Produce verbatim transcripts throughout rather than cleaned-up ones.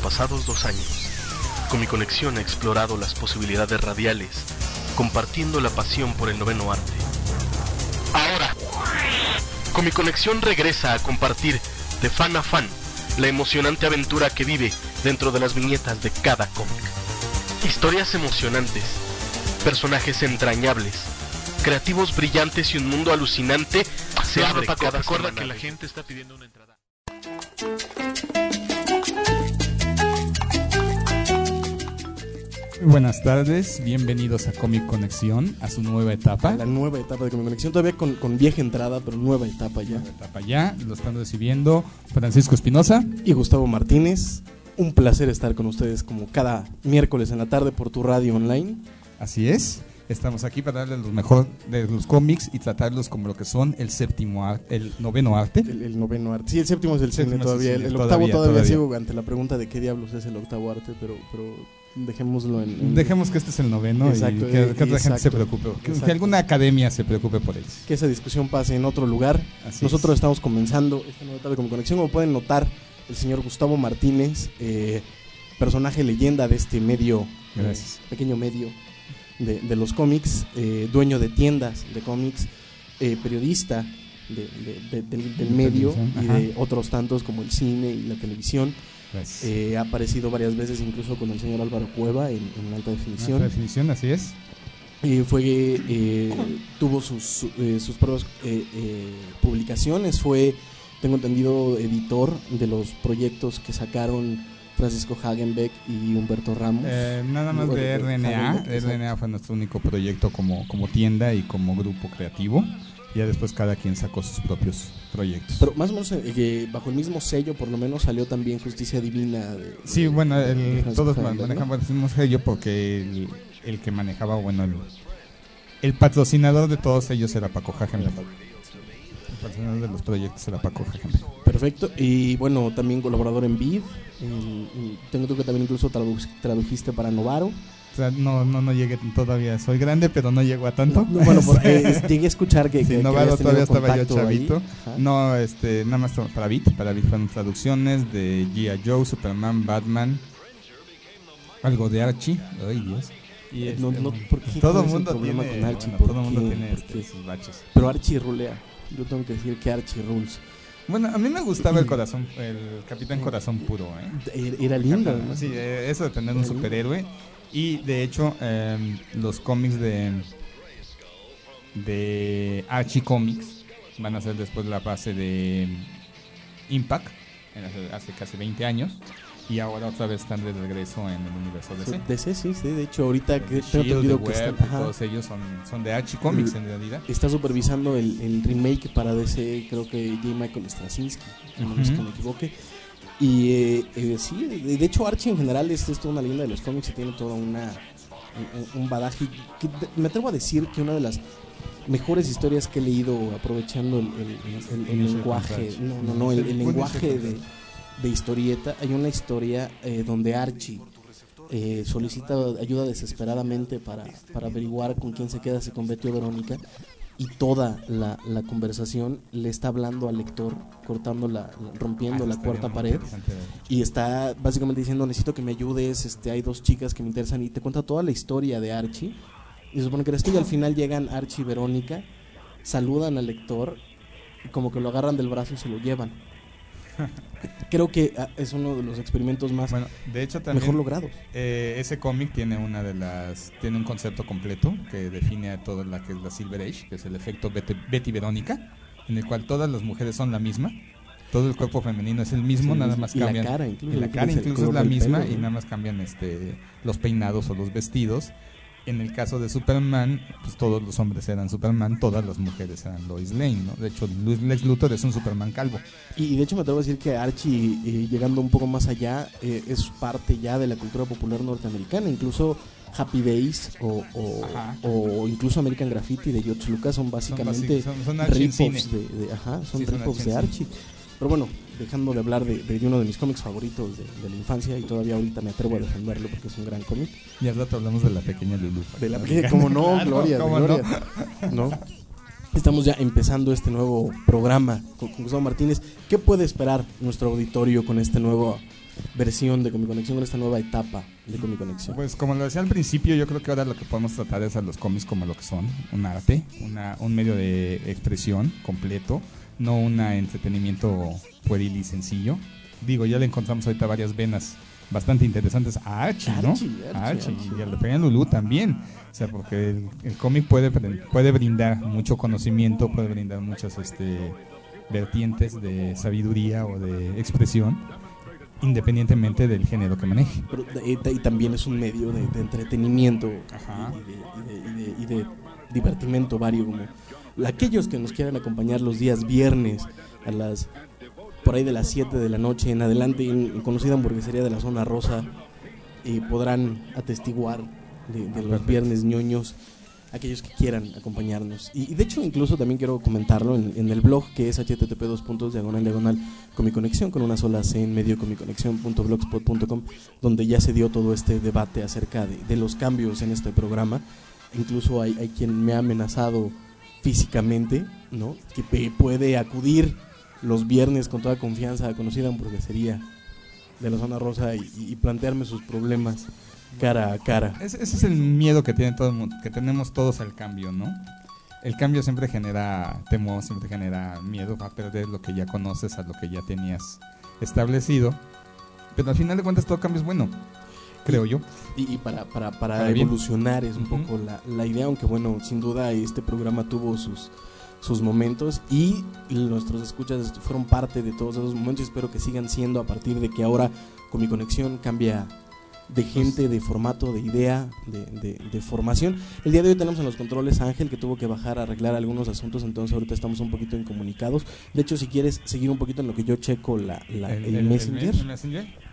pasados dos años, Comiconexión ha explorado las posibilidades radiales, compartiendo la pasión por el noveno arte. Ahora, Comiconexión regresa a compartir de fan a fan la emocionante aventura que vive dentro de las viñetas de cada cómic. Historias emocionantes, personajes entrañables, creativos brillantes y un mundo alucinante se no, abre no, Paco, cada recuerda semana. que la gente está pidiendo una entrada. Muy buenas tardes, bienvenidos a Comiconexión, a su nueva etapa. La nueva etapa de Comiconexión, todavía con, con vieja entrada, pero nueva etapa ya. Nueva etapa ya, lo están recibiendo Francisco Espinosa y Gustavo Martínez. Un placer estar con ustedes como cada miércoles en la tarde por tu radio online. Así es, estamos aquí para darles lo mejor de los cómics y tratarlos como lo que son el séptimo arte, el noveno arte. El, el noveno arte, sí, el séptimo es el cine séptimo todavía, es el, el, el todavía, octavo todavía, todavía sigo ante la pregunta de qué diablos es el octavo arte, pero, pero dejémoslo en, en... Dejemos que este es el noveno. Exacto, y que, que otra gente se preocupe, que, que alguna academia se preocupe por ellos. Que esa discusión pase en otro lugar. Así Nosotros es. Estamos comenzando esta nueva etapa de Comiconexión, como pueden notar, el señor Gustavo Martínez, eh, personaje leyenda de este medio, eh, pequeño medio de, de los cómics, eh, dueño de tiendas de cómics, eh, periodista de, de, de, del, del medio y de otros tantos como el cine y la televisión. Eh, ha aparecido varias veces incluso con el señor Álvaro Cueva en, en alta definición. Alta definición, así es. Eh, fue eh, tuvo sus, su, eh, sus propias eh, eh, publicaciones, fue, tengo entendido, editor de los proyectos que sacaron Francisco Hagenbeck y Humberto Ramos. Eh, nada más de R N A. R N A fue nuestro único proyecto como, como tienda y como grupo creativo. Y ya después cada quien sacó sus propios proyectos. Pero más o menos eh, bajo el mismo sello, por lo menos, salió también Justicia Divina. De, sí, de, bueno, el, de todos manejan bajo el mismo sello porque el, el que manejaba, bueno, el, el patrocinador de todos ellos era Paco Hagenbeck. El patrocinador de los proyectos era Paco Hagenbeck. Perfecto, y bueno, también colaborador en Vid. Tengo que también incluso tradu tradujiste para Novaro. O sea, no, no, no llegué todavía, soy grande, pero no llego a tanto. No, bueno, porque eh, llegué a escuchar que, sí, que, Novaro que todavía estaba yo chavito. Ahí. No, este, nada más para Vid, para Vid fueron traducciones de G I Joe, Superman, Batman, algo de Archie, ay Dios. Y este, no, no, porque todo el mundo tiene, con Archie, bueno, todo mundo tiene este, sus baches. Pero Archie rulea, yo tengo que decir que Archie rules. Bueno, a mí me gustaba el corazón, el Capitán Corazón Puro, ¿eh? Era lindo, ¿no? Sí, eso de tener un superhéroe. Y de hecho, eh, los cómics de de Archie Comics van a ser después la base de Impact, hace, hace casi veinte años. Y ahora otra vez están de regreso en el universo D C. D C, sí, sí, de hecho ahorita que tengo entendido que están, todos ellos son, son de Archie Comics en realidad. Está supervisando el, el remake para D C, creo que J. Michael Straczynski, uh-huh. no es que me equivoque. Y eh, eh, sí, de, de hecho Archie en general es, es toda una leyenda de los cómics y tiene toda una un, un badaje que me atrevo a decir que una de las mejores historias que he leído aprovechando el, el, el, el, el lenguaje, no, no, no, el, el lenguaje de de historieta, hay una historia eh, donde Archie eh, solicita ayuda desesperadamente para, para averiguar con quién se queda, se convirtió Verónica, y toda la, la conversación le está hablando al lector, cortando la, rompiendo ah, la cuarta pared, y está básicamente diciendo: necesito que me ayudes, este, hay dos chicas que me interesan, y te cuenta toda la historia de Archie, y se supone que eres tú, y al final llegan Archie y Verónica, saludan al lector, y como que lo agarran del brazo y se lo llevan. Creo que uh, es uno de los experimentos más bueno, de hecho, también, mejor logrados. Eh, ese cómic tiene una de las tiene un concepto completo que define a toda la que es la Silver Age, que es el efecto Betty, Betty Verónica, en el cual todas las mujeres son la misma, todo el cuerpo femenino es el mismo, sí, nada más y cambian la cara incluso, y la cara incluso es la misma pelo, y nada más cambian este los peinados o los vestidos. En el caso de Superman, pues todos los hombres eran Superman, todas las mujeres eran Lois Lane, ¿no? De hecho, Lex Luthor es un Superman calvo. Y de hecho me atrevo a decir que Archie, eh, llegando un poco más allá, eh, es parte ya de la cultura popular norteamericana. Incluso Happy Days o, o, o incluso American Graffiti de George Lucas son básicamente son, son, son rip-offs de, de, ajá, son sí, rip-offs de Archie. Pero bueno, dejando de hablar de, de uno de mis cómics favoritos de, de la infancia, y todavía ahorita me atrevo a defenderlo porque es un gran cómic. Y al rato hablamos de la pequeña Lulu. De la pequeña, como no, claro, Gloria, ¿cómo Gloria. No? ¿No? Estamos ya empezando este nuevo programa con, con Gustavo Martínez. ¿Qué puede esperar nuestro auditorio con este nuevo versión de Comic Conexión, con esta nueva etapa de Comic Conexión? Pues como lo decía al principio, yo creo que ahora lo que podemos tratar es a los cómics como lo que son, un arte, una, un medio de expresión completo, no un entretenimiento pueril y sencillo. Digo, ya le encontramos ahorita varias venas bastante interesantes a Archie, ¿no? Archie, Archie, a Archie, Archie. y a la pequeña Lulú también. O sea, porque el, el cómic puede, puede brindar mucho conocimiento, puede brindar muchas este, vertientes de sabiduría o de expresión, independientemente del género que maneje. Pero, y, y también es un medio de, de entretenimiento Ajá. y, de, y, de, y, de, y de divertimento vario, como aquellos que nos quieran acompañar los días viernes a las por ahí de las siete de la noche en adelante en, en conocida hamburguesería de la Zona Rosa, eh, podrán atestiguar de, de los viernes ñoños, aquellos que quieran acompañarnos. Y, y de hecho incluso también quiero comentarlo en, en el blog, que es http dos puntos diagonal diagonal comiconexión con una sola c en medio, comiconexión punto blogspot punto com, donde ya se dio todo este debate acerca de, de los cambios en este programa. Incluso hay, hay quien me ha amenazado físicamente, ¿no?, que pe- puede acudir los viernes con toda confianza a conocida hamburguesería de la Zona Rosa y, y plantearme sus problemas cara a cara. Ese, ese es el miedo que tiene todo el mundo, que tenemos todos al cambio, ¿no? El cambio siempre genera temor, siempre genera miedo a perder lo que ya conoces, a lo que ya tenías establecido. Pero al final de cuentas todo cambio es bueno, creo yo. Y, y para, para, para, Para evolucionar es un Uh-huh. poco la, la idea, aunque bueno, sin duda este programa tuvo sus sus momentos y nuestros escuchas fueron parte de todos esos momentos, y espero que sigan siendo a partir de que ahora Comic Conexión cambia de gente, de formato, de idea, de, de, de formación. El día de hoy tenemos en los controles a Ángel, que tuvo que bajar a arreglar algunos asuntos, entonces ahorita estamos un poquito incomunicados. De hecho, si quieres seguir un poquito en lo que yo checo la, la, el, el, Messenger, el, el Messenger.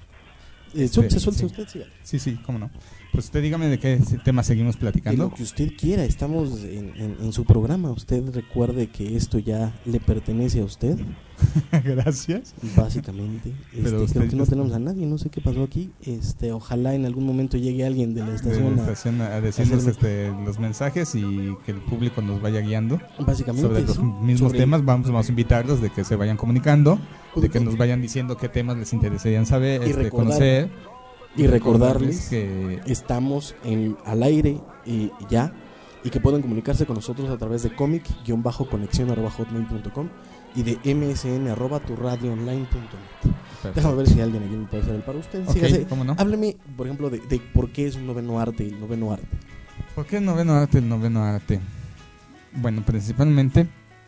Eh, Este, se suelta sí. usted, sí. Sí, sí, cómo no. Pues usted dígame de qué tema seguimos De platicando. lo que usted quiera, estamos en, en, en su programa. Usted recuerde que esto ya le pertenece a usted, Gracias. básicamente. Este, Pero creo usted- que no tenemos a nadie, no sé qué pasó aquí. Este, ojalá en algún momento llegue alguien de la De estación, la a- estación a decirnos hacerme- este, los mensajes y que el público nos vaya guiando básicamente sobre los sí, mismos sobre- temas. Vamos, vamos a invitarlos de que se vayan comunicando, de que nos vayan diciendo qué temas les interesarían saber, Y este, recordar- conocer. y recordarles que estamos en, al aire y ya, y que pueden comunicarse con nosotros a través de comic-conexión arroba hotmail punto com y de msn arroba tu radio online punto net. Déjame ver si alguien aquí me puede hacer el para usted. Ok, Sígase. ¿cómo no? Hábleme, por ejemplo, de, de por qué es un noveno arte, el noveno arte. ¿Por qué el noveno arte, el noveno arte? Bueno, principalmente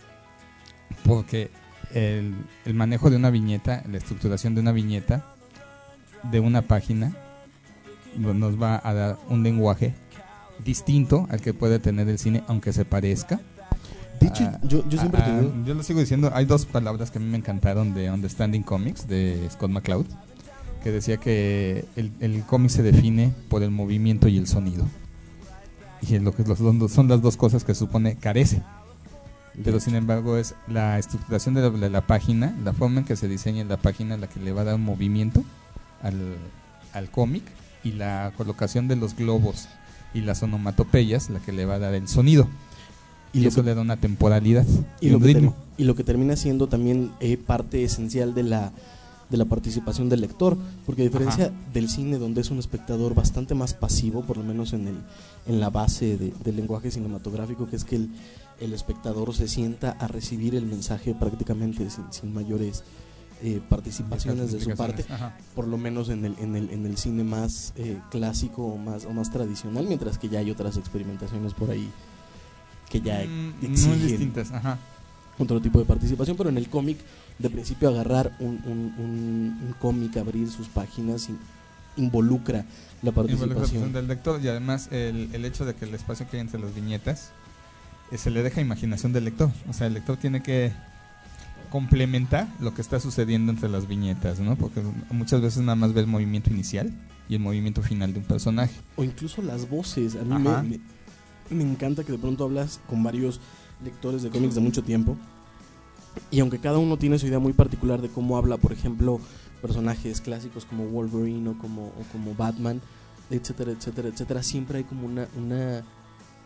porque el, el manejo de una viñeta, la estructuración de una viñeta de una página nos va a dar un lenguaje distinto al que puede tener el cine, aunque se parezca. De hecho, Ah, yo, yo siempre ah, he tenido... yo lo sigo diciendo, hay dos palabras que a mí me encantaron de Understanding Comics de Scott McCloud, que decía que el, el cómic se define por el movimiento y el sonido, y es lo que los, son las dos cosas que supone carece. Pero sin embargo es la estructuración de la, de la página, la forma en que se diseña la página la que le va a dar un movimiento al, al cómic, y la colocación de los globos y las onomatopeyas la que le va a dar el sonido, y, Y lo eso que- le da una temporalidad y, y lo, un que ritmo. ter- y lo que termina siendo también eh, parte esencial de la de la participación del lector, porque a diferencia Ajá. del cine, donde es un espectador bastante más pasivo, por lo menos en el en la base de- del lenguaje cinematográfico, que es que el, el espectador se sienta a recibir el mensaje prácticamente sin, sin mayores eh, participaciones de su parte, Ajá. por lo menos en el en el, en el cine más eh, clásico o más o más tradicional, mientras que ya hay otras experimentaciones por ahí que ya Mm, exigen muy distintas, ajá. otro tipo de participación, pero en el cómic, de principio, agarrar un, un, un, un cómic, abrir sus páginas, in- involucra la Involucra la presión participación. del lector, y además el, el hecho de que el espacio que hay entre las viñetas eh, se le deja imaginación del lector. O sea, el lector tiene que complementar lo que está sucediendo entre las viñetas, ¿no? Porque muchas veces nada más ve el movimiento inicial y el movimiento final de un personaje. O incluso las voces. A mí Ajá. me, me, me encanta que de pronto hablas con varios lectores de cómics de mucho tiempo, y aunque cada uno tiene su idea muy particular de cómo habla, por ejemplo, personajes clásicos como Wolverine o como, o como Batman, etcétera, etcétera, etcétera, siempre hay como una, una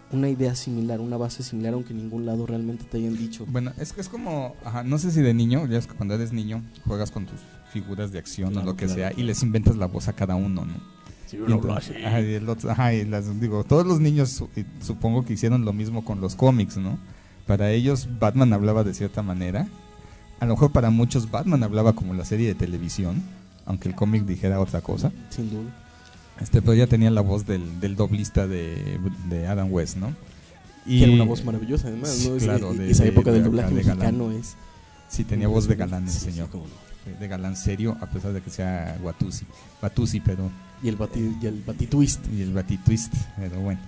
una idea similar, una base similar, aunque en ningún lado realmente te hayan dicho. Bueno, es que es como, ajá, no sé si de niño, ya es que cuando eres niño juegas con tus figuras de acción Claro, o lo que claro, sea claro. y les inventas la voz a cada uno, ¿no? Sí, Y uno entonces- habla así. ajá, y el otro- ajá, y las- digo, todos los niños su- y supongo que hicieron lo mismo con los cómics, ¿no? Para ellos Batman hablaba de cierta manera. A lo mejor para muchos Batman hablaba como la serie de televisión, aunque el cómic dijera otra cosa. Sin duda. Este, pero ya tenía la voz del, del doblista de, de Adam West, ¿no? Y era una voz maravillosa, además, Sí, ¿no? Es- claro, e- de- esa de- época de del acá, doblaje de galán. mexicano es... Sí, tenía voz de galán el Sí, sí, señor. cómo no. De galán serio, a pesar de que sea Watusi. Watusi, pero... Y el bati, y el batitwist. Y el batitwist, pero bueno.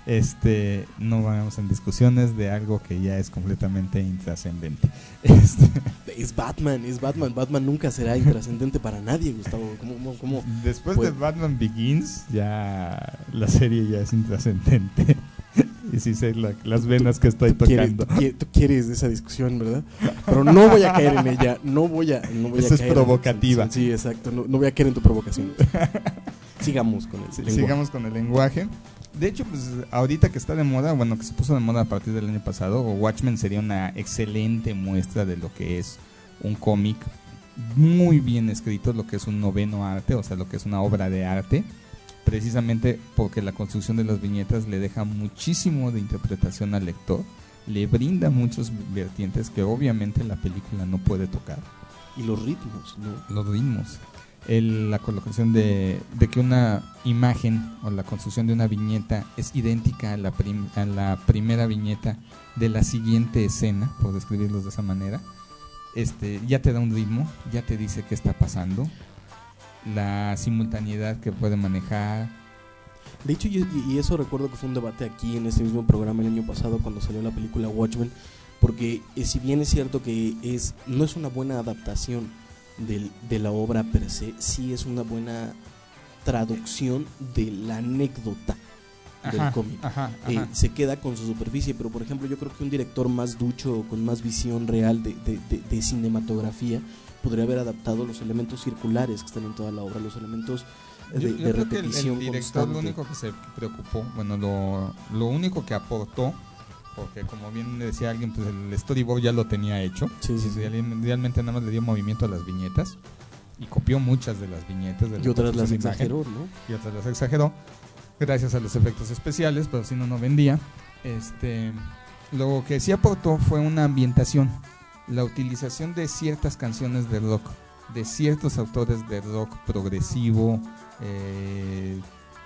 Este, no vamos en discusiones de algo que ya es completamente intrascendente. Este, Es Batman, es Batman. Batman nunca será intrascendente para nadie, Gustavo. ¿Cómo, cómo, cómo? después Pues- de Batman Begins, ya la serie ya es intrascendente. Y sí sé la- las venas que estoy Tú quieres, tocando. tú quieres- tú quieres esa discusión, ¿verdad? Pero no voy a caer en ella. No voy a, no voy a Esa es caer en- provocativa. Sí, sí, exacto. No, no voy a caer en tu provocación. Sigamos con el Sí, lenguaje. sigamos con el lenguaje. De hecho, pues ahorita que está de moda, bueno, que se puso de moda a partir del año pasado, Watchmen sería una excelente muestra de lo que es un cómic muy bien escrito, lo que es un noveno arte, o sea, lo que es una obra de arte, precisamente porque la construcción de las viñetas le deja muchísimo de interpretación al lector, le brinda muchos vertientes que obviamente la película no puede tocar. Y los ritmos, ¿no? Los ritmos, el- la colocación de, de que una imagen o la construcción de una viñeta es idéntica a la, prim- a la primera viñeta de la siguiente escena, por describirlos de esa manera, este, ya te da un ritmo, ya te dice qué está pasando, la simultaneidad que puede manejar. De hecho, y, y eso recuerdo que fue un debate aquí en este mismo programa el año pasado cuando salió la película Watchmen, porque eh, si bien es cierto que es no es una buena adaptación del, de la obra per se, sí es una buena traducción de la anécdota del Ajá, cómic. ajá, Eh, ajá. se queda con su superficie, pero por ejemplo yo creo que un director más ducho, con más visión real de, de, de, de cinematografía, podría haber adaptado los elementos circulares que están en toda la obra, los elementos de, Yo, yo de creo que el, el repetición director lo constante. único que se preocupó, bueno, lo, lo único que aportó, porque como bien decía alguien, pues el storyboard ya lo tenía hecho, Sí, sí, sí. real- realmente nada más le dio movimiento a las viñetas y copió muchas de las viñetas de la Y otras las construcción de imagen, exageró, ¿no? y otras las exageró gracias a los efectos especiales, pero si no no vendía. Este, lo que sí aportó fue una ambientación, la utilización de ciertas canciones de rock, de ciertos autores de rock progresivo, eh,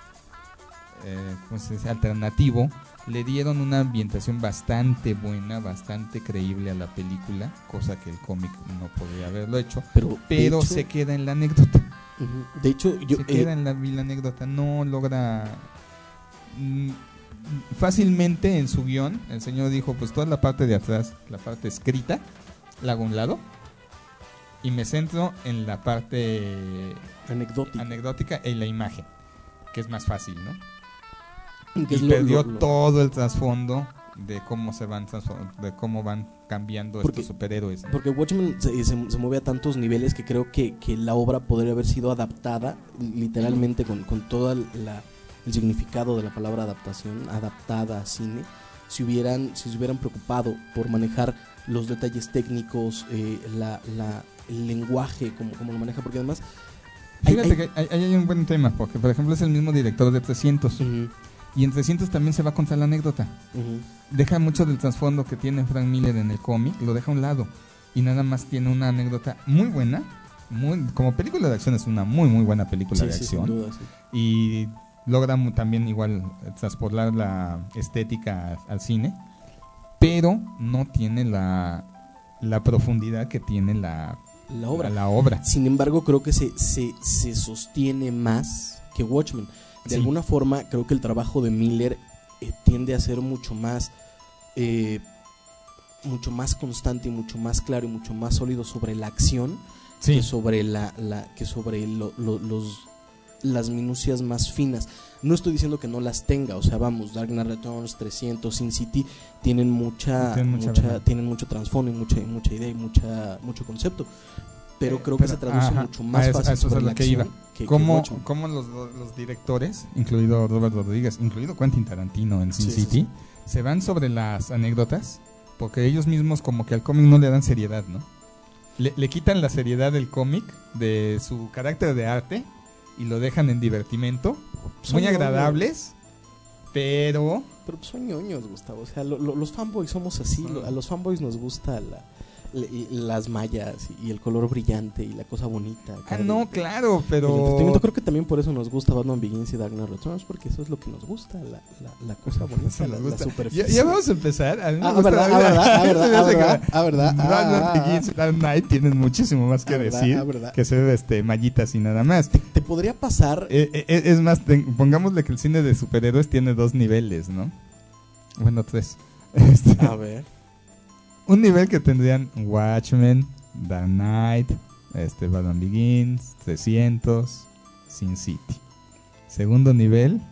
eh, ¿cómo se dice? alternativo, le dieron una ambientación bastante buena, bastante creíble a la película, cosa que el cómic no podría haberlo hecho, Pero, de pero hecho- se queda en la anécdota. Ujú. De hecho, yo se eh, queda en la, la anécdota, no logra mm, fácilmente en su guión. El señor dijo, pues toda la parte de atrás, la parte escrita, la hago a un lado y me centro en la parte anecdótico, anecdótica y la imagen, que es más fácil, ¿no? que Y es lo- perdió lo- lo- todo el trasfondo de cómo se van transform- de cómo van cambiando Porque- estos superhéroes, ¿no? Porque Watchmen se, se- se mueve a tantos niveles que creo que, que la obra podría haber sido adaptada literalmente con, con todo el, la- el significado de la palabra adaptación, adaptada a cine, si hubieran, si se hubieran preocupado por manejar los detalles técnicos, eh, la, la- el lenguaje, como, como lo maneja, porque además... hay- Fíjate hay- que ahí hay, hay un buen tema, porque por ejemplo es el mismo director de trescientos. Ujú, Y en trescientos también se va contra la anécdota. ujú. Deja mucho del trasfondo que tiene Frank Miller en el cómic, lo deja a un lado. Y nada más tiene una anécdota muy buena. Muy, como película de acción es una muy muy buena película Sí, de sí, sin acción. duda, sí. Y logra mu- también igual eh, transportar la estética a- al cine. Pero no tiene la, la profundidad que tiene la, La obra. la obra. Sin embargo, creo que se, se, se sostiene más que Watchmen. De Sí. alguna forma, creo que el trabajo de Miller eh, tiende a ser mucho más, eh, mucho más constante y mucho más claro y mucho más sólido sobre la acción Sí. que sobre la, la que sobre lo- lo- los las minucias más finas. No estoy diciendo que no las tenga, o sea, vamos, Dark Knight Returns, trescientos, Sin City tienen mucha, Tienen mucha mucha verdad. tienen mucho trasfondo y mucha mucha idea y mucha mucho concepto. pero creo Pero, que se traduce ajá, mucho más a eso- fácil a eso es sobre a lo la que acción iba. que- que ¿Cómo, Watchmen. cómo los, los directores, incluido Robert Rodríguez, incluido Quentin Tarantino en Sin Sí, sí, City, sí. se van sobre las anécdotas? Porque ellos mismos como que al cómic no le dan seriedad, ¿no? Le, le quitan la seriedad del cómic, de su carácter de arte, y lo dejan en divertimento. Son Muy ñoños. agradables, pero... Pero pues son ñoños, Gustavo. O sea, lo- lo- los fanboys somos así. Son- lo- A los fanboys nos gusta la, la- y las mallas y el color brillante y la cosa bonita. Ah, acá no, de- claro, El pero... entretenimiento, creo que también por eso nos gusta Batman Begins y Dark Knight Returns, porque eso es lo que nos gusta, la, la, la cosa bonita, Eso la, nos la gusta. superficie. Ya, ya vamos a empezar. A mí me Ah, gusta- verdad, ah, verdad, ah, verdad, ah, verdad, ah, verdad, Batman ah, ah, Begins y Dark Knight tienen muchísimo más que Ah, verdad, decir ah, verdad. que ser este, mallitas y nada más. Te podría pasar. Eh, eh, es más, ten- pongámosle que el cine de superhéroes tiene dos niveles, ¿no? Bueno, tres. Este, A ver. un nivel que tendrían Watchmen, Dark Knight, este, Batman Begins, trescientos, Sin City. Segundo nivel,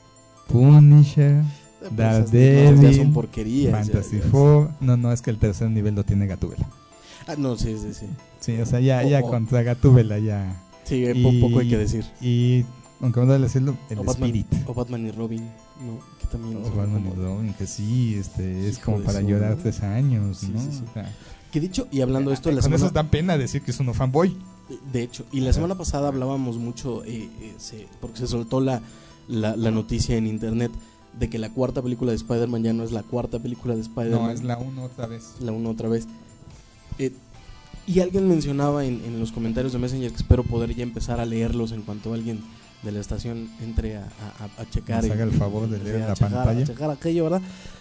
Punisher, Pues, Daredevil, ya son porquerías. Fantasy ya- ya- Four. No, no, es que el tercer nivel lo tiene Gatúbela. Ah, no, sí, sí, sí. Sí, o sea, ya, ya O- o- contra Gatúbela ya. Sí, un poco hay que decir. Y, aunque me duele decirlo, el O Batman, Spirit. o Batman y Robin, ¿no? Que también O son Batman como- y Robin, que sí, este, es Hijo como de para su- llorar tres años, Sí, ¿no? sí, sí. O sea, Que dicho, y hablando de esto, la con semana, eso da pena decir que es uno fanboy. de hecho, y la semana pasada hablábamos mucho, eh, eh, se- porque se soltó la, la, la noticia en internet de que la cuarta película de Spider-Man ya no es la cuarta película de Spider-Man. No, es la uno otra vez. la una otra vez. Eh, y alguien mencionaba en, en los comentarios de Messenger que espero poder ya empezar a leerlos en cuanto alguien de la estación entre a, a, a checar. Nos haga el favor de sí, leer a la checar- pantalla. A checar aquello, ¿verdad?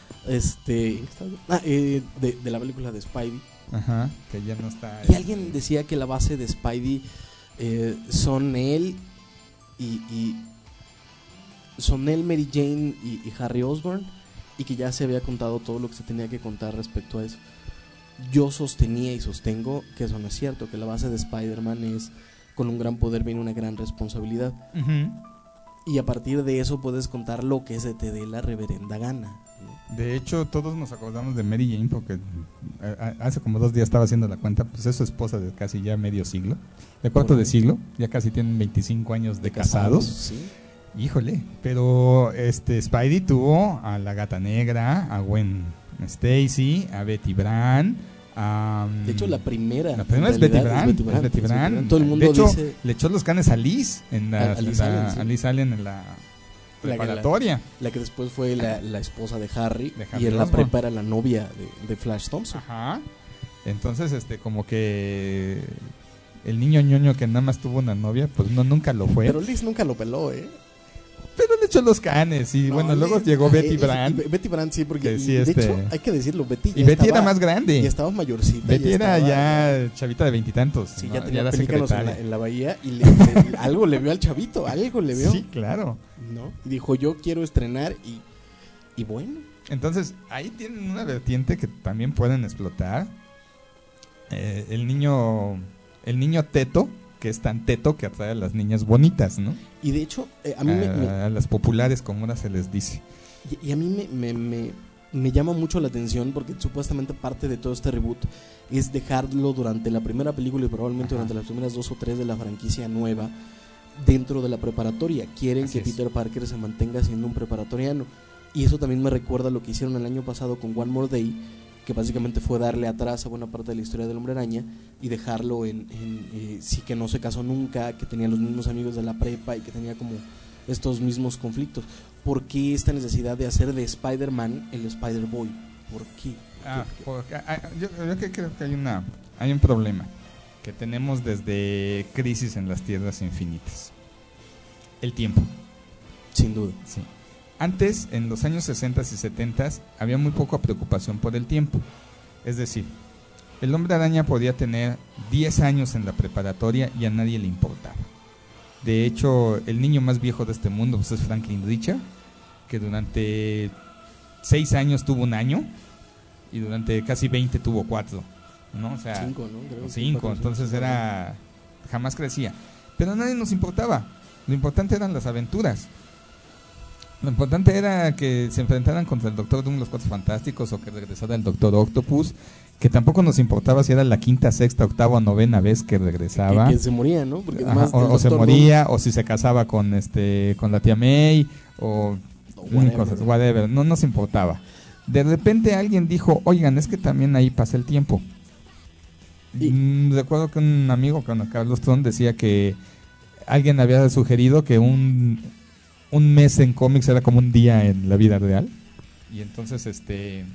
Este, ah, eh, de, de la película de Spidey. Ajá, que ya no está. Y alguien decía que la base de Spidey eh, son él y, y son él, Mary Jane y, y Harry Osborn, y que ya se había contado todo lo que se tenía que contar respecto a eso. Yo sostenía y sostengo que eso no es cierto, que la base de Spider-Man es con un gran poder viene una gran responsabilidad, Ujú. y a partir de eso puedes contar lo que se te dé la reverenda gana, ¿no? De hecho, todos nos acordamos de Mary Jane porque eh, a- hace como dos días estaba haciendo la cuenta, pues es su esposa de casi ya medio siglo, de cuarto de siglo, ya casi tienen veinticinco años de casados. Sí. Híjole, pero este Spidey tuvo a la Gata Negra, a Gwen Stacy, a Betty Brant, a... De hecho, la primera. La primera en es Betty realidad, Brant, es Betty Brant, es Betty es Betty Brant. Brant. Todo el mundo de hecho, dice le echó los canes a Liz en la, A- a Liz en la- Allen, sí. a Liz Allen en la La que la- preparatoria. la que después fue la, la esposa de Harry, De Harry y en la Osborn. prepa era la novia de, de Flash Thompson. Ajá. Entonces, este, como que el niño ñoño que nada más tuvo una novia, pues no, nunca lo fue. Pero Pero, Liz nunca lo peló, ¿eh? le echó los canes. Y bueno, No, luego Liz- llegó eh, Betty eh, Brant. y Betty Brant, sí, porque que y sí, de este- hecho, hay que decirlo, Betty Y ya Betty estaba- era más grande. Ya estaba mayorcita. Betty ya era estaba- ya chavita de veintitantos. Sí, ¿no? ya tenía era pelícanos en la, secretaria. en la bahía y le- le- algo le vio al chavito, algo le vio. Sí, claro. ¿No? Y dijo, yo quiero estrenar y, y bueno. Entonces, ahí tienen una vertiente que también pueden explotar. Eh, el niño el niño teto, que es tan teto que atrae a las niñas bonitas, ¿no? Y de hecho, eh, a mí me- me, a las populares, como ahora se les dice. Y, y a mí me, me, me, me llama mucho la atención porque supuestamente parte de todo este reboot es dejarlo durante la primera película y probablemente Ajá. durante las primeras dos o tres de la franquicia nueva dentro de la preparatoria. Quieren Así que es. Peter Parker se mantenga siendo un preparatoriano. Y eso también me recuerda lo que hicieron el año pasado con One More Day, que básicamente fue darle atrás a buena parte de la historia del Hombre Araña y dejarlo en, en eh, sí, que no se casó nunca, que tenía los mismos amigos de la prepa y que tenía como estos mismos conflictos. ¿Por qué esta necesidad de hacer de Spider-Man el Spider-Boy? ¿Por qué? Ah, ¿Qué- qué? porque, ah, yo, yo que creo que hay una hay un problema que tenemos desde Crisis en las Tierras Infinitas. El tiempo. Sin duda. Sí. Antes, en los años sesenta y setenta, había muy poca preocupación por el tiempo. Es decir, el Hombre Araña podía tener diez años en la preparatoria y a nadie le importaba. De hecho, el niño más viejo de este mundo pues, es Franklin Richard, que durante seis años tuvo un año y durante casi veinte tuvo cuatro, ¿no? O sea, Cinco, ¿no? Creo o que cinco, cuatro, entonces cinco. era jamás crecía. Pero a nadie nos importaba. Lo importante eran las aventuras. Lo importante era que se enfrentaran contra el Doctor Doom, los Cuatro Fantásticos, o que regresara el Doctor Octopus, que tampoco nos importaba si era la quinta, sexta, octava o novena vez que regresaba. Que, que se moría, ¿no? Porque Ajá, más o, el o se Doctor moría, o si se casaba con este con la tía May, o mil whatever. cosas, whatever, no nos importaba. De repente alguien dijo, oigan, es que también ahí pasa el tiempo. Y- Mm, recuerdo que un amigo, con Carlos Tron, decía que alguien había sugerido que un, un mes en cómics era como un día en la vida real. Y entonces, este...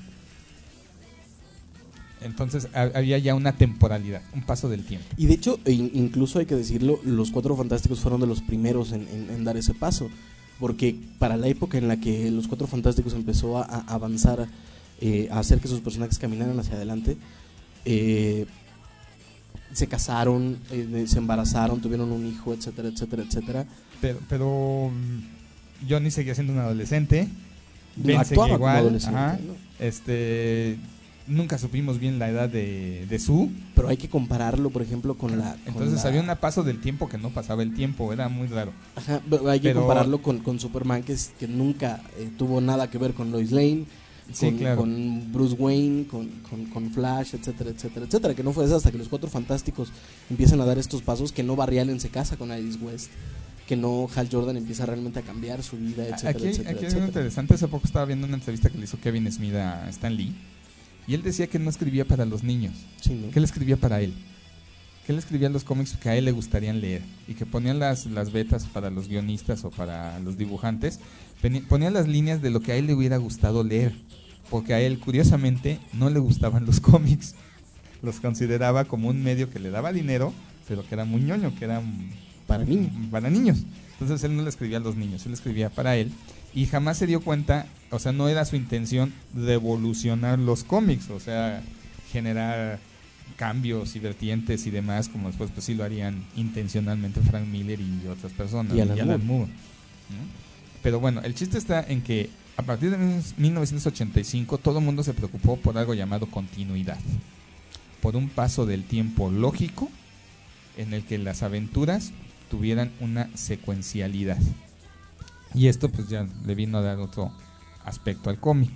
Entonces ha- había ya una temporalidad, un paso del tiempo. Y de hecho, e in- incluso hay que decirlo, los Cuatro Fantásticos fueron de los primeros en, en- en dar ese paso. Porque para la época en la que los Cuatro Fantásticos empezó a, a avanzar, eh, a hacer que sus personajes caminaran hacia adelante, eh, se casaron, eh, se embarazaron, tuvieron un hijo, etcétera, etcétera, etcétera. Pero, pero mm, Johnny seguía siendo un adolescente. No, Ben actuaba seguía como igual. adolescente, Ajá. ¿no? Este, nunca supimos bien la edad de, de Sue. Pero hay que compararlo, por ejemplo, con la... con Entonces la- había un paso del tiempo que no pasaba el tiempo, era muy raro. Ajá, pero hay que Pero- compararlo con, con Superman, que, es, que nunca eh, tuvo nada que ver con Lois Lane, Sí, con, claro. con Bruce Wayne, con, con, con Flash, etcétera, etcétera, etcétera. Que no fue eso hasta que los Cuatro Fantásticos empiezan a dar estos pasos, que no Barry Allen se casa con Iris West, que no Hal Jordan empieza realmente a cambiar su vida, etcétera, Aquí, etcétera, aquí hay algo etcétera. interesante. Hace poco estaba viendo una entrevista que le hizo Kevin Smith a Stan Lee. Y él decía que no escribía para los niños, Sí, ¿no? que él escribía para él. Que él escribía los cómics que a él le gustarían leer. Y que ponían las, las betas para los guionistas o para los dibujantes. Peni- Ponían las líneas de lo que a él le hubiera gustado leer. Porque a él, curiosamente, no le gustaban los cómics. Los consideraba como un medio que le daba dinero, pero que era muy ñoño, que era mm, Para niños. para niños. Entonces él no le escribía a los niños, él escribía para él. Y jamás se dio cuenta, o sea, no era su intención revolucionar los cómics, o sea, generar cambios y vertientes y demás, como después pues sí lo harían intencionalmente Frank Miller y otras personas, Y Alan Moore. Moore, ¿no? Pero bueno, el chiste está en que a partir de mil novecientos ochenta y cinco todo el mundo se preocupó por algo llamado continuidad, por un paso del tiempo lógico en el que las aventuras tuvieran una secuencialidad. Y esto pues ya le vino a dar otro aspecto al cómic.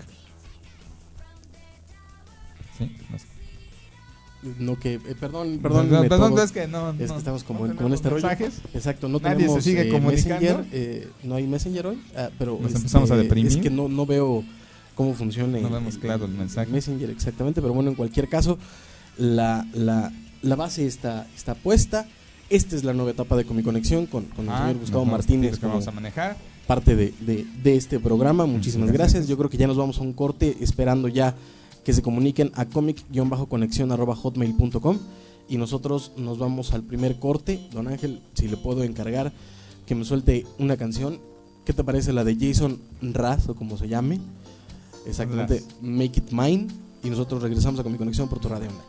¿Sí? No sé. No que, eh, perdón, perdón, Perdón, me perdón, todo- es que no, es no, que estamos como, no en, como en este rollo. mensajes. Exacto, no Nadie tenemos se sigue eh, comunicando. Messenger, eh, no hay Messenger hoy, ah, pero Nos este, empezamos a deprimir. es que no, no veo cómo funciona No vemos claro el mensaje. Messenger exactamente, pero bueno, en cualquier caso, la, la, la base está, está puesta. Esta es la nueva etapa de Comic Conexión con, con el Ah, señor Gustavo los nuevos Martínez títulos que como vamos a manejar. parte de, de, de este programa. Muchísimas Muchas gracias. gracias. Yo creo que ya nos vamos a un corte, esperando ya que se comuniquen a comic-conexión arroba hotmail punto com, y nosotros nos vamos al primer corte. Don Ángel, si le puedo encargar que me suelte una canción. ¿Qué te parece la de Jason Mraz, o como se llame? Exactamente, Mraz. Make It Mine. Y nosotros regresamos a Comic Conexión por tu radio online.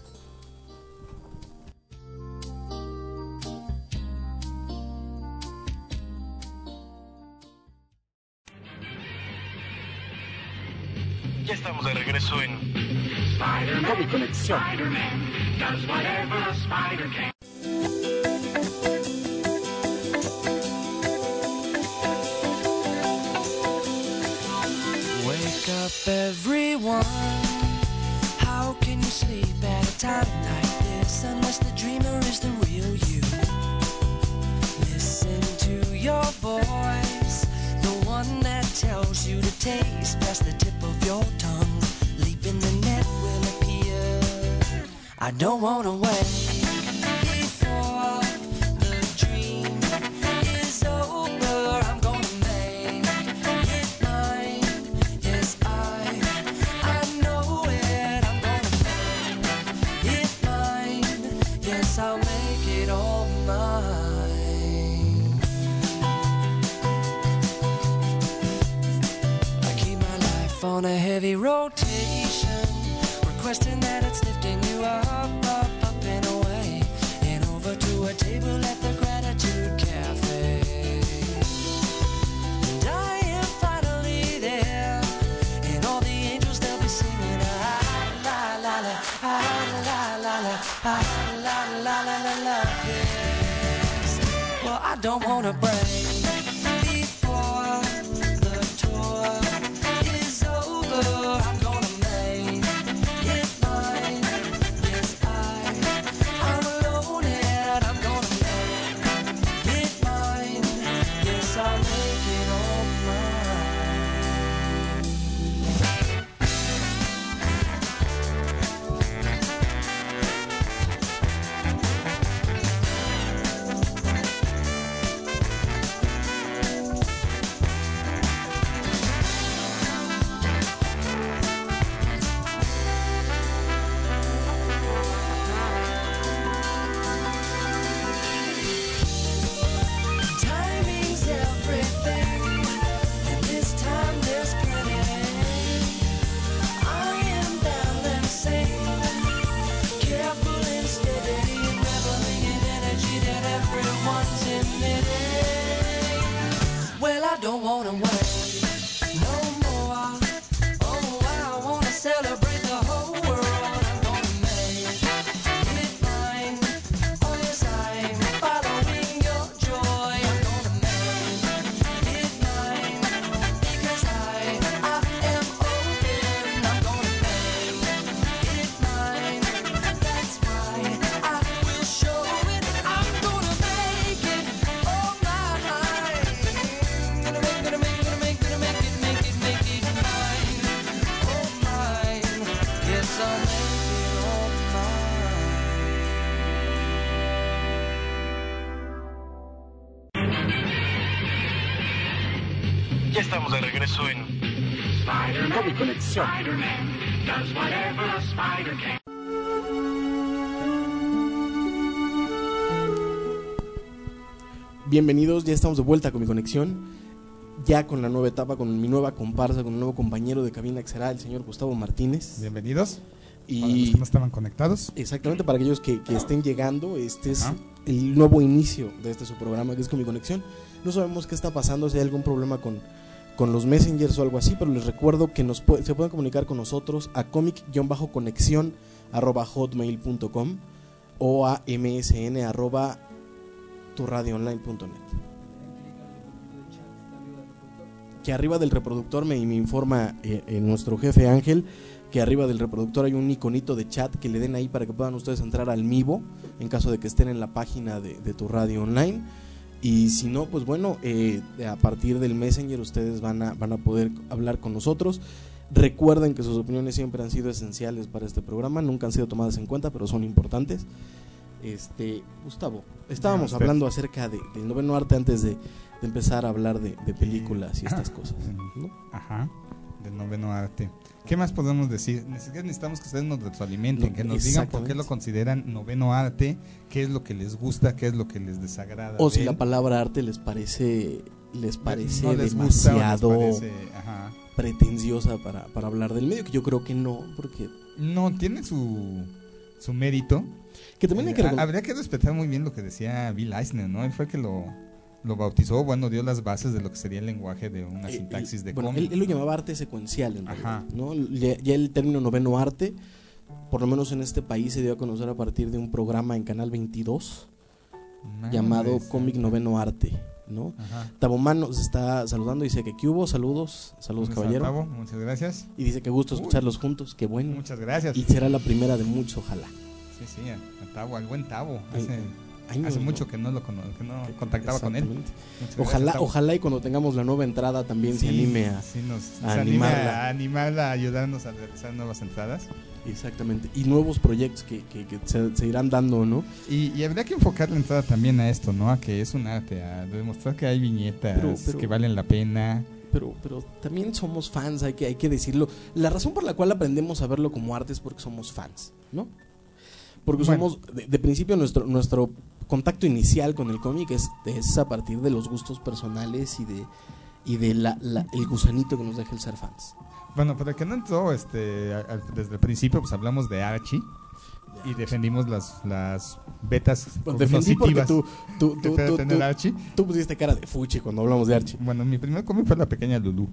Ya estamos de regreso en Comic Conexión. Wake up, everyone. How can you sleep at a time like this unless the dreamer is the real you? Listen to your voice, the one that tells you to taste past the tip of your tongue. Leap in the net will appear. I don't wanna wait before the dream is over. I'm gonna make it mine. Yes, I, I know it. I'm gonna make it mine. Yes, I'll make it all mine. I keep my life on a heavy rotation, requesting that it's lifting you up, up, up and away, and over to a table at the Gratitude Cafe. And I am finally there, and all the angels they'll be singing ah la la la, ah la la la, ah la la la la la. Yes. Well, I don't wanna break before the tour is over. I'm gonna make it mine. 'cause I'll make it all mine. Ya estamos de regreso en Comic Conexión. Bienvenidos, ya estamos de vuelta con mi conexión, ya con la nueva etapa, con mi nueva comparsa, con un nuevo compañero de cabina que será el señor Gustavo Martínez. Bienvenidos. Y Para los que no estaban conectados. exactamente, para aquellos que, que estén llegando, este es Ajá. el nuevo inicio de este su programa, que es Con mi conexión. No sabemos qué está pasando, si hay algún problema con, con los messengers o algo así, pero les recuerdo que nos puede, se pueden comunicar con nosotros a comic-conexión arroba hotmail punto com o a msn arroba turradioonline punto net. Que arriba del reproductor me, me informa eh, eh, nuestro jefe Ángel que arriba del reproductor hay un iconito de chat que le den ahí para que puedan ustedes entrar al Mivo en caso de que estén en la página de, de tu radio online. Y si no, pues bueno, eh, a partir del Messenger ustedes van a, van a poder hablar con nosotros. Recuerden que sus opiniones siempre han sido esenciales para este programa, nunca han sido tomadas en cuenta, pero son importantes. Este, Gustavo, estábamos Usted. hablando acerca de, del noveno arte antes de, de empezar a hablar de, de películas y estas Ah, cosas, ¿no? Ajá, del noveno arte. ¿Qué más podemos decir? Necesitamos que ustedes nos retroalimenten, No, que nos digan por qué exactamente. lo consideran noveno arte, qué es lo que les gusta, qué es lo que les desagrada. O de si él. la palabra arte les parece les parece No les gusta o les demasiado parece, ajá. pretenciosa para, para hablar del medio, que yo creo que no, porque No, tiene su, su mérito. que también hay que Eh, reconocer. habría que respetar muy bien lo que decía Bill Eisner, ¿no? Él fue el que lo, lo bautizó, bueno, dio las bases de lo que sería el lenguaje de una Eh, sintaxis de bueno, cómic. él, él lo llamaba arte secuencial, en Ajá. realidad, ¿no? Ya, ya el término noveno arte, por lo menos en este país, se dio a conocer a partir de un programa en Canal veintidós Madre llamado santa. Cómic Noveno Arte, ¿no? Ajá. Tabomán nos está saludando, dice que ¿qué hubo? Saludos, saludos Muchas caballero. Tavo, muchas gracias. Y dice que gusto Uy. escucharlos juntos, qué bueno. Muchas gracias. Y será la primera de muchos, ojalá. Sí, sí, a, a Tavo, al buen Tavo. Ay, Hace, años, hace ¿no? mucho que no lo cono- que no contactaba con él. Exactamente. Muchas Ojalá, gracias, Tavo. ojalá y cuando tengamos la nueva entrada también se Sí, anime a... sí, nos, a se anime animarla. a animarla, a ayudarnos a realizar nuevas entradas. Exactamente. Y nuevos proyectos que, que, que se, se irán dando, ¿no? Y, y habría que enfocar la entrada también a esto, ¿no? A que es un arte, a demostrar que hay viñetas Pero- pero- que valen la pena. Pero, pero también somos fans, hay que, hay que decirlo. La razón por la cual aprendemos a verlo como arte es porque somos fans, ¿no? Porque Bueno. somos, de, de principio, nuestro, nuestro contacto inicial con el cómic es, es a partir de los gustos personales y de, y de la, la- el gusanito que nos deja el ser fans. Bueno, para el que no entró este, a- a- desde el principio, pues hablamos de Archie y defendimos las, las betas Pues defendí porque cognitivas tú, tú, que tú, puede tú, tener tú- Archie. tú pusiste cara de fuchi cuando hablamos de Archie. Bueno, mi primer cómic fue La Pequeña Lulú.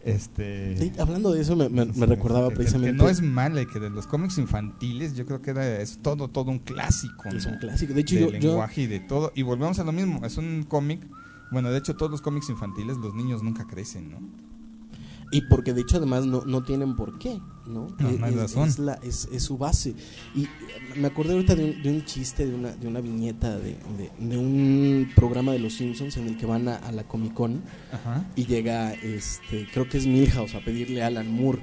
Este, Sí, hablando de eso, me, me- me este, recordaba que- que- precisamente. Que no es mala y que de los cómics infantiles yo creo que era, es todo, todo un clásico. Es ¿no? un clásico. De hecho, de yo, yo- lenguaje y de todo. Y volvemos a lo mismo, es un cómic. Bueno, de hecho, todos los cómics infantiles, los niños nunca crecen, ¿no? Y porque de hecho además no, no tienen por qué, ¿no? No, es, no hay es- razón. es la- es- es su base. Y eh, me acordé ahorita de un, de un chiste, de una, de una viñeta de, de- de un programa de los Simpsons en el que van a, a la Comic Con Ajá. y llega, este, creo que es Milhouse, a pedirle a Alan Moore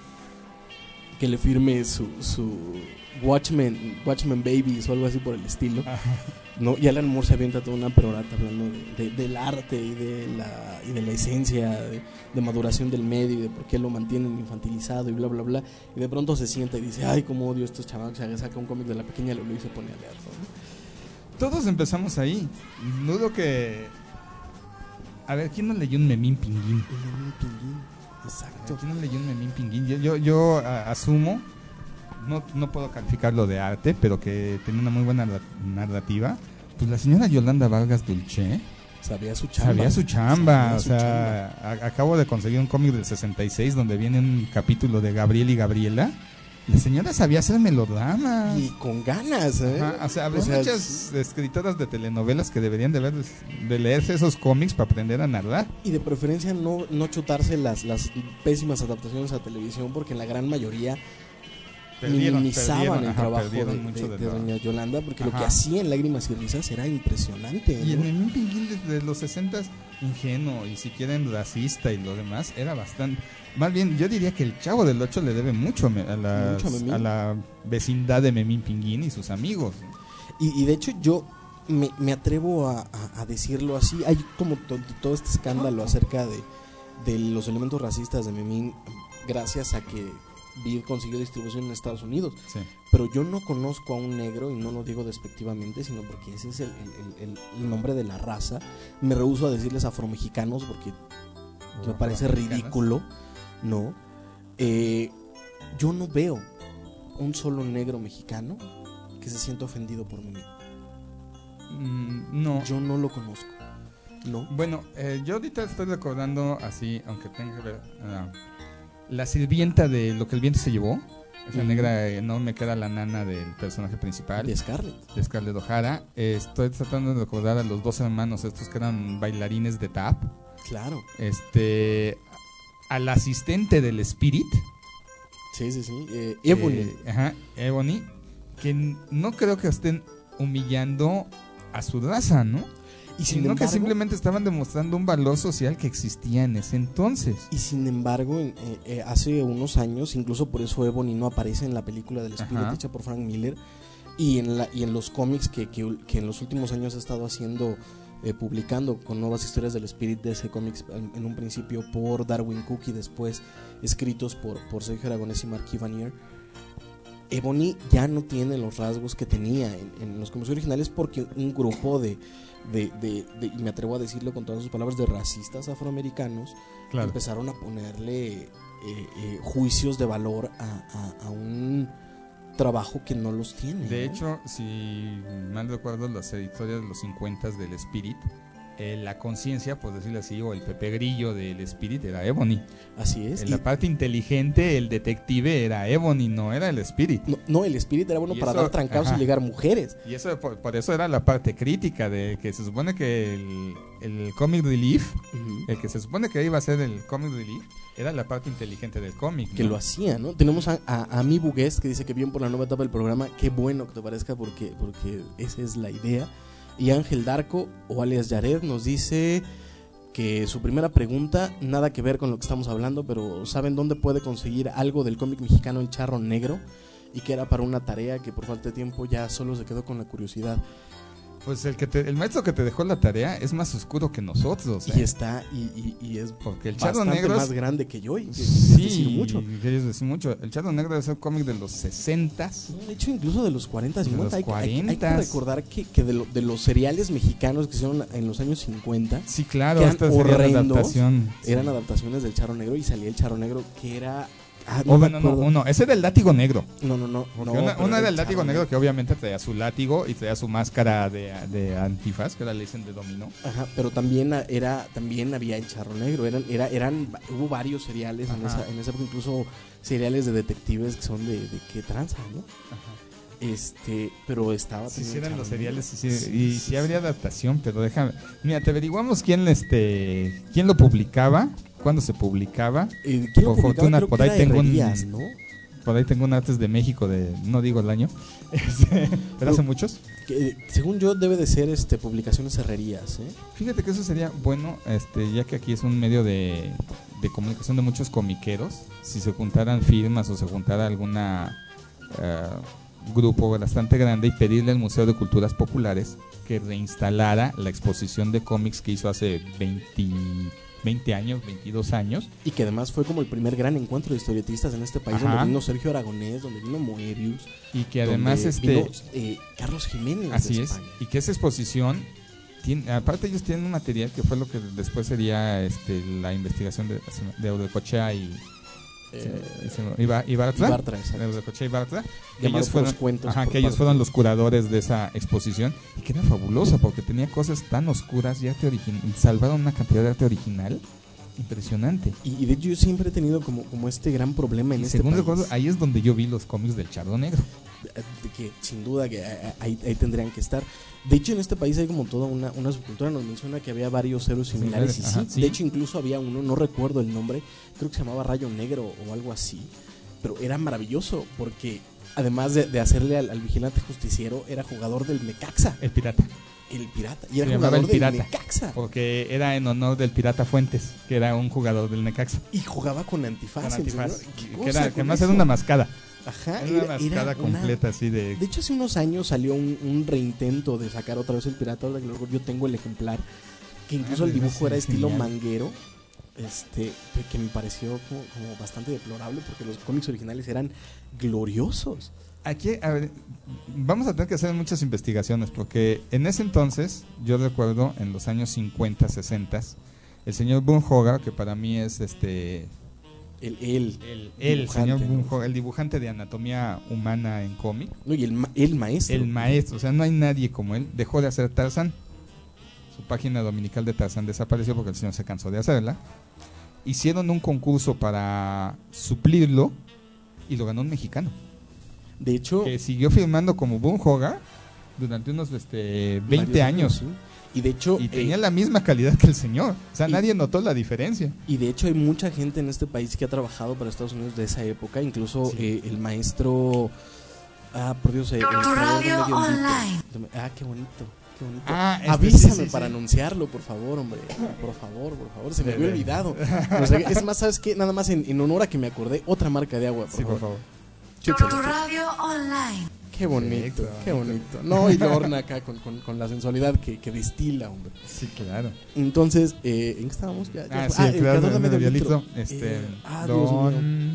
que le firme su, su Watchmen, Watchmen Babies o algo así por el estilo. ¿No? Y Alan Moore se avienta toda una perorata hablando de, de- del arte y de la, y de la esencia de, de maduración del medio y de por qué lo mantienen infantilizado y bla bla bla, y de pronto se sienta y dice, ay, cómo odio a estos chavales, se saca un cómic de La Pequeña Lulú y se pone a leer, ¿no? Todos empezamos ahí. Dudo que. A ver, ¿quién no leyó un Memín Pinguín? El Memín Pinguín, exacto. ¿Quién no leyó un Memín Pinguín? Yo, yo, yo a- asumo, no, no puedo calificarlo de arte, pero que tiene una muy buena narra- narrativa. Pues la señora Yolanda Vargas Dulce Sabía su chamba. sabía su chamba. Sabía O su sea, a- acabo de conseguir un cómic del sesenta y seis donde viene un capítulo de Gabriel y Gabriela. La señora sabía hacer melodramas. Y con ganas, ¿eh? Ajá, o sea, había O sea, muchas escritoras de telenovelas que deberían de, ver, de leerse esos cómics para aprender a narrar. Y de preferencia no, no chutarse las, las pésimas adaptaciones a televisión, porque en la gran mayoría Perdieron, minimizaban perdieron, el ajá, trabajo de, perdieron de- mucho de de la- doña Yolanda, porque lo Ajá. que hacía en Lágrimas y Risas era impresionante, Y ¿no? el Memín Pinguín desde los sesentas, ingenuo y si quieren racista y lo demás, era bastante... Más bien, yo diría que el Chavo del Ocho le debe mucho a, me- a las- Mucho a Memín. a la vecindad de Memín Pinguín y sus amigos. Y, y de hecho yo me, me atrevo a, a- a decirlo así. Hay como to- todo este escándalo acerca de, de los elementos racistas de Memín gracias a que Vid consiguió distribución en Estados Unidos. Sí. Pero yo no conozco a un negro, y no lo digo despectivamente, sino porque ese es el, el- el- el nombre de la raza. Me rehúso a decirles afromexicanos porque me parece afroamericanas. ridículo, ¿no? Eh, yo no veo un solo negro mexicano que se sienta ofendido por Memín. Mm, no. Yo no lo conozco, ¿no? Bueno, eh, yo ahorita estoy recordando así, aunque tenga que ver... ah, la sirvienta de Lo que el viento se llevó. Esa Ujú. negra enorme que era la nana del personaje principal. De Scarlett. de Scarlett O'Hara. Eh, estoy tratando de recordar a los dos hermanos estos que eran bailarines de tap. Claro. Este, al asistente del Spirit, Sí, sí, sí. Eh, Ebony. eh, ajá, Ebony, que n- no creo que estén humillando a su raza, ¿no? y, sin Sino que embargo, simplemente estaban demostrando un valor social que existía en ese entonces. y sin embargo, en- eh, eh, hace unos años, incluso por eso Ebony no aparece en la película del Spirit Ajá. hecha por Frank Miller, y en, la, y en los cómics que, que, que en los últimos años ha estado haciendo, eh, publicando con nuevas historias del Spirit de ese cómics, en, en un principio por Darwin Cook y después escritos por, por Sergio Aragonés y Mark Evanier. Ebony ya no tiene los rasgos que tenía en, en los cómics originales porque un grupo de, de, de, de, y me atrevo a decirlo con todas sus palabras, de racistas afroamericanos Claro. empezaron a ponerle eh, eh, juicios de valor a, a, a un trabajo que no los tiene. De ¿no? hecho, si mal recuerdo, las editorias de los cincuenta del Spirit, eh, la conciencia, por decirlo así, o el Pepe Grillo del Spirit era Ebony. Así es. En Y- la parte inteligente, el detective era Ebony, no era el Spirit. no, no, el Spirit era bueno Y para eso- dar trancados ajá. y ligar mujeres. Y eso por, por eso era la parte crítica de que se supone que el, el Comic Relief, Ujú. el que se supone que iba a ser el Comic Relief, era la parte inteligente del cómic. Que ¿no? lo hacía, ¿no? Tenemos a, a, a mi Bugués que dice que bien por la nueva etapa del programa, qué bueno que te parezca porque, porque esa es la idea. Y Ángel Darko, o alias Yared, nos dice que su primera pregunta, nada que ver con lo que estamos hablando, pero ¿saben dónde puede conseguir algo del cómic mexicano El Charro Negro? Y que era para una tarea que por falta de tiempo ya solo se quedó con la curiosidad. Pues el que te- el maestro que te dejó la tarea es más oscuro que nosotros. ¿eh? Y está, y, y, y es Porque el Charro bastante Negro es- más grande que yo, y que, Sí, es decir mucho. quieres decir mucho. El Charro Negro es un cómic de los sesentas. No, de hecho, incluso de los cuarenta, De cincuenta. los Hay, hay- hay que cuarentas. recordar que, que de, lo- de los seriales mexicanos que hicieron en los años cincuenta, Sí, claro, Que eran esta sería la horrendos, adaptación. eran Sí. adaptaciones del Charro Negro y salía el Charro Negro que era... Ah, Oh, me bueno, no, acuerdo. uno, ese era el látigo negro. No, no, no. Porque no, una, pero una era el Charro látigo negro que obviamente traía su látigo y traía su máscara de, de antifaz, que era la dicen de dominó. Ajá, pero también a- era, también había el Charro Negro. Eran, era, eran, hubo varios seriales en Ajá. esa, en esa época, incluso seriales de detectives que son de, de qué tranza, ¿no? Ajá. Este, pero estaba. Sí, también sí eran Charro los Negro. seriales sí, sí, Sí, y sí, sí, sí. habría adaptación, pero déjame. Mira, te averiguamos quién este quién lo publicaba, cuándo se publicaba. Eh, ¿quién lo Por publicaba? fortuna, Creo por que ahí era tengo un- Herrerías, ¿no? Por ahí tengo un Artes de México de no digo el año. Este, pero hace muchos. Que, según yo debe de ser este Publicaciones Herrerías, ¿eh? Fíjate que eso sería bueno, este, ya que aquí es un medio de, de comunicación de muchos comiqueros, si se juntaran firmas o se juntara alguna eh, grupo bastante grande y pedirle al Museo de Culturas Populares que reinstalara la exposición de cómics que hizo hace veinte, veinte años, veintidós años. Y que además fue como el primer gran encuentro de historietistas en este país, Ajá. donde vino Sergio Aragonés, donde vino Moebius, Y que además donde este vino, eh, Carlos Jiménez así de es, España. y que esa exposición tiene, aparte ellos tienen un material que fue lo que después sería este la investigación de, de Audecochea y Eh, se me- Iba- Ibartra, y Bartra, exacto. de Audecochea y Bartra, que Llamado ellos por fueron, los cuentos ajá, por que ellos parte- fueron los curadores de esa exposición y que era fabulosa porque tenía cosas tan oscuras y arte original, salvaron una cantidad de arte original impresionante. Y, y de hecho yo siempre he tenido como, como este gran problema en Y este según país, recuerdo, ahí es donde yo vi los cómics del Charro Negro. de que sin duda que eh, ahí, ahí tendrían que estar. De hecho, en este país hay como toda una, una subcultura. Nos menciona que había varios héroes similares. Y Ajá, sí, sí. de hecho, incluso había uno, no recuerdo el nombre, creo que se llamaba Rayo Negro o algo así. pero era maravilloso porque además de, de hacerle al, al vigilante justiciero, era jugador del Necaxa. El pirata. El pirata. Y era Se llamaba jugador el pirata, del Necaxa. porque era en honor del pirata Fuentes, que era un jugador del Necaxa. Y jugaba con antifaz. Con el antifaz. señor. ¿Qué Que, cosa era, que con además eso? era una mascada. Ajá, Era una mascada completa una- así de... De hecho, hace unos años salió un, un reintento de sacar otra vez el pirata. Ahora que lo- yo tengo el ejemplar, que incluso Ah, el dibujo sí, era estilo genial. manguero. Este, que me pareció como, como bastante deplorable porque los cómics originales eran gloriosos. Aquí, a ver, vamos a tener que hacer muchas investigaciones, porque en ese entonces, yo recuerdo, en los años cincuenta, sesenta, el señor Boone Hogarth, que para mí es este... El, el, El, el dibujante, señor Boone ¿no? Hogarth, el dibujante de anatomía humana en cómic, No, y el, ma- el maestro. el maestro, o sea, no hay nadie como él, dejó de hacer Tarzán. Su página dominical de Tarzán desapareció porque el señor se cansó de hacerla. Hicieron un concurso para suplirlo y lo ganó un mexicano, De hecho, que siguió firmando como Boone Hogarth durante unos este, veinte varios años. sí. Y de hecho, Y eh, tenía la misma calidad que el señor. O sea, y- nadie notó la diferencia. y de hecho hay mucha gente en este país que ha trabajado para Estados Unidos de esa época, incluso Sí. eh, el maestro, ah, por Dios, eh, el creador de Radio Medio Online. Ambiente. Ah, qué bonito, qué bonito. Ah, este, Avísame sí, sí, para sí. anunciarlo, por favor, hombre. Por favor, por favor, se me De- había de- olvidado. O sea, es más, ¿sabes qué? Nada más en, en honor a que me acordé, otra marca de agua, por Sí, por favor. favor. Chúchale. Tu radio online. Qué bonito, Sí, qué bonito. No, y Lorna acá con, con, con la sensualidad que, que destila, hombre. Sí, claro. Entonces, eh, ¿en qué estábamos? Ya, ya Ah, fue. sí, Ah, el el creador creador de de medio Medio litro. Litro. Este, Eh, ah, Dios mío. Don...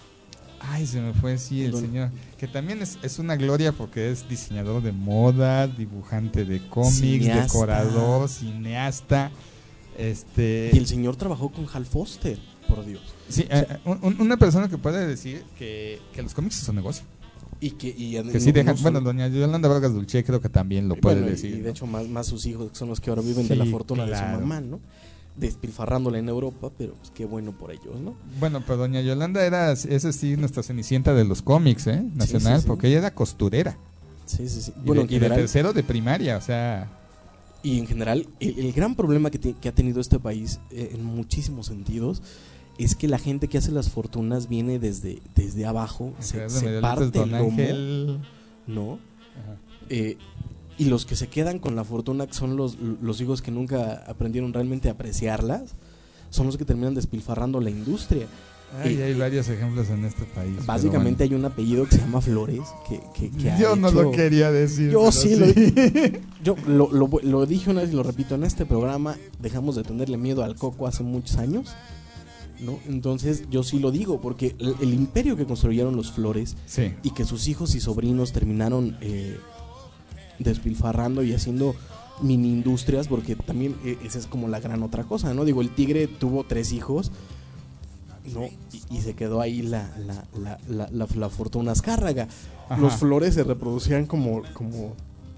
Ay, se me fue, sí, el Don- señor. Que también es, es una gloria porque es diseñador de moda, dibujante de cómics, Cineasta. decorador, cineasta. Este... Y el señor trabajó con Hal Foster, por Dios. Sí, eh, un- un- una persona que puede decir que, que los cómics es un negocio. Y que, y, Que no- sí dejan, no bueno, solo- doña Yolanda Vargas Dulce creo que también lo puede bueno, y- decir. Y de ¿no? hecho, más, más sus hijos que son los que ahora viven de Sí, la fortuna de claro. su mamá, ¿no? Despilfarrándola en Europa, pero pues qué bueno por ellos, ¿no? Bueno, pero doña Yolanda era, esa sí, nuestra cenicienta de los cómics, ¿eh? Nacional, sí, sí. porque ella era costurera. Sí, sí, sí. Y, Bueno, de, en y de general, tercero de primaria, o sea... y en general, el, el gran problema que, ti- que ha tenido este país eh, en muchísimos sentidos es que la gente que hace las fortunas viene desde, desde abajo, el se, creador de se Medio parte Litro es el Don lomo, Ángel... ¿no? Ajá. Eh, y los que se quedan con la fortuna, que son los, los hijos que nunca aprendieron realmente a apreciarlas, son los que terminan despilfarrando la industria. Ay, Eh, hay varios ejemplos en este país. Básicamente pero hay un apellido que se llama Flores, que, que, que bueno. ha Yo no hecho- lo quería decir. Yo pero sí, Lo, yo lo, lo, lo dije una vez y lo repito en este programa, dejamos de tenerle miedo al coco hace muchos años, ¿no? Entonces yo sí lo digo, porque el, el imperio que construyeron los Flores Sí. y que sus hijos y sobrinos terminaron eh, despilfarrando y haciendo mini industrias, porque también eh, esa es como la gran otra cosa, ¿no? Digo, el tigre tuvo tres hijos, ¿no? Y, y se quedó ahí la, la, la, la, la, la fortuna azcárraga. Ajá. Los Flores se reproducían como como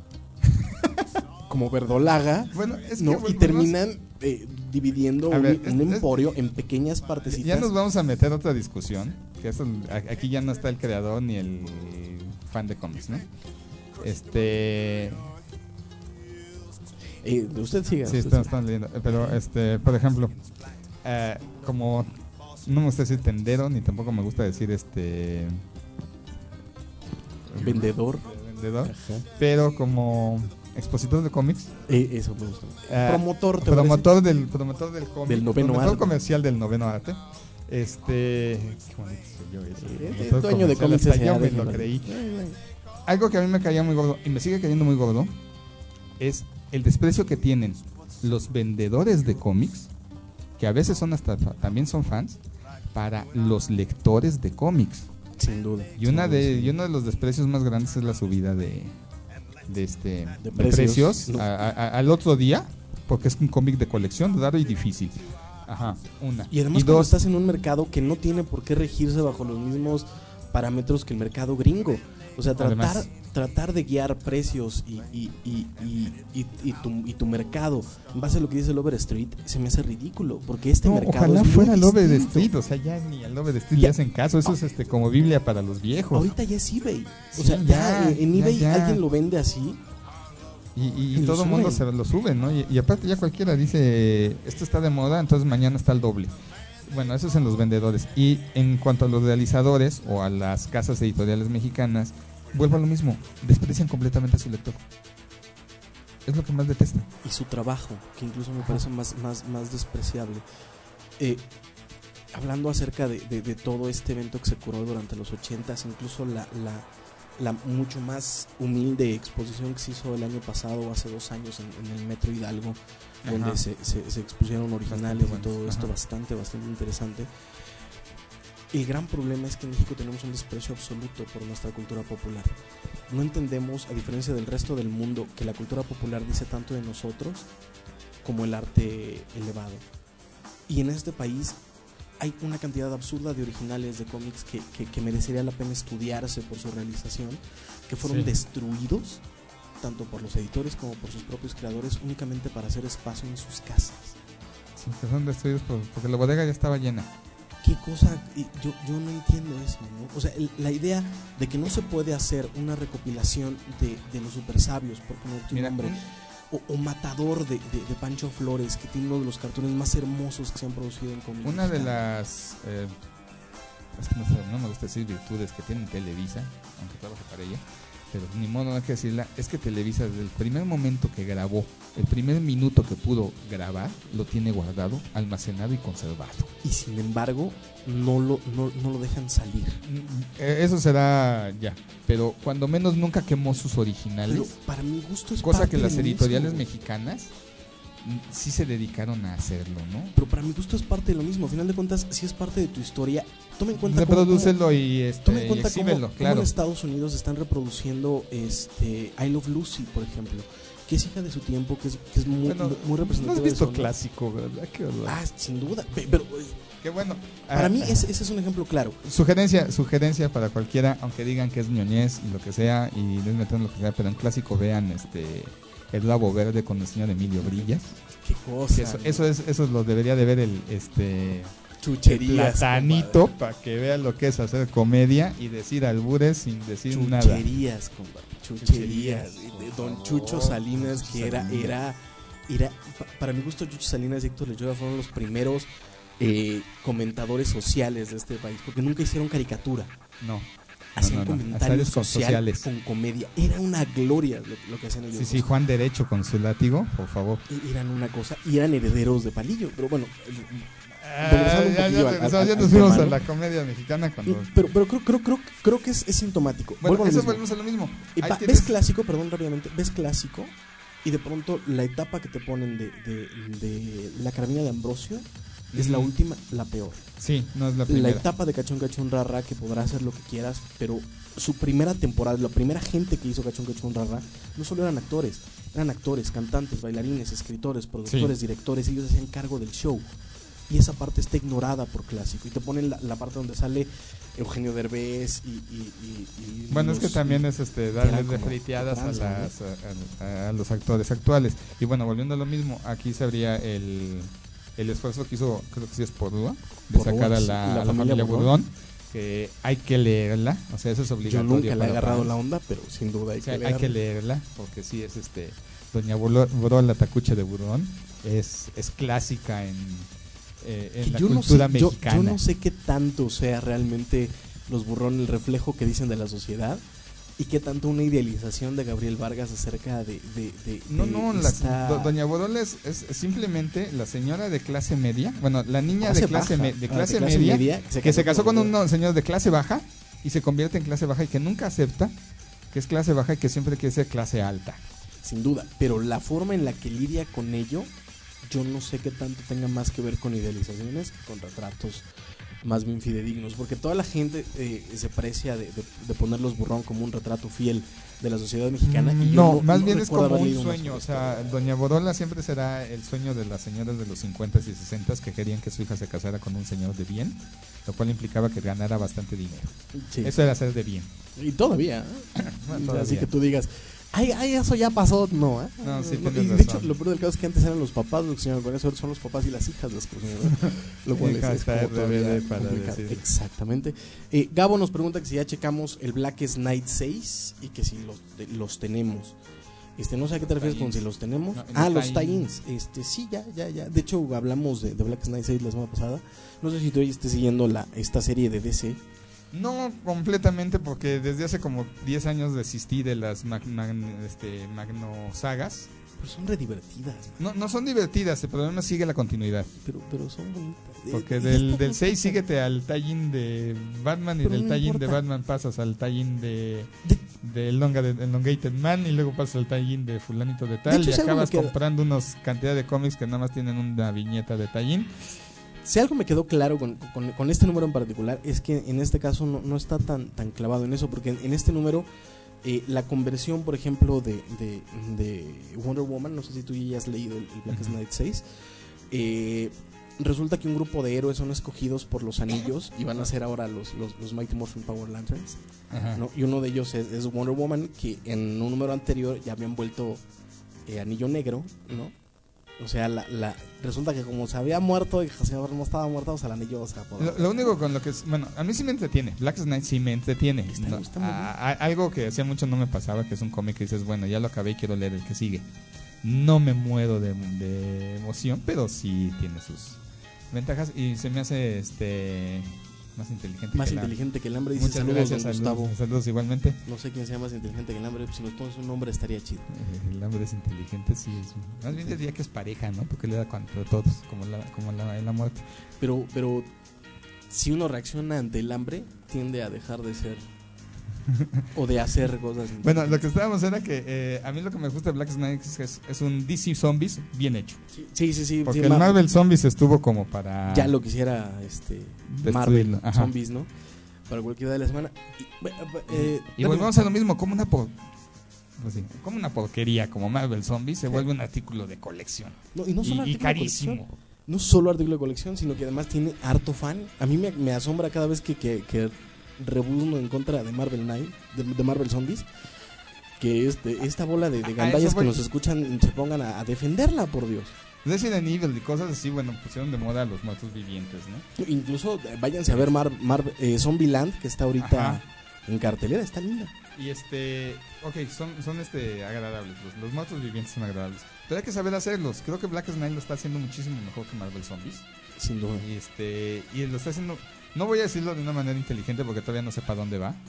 como verdolaga, Bueno, es que ¿no? Y volvemos- terminan eh, dividiendo A un, ver, un es- es- emporio en pequeñas partecitas. Ya nos vamos a meter a otra discusión. Que eso, a- aquí ya no está el creador ni el fan de cómics, ¿no? Este. Eh, usted siga. Sí, usted están, siga. están leyendo. Eh, Pero, este, por ejemplo, eh, como no me gusta decir tendero, ni tampoco me gusta decir este. Vendedor. Vendedor. Ajá. Pero como expositor de cómics, Eh, eso me gusta. eh, Promotor, ¿te promotor del promotor del cómic, Del noveno promotor arte. comercial del noveno arte. Este, qué bonito soy yo ese. parece? Eh, promotor dueño de comercial, cómics hasta S A, yo me déjelo lo ahí. creí. Eh, eh. Algo que a mí me caía muy gordo y me sigue cayendo muy gordo es el desprecio que tienen los vendedores de cómics, que a veces son hasta también son fans, para los lectores de cómics. Sin duda. Y una sin duda, de sin y uno de los desprecios más grandes es la subida de de este de precios. precios, No. a- a- al otro día, porque es un cómic de colección raro y difícil. Ajá, una. Y además y cuando dos, estás en un mercado que no tiene por qué regirse bajo los mismos parámetros que el mercado gringo. O sea, tratar, Además. tratar de guiar precios y, y, y, y, y, y tu, y tu mercado en base a lo que dice el Overstreet se me hace ridículo, porque este no, mercado ojalá es muy fuera el Love de distinto. Street, o sea, ya ni al Love de Street Ya. le hacen caso, eso es este como Biblia para los viejos. Ahorita ya es eBay. O Sí, sea, ya, ya, en ya, eBay ya. alguien lo vende así. Y, y- y Y lo todo el mundo se suben. lo sube, ¿no? Y, y aparte ya cualquiera dice, esto está de moda, entonces mañana está el doble. bueno, eso es en los vendedores. Y en cuanto a los realizadores o a las casas editoriales mexicanas, vuelvo a lo mismo, desprecian completamente a su lector. Es lo que más detestan. Y su trabajo, que incluso me parece más, más, más despreciable. Eh, hablando acerca de, de, de todo este evento que se curó durante los ochentas, incluso la, la, la mucho más humilde exposición que se hizo el año pasado o hace dos años en, en el Metro Hidalgo, Ajá. donde se, se, se expusieron originales y todo esto, Ajá. bastante, bastante interesante. El gran problema es que en México tenemos un desprecio absoluto por nuestra cultura popular. No entendemos, a diferencia del resto del mundo, que la cultura popular dice tanto de nosotros como el arte elevado. Y en este país hay una cantidad absurda de originales de cómics que, que, que merecería la pena estudiarse por su realización, que fueron sí. destruidos tanto por los editores como por sus propios creadores únicamente para hacer espacio en sus casas. Sí, que son destruidos por, porque la bodega ya estaba llena. ¿Qué cosa? Yo, yo no entiendo eso, ¿no? O sea, el, la idea de que no se puede hacer una recopilación de, de los super sabios, por poner tu Mira, nombre, o, o Matador de, de, de Pancho Flores, que tiene uno de los cartones más hermosos que se han producido en cómics. Una de las, eh, es que no, sé, no me gusta decir virtudes que tiene Televisa, aunque trabaje para ella, pero ni modo, no hay que decirla, es que Televisa desde el primer momento que grabó, el primer minuto que pudo grabar, lo tiene guardado, almacenado y conservado. Y sin embargo, no lo, no, no lo dejan salir. Eso será ya, pero cuando menos nunca quemó sus originales. Pero para mi gusto es cosa parte que las editoriales mismo. mexicanas sí se dedicaron a hacerlo, ¿no? Pero para mi gusto es parte de lo mismo. Al final de cuentas, si es parte de tu historia, toma en cuenta reprodúcelo cómo, y, este, toma en cuenta y exhíbelo, cómo, claro. cómo en Estados Unidos están reproduciendo este I Love Lucy, por ejemplo, que es hija de su tiempo, que es, que es muy, bueno, muy representativa. No has visto de clásico, ¿verdad? Qué horror. Ah, sin duda. Pero qué bueno. Para ah, mí ese, ese es un ejemplo claro. Sugerencia, sugerencia para cualquiera, aunque digan que es ñoñez y lo que sea, y les meten lo que sea, pero en clásico vean este El Labo Verde con el señor Emilio Brillas. Qué cosa. Eso, eso es, eso lo debería de ver el este Chucherías, el platanito para que vean lo que es hacer comedia y decir albures sin decir Chucherías, nada. Chucherías, compadre. Chucherías. De Don Chucho Salinas, que era, era, era, para mi gusto, Chucho Salinas y Héctor Lechuga fueron los primeros eh, comentadores sociales de este país, porque nunca hicieron caricatura. No. Hacían no, no, no. comentarios social, sociales con comedia. Era una gloria lo, lo que hacían ellos. Sí, sí, Juan Derecho con su látigo, por favor. Eran una cosa, y eran herederos de Palillo, pero bueno. Ah, ya, ya, al, al, ya nos fuimos a la comedia mexicana cuando... Pero, pero creo, creo, creo, creo que es, es sintomático. Bueno, eso volvemos a lo mismo. Eh, va, ves clásico, perdón, rápidamente, ves clásico y de pronto la etapa que te ponen de, de, de la carabina de Ambrosio es mm. la última, la peor. Sí, no es la primera. La etapa de Cachón Cachón Rara, que podrá hacer lo que quieras, pero su primera temporada, la primera gente que hizo Cachón Cachón Rara, no solo eran actores, eran actores, cantantes, bailarines, escritores, productores, sí. directores, ellos hacían cargo del show. Y esa parte está ignorada por clásico. Y te ponen la, la parte donde sale Eugenio Derbez y... y, y, y bueno, los, es que también es este darles de friteadas a, las, a, a, a los actores actuales. Y bueno, volviendo a lo mismo, aquí se habría el, el esfuerzo que hizo, creo que sí es Porrúa, de Porrúa, sacar a la, sí, la a la familia, familia Burrón, que hay que leerla, o sea, eso es obligatorio. Yo nunca le he agarrado para, la onda, pero sin duda hay, o sea, que, hay que leerla, porque sí es este Doña Buró, la tacucha de Burón, es, es clásica en... Eh, en la yo cultura no sé, mexicana. Yo, yo no sé qué tanto sea realmente los Burrón el reflejo que dicen de la sociedad y qué tanto una idealización de Gabriel Vargas acerca de... de, de no, de no, esta... la, do, Doña Burrón es, es simplemente la señora de clase media, bueno, la niña clase de clase, me, de clase, ah, de clase media, media que se, que se casó con, con un señor de clase baja y se convierte en clase baja y que nunca acepta que es clase baja y que siempre quiere ser clase alta. Sin duda, pero la forma en la que lidia con ello, yo no sé qué tanto tenga más que ver con idealizaciones que con retratos más bien fidedignos, porque toda la gente eh, se precia de, de, de poner los Burrón como un retrato fiel de la sociedad mexicana. Y no, yo no, más no bien es como un sueño, o sea, historia. Doña Borola siempre será el sueño de las señoras de los cincuentas y sesentas que querían que su hija se casara con un señor de bien, lo cual implicaba que ganara bastante dinero. Sí. Eso era ser de bien. Y todavía, ¿eh? Bueno, todavía. Así que tú digas, ay, ay, eso ya pasó, no, ¿eh? No, sí, no, y de hecho, lo peor del caso es que antes eran los papás los que se iban con eso, son los papás y las hijas las que se iban, lo cual es, es como todavía complicado. Exactamente. Eh, Gabo nos pregunta que si ya checamos el Black Knight seis y que si los, los tenemos. Este, no sé a qué te refieres con si los tenemos. No, ah, los los tie-ins. tie-ins. Este, sí, ya, ya, ya. De hecho, hablamos de, de Black Knight seis la semana pasada. No sé si tú estés siguiendo la, esta serie de D C. No completamente, porque desde hace como diez años desistí de las mag, mag, este, magno sagas. Pero son re divertidas. No, no son divertidas, el problema sigue la continuidad. Pero, pero son bonitas. Porque Eh, del, esta del no seis pasa. síguete al tie-in de Batman y Pero del no tie-in de importa. Batman pasas al tie-in de, De- de Elonga- de Elongated Man y luego pasas al tie-in de fulanito de tal hecho, y si algo acabas me queda- comprando unos cantidad de cómics que nada más tienen una viñeta de tie-in. Si algo me quedó claro con, con, con este número en particular es que en este caso no, no está tan, tan clavado en eso, porque en, en este número eh, la conversión, por ejemplo, de, de, de Wonder Woman, no sé si tú ya has leído el, el Black Knight seis, eh, resulta que un grupo de héroes son escogidos por los anillos y van a ser ahora los, los, los Mighty Morphin Power Lanterns, Ajá. ¿no? Y uno de ellos es, es Wonder Woman, que en un número anterior ya habían vuelto eh, anillo negro, ¿no? O sea, la, la, resulta que como se había muerto y José no estaba muerto, o sea, el anillo, o sea, por- Lo, lo único con lo que es, bueno, a mí sí me entretiene, Black Knight sí me entretiene. Está- No, está muy bien. a- a- algo que hacía mucho no me pasaba, que es un cómic que dices, bueno, ya lo acabé y quiero leer el que sigue. No me muero de, de emoción, pero sí tiene sus ventajas y se me hace este más inteligente. más que la- inteligente que el hambre. Dice Muchas saludos, gracias, don saludos, Gustavo. saludos igualmente. No sé quién sea más inteligente que el hambre, si nos pones un nombre estaría chido. Eh, El hambre es inteligente, sí. Es, más bien diría que es pareja, ¿no? Porque le da contra todos, como la, como la, la muerte. Pero, pero si uno reacciona ante el hambre, tiende a dejar de ser o de hacer cosas. Bueno, lo que estábamos era que eh, a mí lo que me gusta de Black Knight es que es, es un D C Zombies bien hecho. Sí, sí, sí. Porque sí, el ma- Marvel Zombies estuvo como para... ya lo quisiera este Destruirlo, Marvel ajá. Zombies, ¿no? Para cualquier día de la semana. Y, bueno, eh, Y dame- volvemos a lo mismo, como una por- pues sí, como una porquería, como Marvel Zombies, se vuelve un artículo de colección. No, y no solo y, y artículo de carísimo. colección. No solo artículo de colección, sino que además tiene harto fan. A mí me, me asombra cada vez que, que, que rebuzno en contra de Marvel Knight, de, de Marvel Zombies, que este, esta bola de, de Ah, gandallas eso que voy. nos escuchan se pongan a, a defenderla, por Dios. Resident Evil y cosas así, bueno, pusieron de moda a los muertos vivientes, ¿no? Incluso eh, váyanse a ver Mar, Mar, eh, Zombieland, que está ahorita Ajá. en cartelera, está linda. Y este, ok, son, son este agradables, los, los muertos vivientes son agradables. Pero hay que saber hacerlos. Creo que Black Knight lo está haciendo muchísimo mejor que Marvel Zombies. Sin duda. Y este, y lo está haciendo, no voy a decirlo de una manera inteligente porque todavía no sé para dónde va.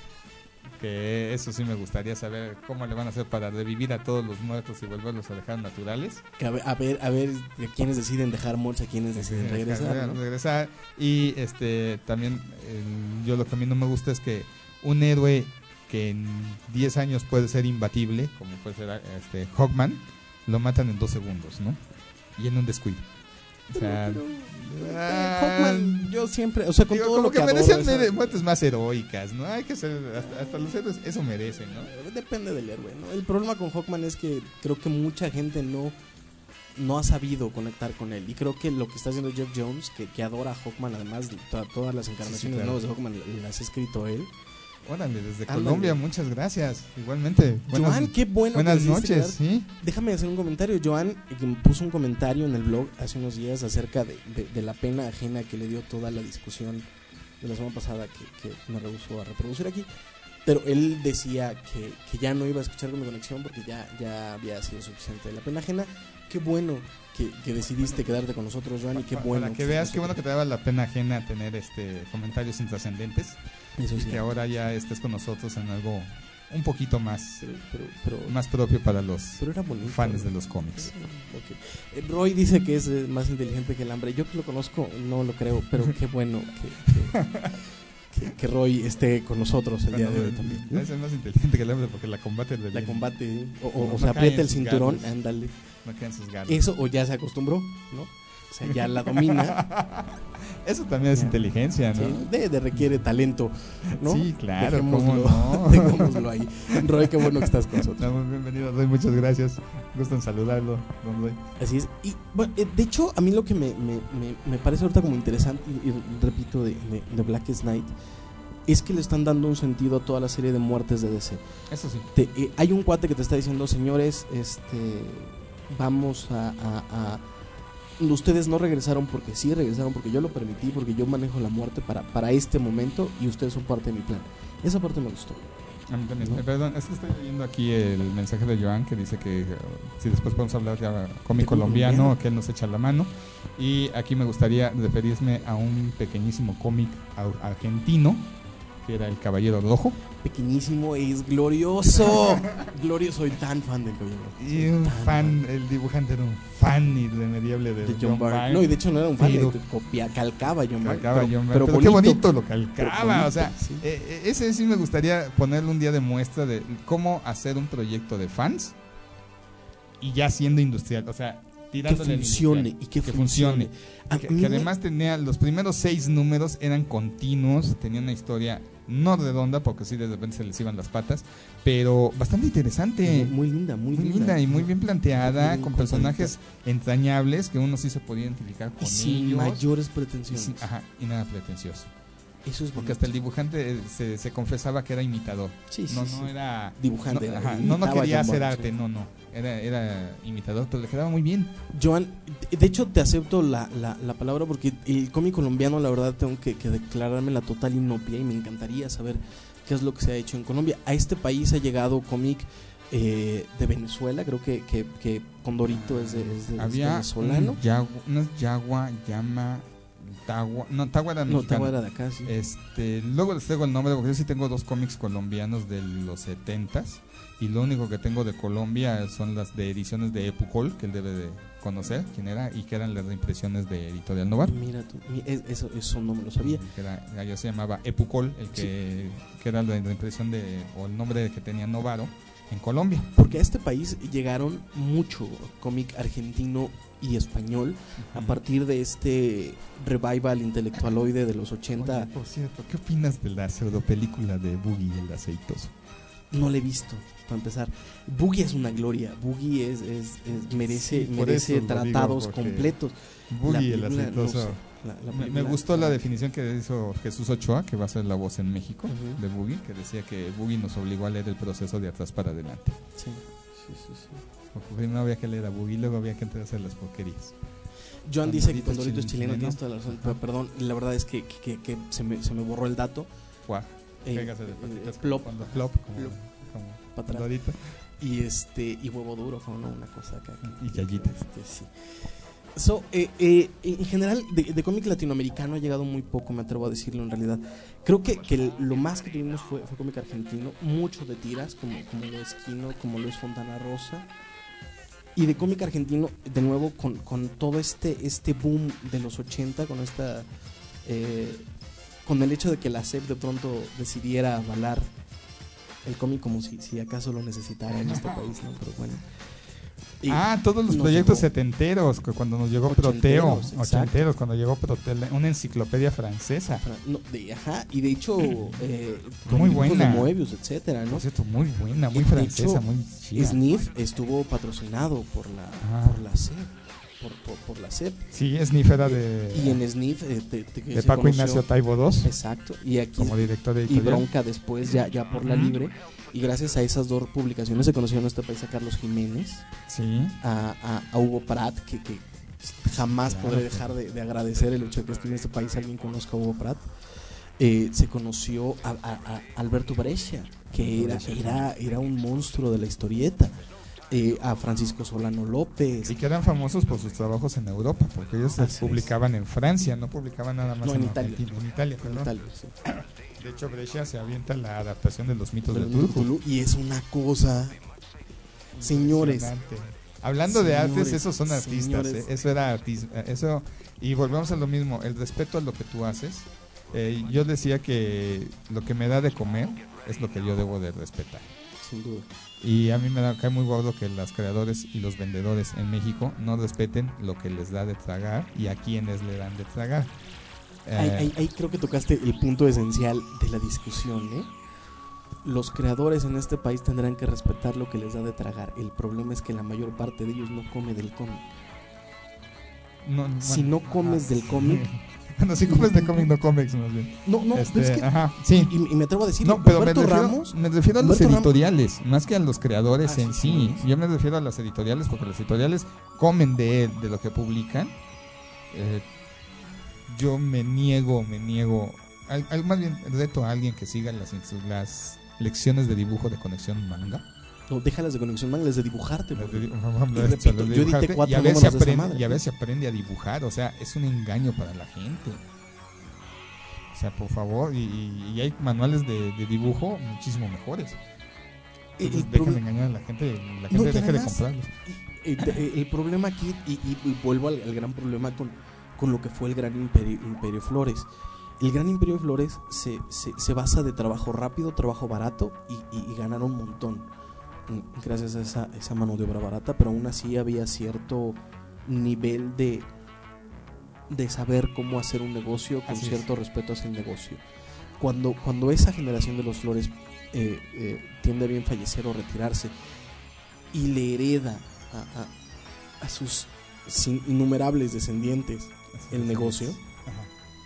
Que eso sí me gustaría saber cómo le van a hacer para revivir a todos los muertos y volverlos a dejar naturales. Que a ver, a ver, a ver a quiénes deciden dejar muertos, a quiénes deciden regresar, ¿no? regresar. Y este también el- yo lo que a mí no me gusta es que un héroe que en diez años puede ser imbatible, como puede ser este Hawkman, lo matan en dos segundos, ¿no? Y en un descuido. O sea, Pero, pero, ah, Hawkman, yo siempre, o sea, con digo, todo como lo que que adoro merecen esa- mere- muertes más heroicas, ¿no? Hay que ser, hasta, hasta los héroes eso merecen, ¿no? Depende del héroe, ¿no? El problema con Hawkman es que creo que mucha gente no, no ha sabido conectar con él. Y creo que lo que está haciendo Jeff Jones, que, que adora a Hawkman, además de to- todas las encarnaciones Sí, sí, claro. nuevas de Hawkman las ha escrito él. Órale, desde Ándale. Colombia, muchas gracias. Igualmente. Buenas, Joan, qué bueno que buenas decidiste noches, quedar- sí. Déjame hacer un comentario. Joan eh, que puso un comentario en el blog hace unos días acerca de, de- de la pena ajena que le dio toda la discusión de la semana pasada que, que me rehusó a reproducir aquí. Pero él decía que, que ya no iba a escuchar con mi conexión porque ya, ya había sido suficiente de la pena ajena. Qué bueno que, que decidiste quedarte con nosotros, Joan, y qué Pa- bueno. Para que veas, qué bueno que te daba la pena ajena tener este comentarios intrascendentes. Eso Y sí. que ahora ya estés con nosotros en algo un poquito más, Pero, pero, pero, más propio para los pero era bonito. fans de los cómics. Ok. Eh, Roy dice que es eh, más inteligente que el hambre. Yo que lo conozco no lo creo, pero qué bueno que, que, que- que Roy esté con nosotros el día de hoy también. ¿no? Es el más inteligente que el hombre porque la combate de La combate, ¿eh? o, o, No, o no se cae aprieta en el sus cinturón, garras. ándale. No quedan sus garras. Eso o ya se acostumbró, ¿no? O sea, ya la domina. Eso también es Ya. inteligencia, ¿no? Sí, de, de requiere talento, ¿no? Sí, claro, Dejémoslo, cómo no. dejémoslo ahí. Roy, qué bueno que estás con nosotros. No, muy bienvenido, Roy, muchas gracias. Gusto en saludarlo, don Roy. Así es. Y bueno, eh, de hecho, a mí lo que me, me, me, me parece ahorita como interesante, y, y repito, de, de, de Blackest Night, es que le están dando un sentido a toda la serie de muertes de D C. Eso sí. Te- eh, hay un cuate que te está diciendo, señores, este, vamos a, a- a- ustedes no regresaron porque sí regresaron, porque yo lo permití, porque yo manejo la muerte para, para este momento y ustedes son parte de mi plan. Esa parte me gustó. A mí también. ¿No? Eh, perdón, es que estoy leyendo aquí el mensaje de Joan que dice que eh, si después podemos hablar de cómic colombiano, colombiano. que él nos echa la mano. Y aquí me gustaría referirme a un pequeñísimo cómic ar- argentino que era El Caballero Rojo. Pequeñísimo, es glorioso. Glorioso, soy tan fan del Caballero Rojo. Y Soy un tan fan, el dibujante era un fan irremediable de, de John John Byrne. Byrne. No, y de hecho no era un fan, Pero- de copia, calcaba John Byrne. Calcaba pero, John Byrne, pero pero qué bonito. bonito lo calcaba, Pero bonito, o sea, sí. eh, eh, ese sí me gustaría ponerle un día de muestra de cómo hacer un proyecto de fans y ya siendo industrial, o sea, Que tirándole al funcione industrial, y que, que funcione. funcione. A que, mí que me- además tenía los primeros seis números eran continuos, tenía una historia no redonda porque sí de repente se les iban las patas, pero bastante interesante. Muy, muy linda, muy, Muy linda y muy bien planteada, Muy bien con contadita. personajes entrañables que uno sí se podía identificar Y con sin ellos. mayores Y, pretensiones. sin- ajá, y nada pretencioso. Eso es Porque bonito. hasta el dibujante eh, se, se confesaba que era imitador. Sí, sí, no, sí. no era Dibujante, No, era- ajá, no, no imitaba quería a John hacer Byrne, arte, sí. no, no. Era, era imitador, pero le quedaba muy bien. Joan, de- de hecho te acepto la, la, la palabra porque el cómic colombiano, la verdad, tengo que, que declararme la total inopia y me encantaría saber qué es lo que se ha hecho en Colombia. A este país ha llegado cómic eh, de Venezuela, creo que, que, que Condorito es, de, es, de- es Había venezolano. un Yagua, no es Yagua, Llama, Tagua, no, Tagua era No, mexicano. Tagua era de acá, sí. Este, luego les traigo el nombre porque yo sí tengo dos cómics colombianos de los setentas y lo único que tengo de Colombia son las de ediciones de Epucol, que él debe de conocer quién era, y que eran las reimpresiones de Editorial Novar. Mira tú, mi- es- eso, eso no me lo sabía. Que era, allá se llamaba Epucol, el que, que era la reimpresión de, o el nombre que tenía Novaro en Colombia. Porque a este país llegaron mucho cómic argentino y español a partir de este revival intelectualoide de los ochenta. Oye, por cierto, ¿qué opinas de la pseudopelícula de Boogie el aceitoso? No le he visto, para empezar. Boogie es una gloria. Boogie es, es, es- merece, Sí, por merece eso lo digo, tratados porque completos. Boogie La el película, no aceitoso. sé, la- la Me, me película- gustó la definición que hizo Jesús Ochoa, que va a ser la voz en México Ujú. de Boogie, que decía que Boogie nos obligó a leer el proceso de atrás para adelante. Sí, sí, sí, sí. Porque primero había que leer a Boogie, luego había que entrar a hacer las porquerías. Joan dice que Condorito Condorito es es chileno, chileno. tienes toda la razón. Pero, perdón, la verdad es que, que- que- que se, me, se me borró el dato. Guau, Eh, pégase de eh, patitas plop. cuando flop, como, Plop. como Pa' atrás. Condorito. Y este y huevo duro fue una, una cosa acá. Y Yayita. Este, sí. So, eh, eh, en general, de, de cómic latinoamericano ha llegado muy poco, me atrevo a decirlo en realidad. Creo que, que el- lo más que tuvimos fue, fue cómic argentino, mucho de tiras, como, como lo es Quino, como lo es Fontana Rosa. Y de cómic argentino, de nuevo, con, con todo este, este boom de los ochenta, con esta eh, con el hecho de que la S E P de pronto decidiera avalar el cómic como si, si acaso lo necesitara en este país, ¿no? Pero bueno. Y Ah, todos los nos proyectos llegó- setenteros, que cuando nos llegó Proteo, Ochenteros, exacto. ochenteros, cuando llegó Proteo, una enciclopedia francesa. Fra- no, de, ajá, y de hecho, eh, Muy dibujos buena. de Moebius, etcétera, ¿no? Por cierto, muy buena, muy Y de francesa, hecho, muy chida. Sniff estuvo patrocinado por la, Ah. por la S E P, por, por, por la S E P. Sí, Sniff era de, Y en Sniff eh, te- te- de se Paco conoció- Ignacio Taibo dos, Exacto, y aquí como director de y editorial. Bronca después ya, ya por la Ujú. libre. Y gracias a esas dos publicaciones se conoció en este país a Carlos Jiménez, Sí, a, a, a Hugo Pratt, que, que jamás Claro. podré dejar de, de agradecer el hecho de que esté en este país alguien conozca a Hugo Pratt. Eh, se conoció a, a- a Alberto Brescia, que era, Brescia, era, era un monstruo de la historieta. Eh, a Francisco Solano López. y que eran famosos por sus trabajos en Europa, porque ellos Así publicaban en Francia, no publicaban nada más No, en, en Italia. Argentina, en Italia, En perdón. Italia, sí. De hecho, Brescia se avienta la adaptación de los mitos de Pero Cthulhu. Cthulhu, y es una cosa, señores. Impresionante. Hablando de Señores, artes, esos son artistas, señores. ¿eh? Eso era artismo, eso, y volvemos a lo mismo, el respeto a lo que tú haces. Eh, yo decía que lo que me da de comer es lo que yo debo de respetar. Sin duda. Y a mí me da, cae muy gordo que los creadores y los vendedores en México no respeten lo que les da de tragar y a quienes le dan de tragar. Ahí, Eh, ahí- ahí creo que tocaste el punto esencial de la discusión, ¿eh? Los creadores en este país tendrán que respetar lo que les da de tragar. El problema es que la mayor parte de ellos no come del cómic. no, Si bueno, no comes ajá. del cómic... Bueno, si comes de cómic, no cómics más bien. No, no, Este, pero es que... ajá, sí. Y, y me atrevo a decir, No, pero me Humberto refiero, Ramos... me refiero a los Humberto Ramos- editoriales, más que a los creadores Ah, en sí, sí. sí, sí. Yo me refiero a las editoriales porque los editoriales comen de, de lo que publican. Eh, yo me niego, me niego. Al, al- más bien, reto a alguien que siga las, instru- las lecciones de dibujo de Conexión Manga. No, déjalas de Conexión Manga, las de dibujarte. Las porque- de- y las repito, de yo dibujarte, edité cuatro y a ver si números de esa aprende, madre. y a ver si aprende a dibujar. O sea, es un engaño para la gente. O sea, por favor, y, y- y hay manuales de, de dibujo muchísimo mejores. El- Entonces, el dejen proble- de engañar a la gente, la No, gente que deje de además- comprarlos. El, el- el problema aquí, y, y- y vuelvo al, al gran problema con, con lo que fue el Gran Imperio, Imperio Flores. El Gran Imperio Flores se, se, se basa de trabajo rápido, trabajo barato y, y, y ganar un montón mm, gracias a esa, esa mano de obra barata, pero aún así había cierto nivel de, de saber cómo hacer un negocio con Así es. cierto respeto hacia el negocio. Cuando, cuando esa generación de los Flores eh, eh, tiende a bien fallecer o retirarse y le hereda a, a, a sus sin- innumerables descendientes el negocio, Ajá.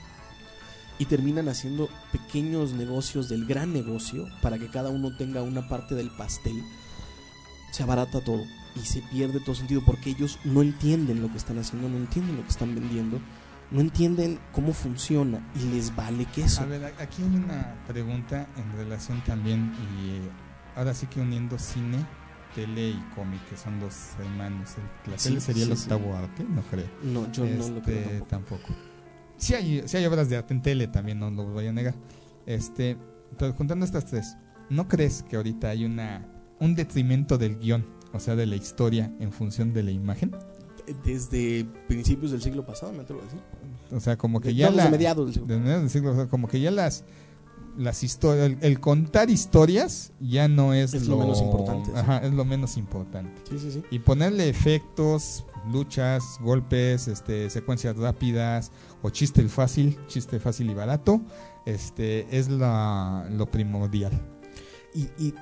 y terminan haciendo pequeños negocios del gran negocio para que cada uno tenga una parte del pastel, se abarata todo y se pierde todo sentido porque ellos no entienden lo que están haciendo, no entienden lo que están vendiendo, no entienden cómo funciona y les vale queso. A ver, a- aquí hay una pregunta en relación también, y eh, ahora sí que uniendo cine, tele y cómic, que son dos hermanos. El- La Sí, tele sería el sí, sí. octavo arte, no creo. No, yo no lo creo Este, tampoco. tampoco. Sí hay, sí hay obras de arte en tele también, no lo voy a negar. Este, pero juntando estas tres, ¿no crees que ahorita hay una un detrimento del guión, o sea, de la historia en función de la imagen? Desde principios del siglo pasado, me atrevo a decir. O sea, como que De- ya vamos, la, de mediados del siglo. de mediados del siglo, o sea, como que ya las las historias, el, el contar historias ya no es, Es lo menos importante, sí. Ajá, es lo menos importante. Sí, sí, sí. Y ponerle efectos, luchas, golpes, este, secuencias rápidas o chiste fácil, chiste fácil y barato, este, es la, lo primordial. Y, y,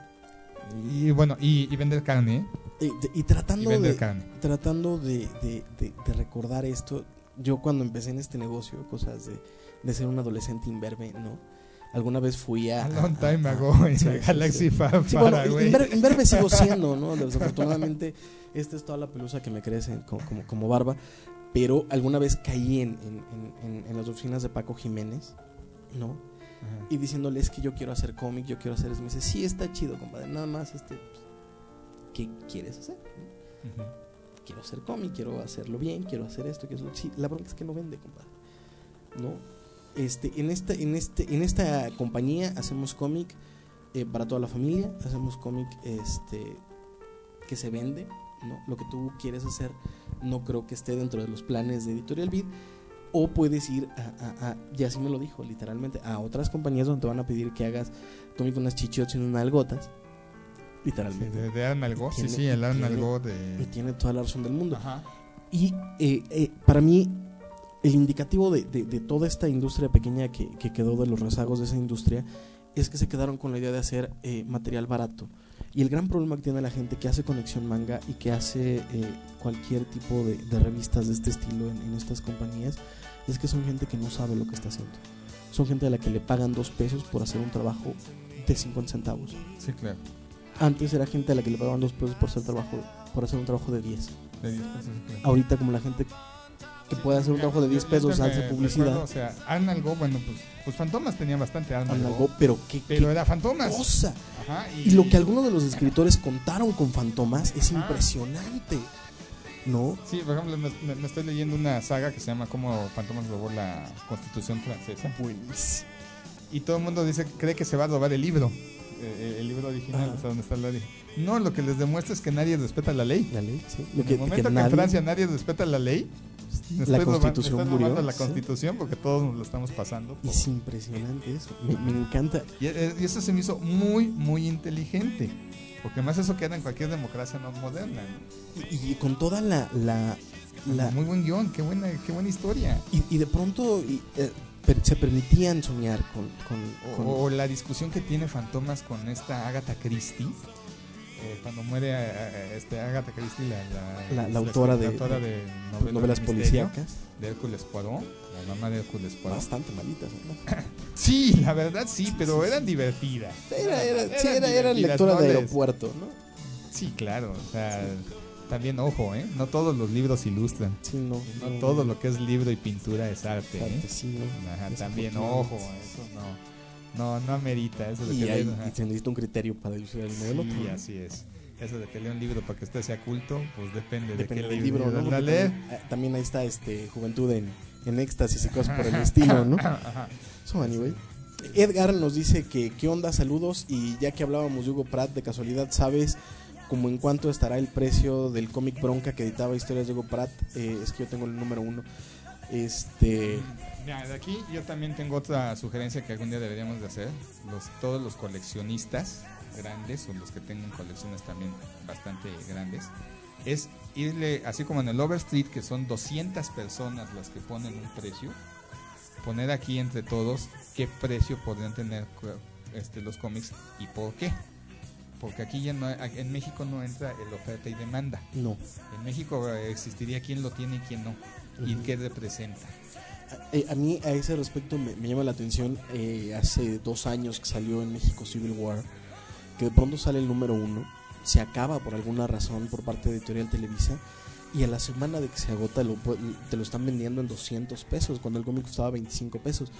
Y bueno, y, y vender carne, ¿eh? y- y Y tratando vender de, carne. tratando de, de- de- de recordar esto, yo cuando empecé en este negocio, cosas de, de ser un adolescente imberbe, ¿no? Alguna vez fui a... A long a- time a- ago en sí, la sí, Galaxy sí. Far Sí, bueno, Far Away. imber- imberbe sigo siendo, ¿no? Desafortunadamente, esta es toda la pelusa que me crece como, como, como barba. Pero alguna vez caí en, en, en- en- en las oficinas de Paco Jiménez, ¿no? Ajá. Y diciéndole, es que yo quiero hacer cómic, yo quiero hacer eso. Me dice, sí, está chido, compadre. Nada más, este, pues, ¿qué quieres hacer? Ujú. Quiero hacer cómic, quiero hacerlo bien, quiero hacer esto, quiero hacerlo. Sí, la bronca es que no vende, compadre. ¿No? Este, en esta, en este, en esta compañía hacemos cómic eh, para toda la familia, hacemos cómic este que se vende, ¿no? Lo que tú quieres hacer no creo que esté dentro de los planes de Editorial Beat. O puedes ir a, a, a, ya sí me lo dijo, literalmente, a otras compañías donde te van a pedir que hagas cómic con unas chichotas y unas nalgotas. Sí, Literalmente. de, de Alan Algo, sí, Tiene- sí, el Alan tiene- Algo Y de... tiene toda la razón del mundo. Ajá. Y eh, eh, para mí, el indicativo de, de- de toda esta industria pequeña que, que quedó de los rezagos de esa industria es que se quedaron con la idea de hacer eh, material barato. Y el gran problema que tiene la gente que hace Conexión Manga y que hace eh, cualquier tipo de, de revistas de este estilo en, en estas compañías es que son gente que no sabe lo que está haciendo. Son gente a la que le pagan dos pesos por hacer un trabajo de cincuenta centavos. Sí, claro. Antes era gente a la que le pagaban dos pesos por hacer, trabajo, por hacer un trabajo de diez. De diez pesos, sí, claro. Ahorita como la gente que puede hacer un trabajo de diez Yo- yo pesos también hace me publicidad, recuerdo, o sea, Alan Algo, bueno, pues, pues Fantomas tenía bastante Alan Alan Algo, Algo, pero qué, pero qué era Fantomas. cosa. Ajá, Y lo que algunos de los escritores contaron con Fantomas es Ajá. impresionante, ¿no? Sí, por ejemplo, me, me- me estoy leyendo una saga que se llama Cómo Fantomas robó la Constitución francesa. Buenísimo. Y todo el mundo dice, cree que se va a robar el libro. Eh, el libro original, Ajá. o sea, donde está la ley. No, lo que les demuestra es que nadie respeta la ley. La ley, sí. Lo En que, el momento que que, nadie- en Francia nadie respeta la ley, me La estoy roba- Constitución me estás murió, robando la sí. Constitución porque todos nos lo estamos pasando. por- Es impresionante eso. Me, me encanta. Y, eh, y eso se me hizo muy, muy inteligente. Porque más eso queda en cualquier democracia no moderna. ¿no? Y, y con toda la... la, la Muy buen guión, qué buena, qué buena historia. y, y de pronto y, eh, per- se permitían soñar con... con, con- O, o la discusión que tiene Fantomas con esta Agatha Christie. Eh, cuando muere eh, eh, este Agatha Christie, la, la, La- la autora de- la autora de novelas, novelas de misterio, policíacas. de Hércules Poirot, la mamá de Hércules Poirot. Bastante malitas, ¿no? Sí, la verdad sí, pero sí, eran sí. divertidas. Era, era, sí, Eran era, era divertidas, lectora no de les- aeropuerto, ¿no? Sí, claro, o sea, también ojo, ¿eh? No todos los libros ilustran. Sí, no. No no, todo no. lo que es libro y pintura es arte, ¿eh? Arte, sí, ¿no? Ajá, también ojo, eso no. No, no amerita eso de Y, que hay, lea- y se necesita un criterio para ilustrar el modelo. Sí, así es. Eso de que lea un libro para que usted sea culto, pues depende, Depende de del qué libro, ¿no? la Porque lee. también, eh, también ahí está este Juventud en, en éxtasis y cosas por el estilo, ¿no? So, anyway. Edgar nos dice que qué onda, saludos, y ya que hablábamos de Hugo Pratt, de casualidad, ¿sabes como en cuánto estará el precio del cómic Bronca que editaba historias de Hugo Pratt? Eh, es que yo tengo el número uno. Este... Mira, de aquí yo también tengo otra sugerencia que algún día deberíamos de hacer. Los, todos los coleccionistas grandes o los que tengan colecciones también bastante grandes, es irle, así como en el Overstreet, que son doscientas personas las que ponen un precio, poner aquí entre todos qué precio podrían tener este, los cómics y por qué. Porque aquí ya no, en México no entra el oferta y demanda. No. En México existiría quién lo tiene y quién no, y Ujú. qué representa. Eh, a mí a ese respecto me, me llama la atención, eh, hace dos años que salió en México Civil War, que de pronto sale el número uno, se acaba por alguna razón por parte de Editorial Televisa, y a la semana de que se agota lo, pu- te lo están vendiendo en doscientos pesos, cuando el cómic costaba veinticinco pesos.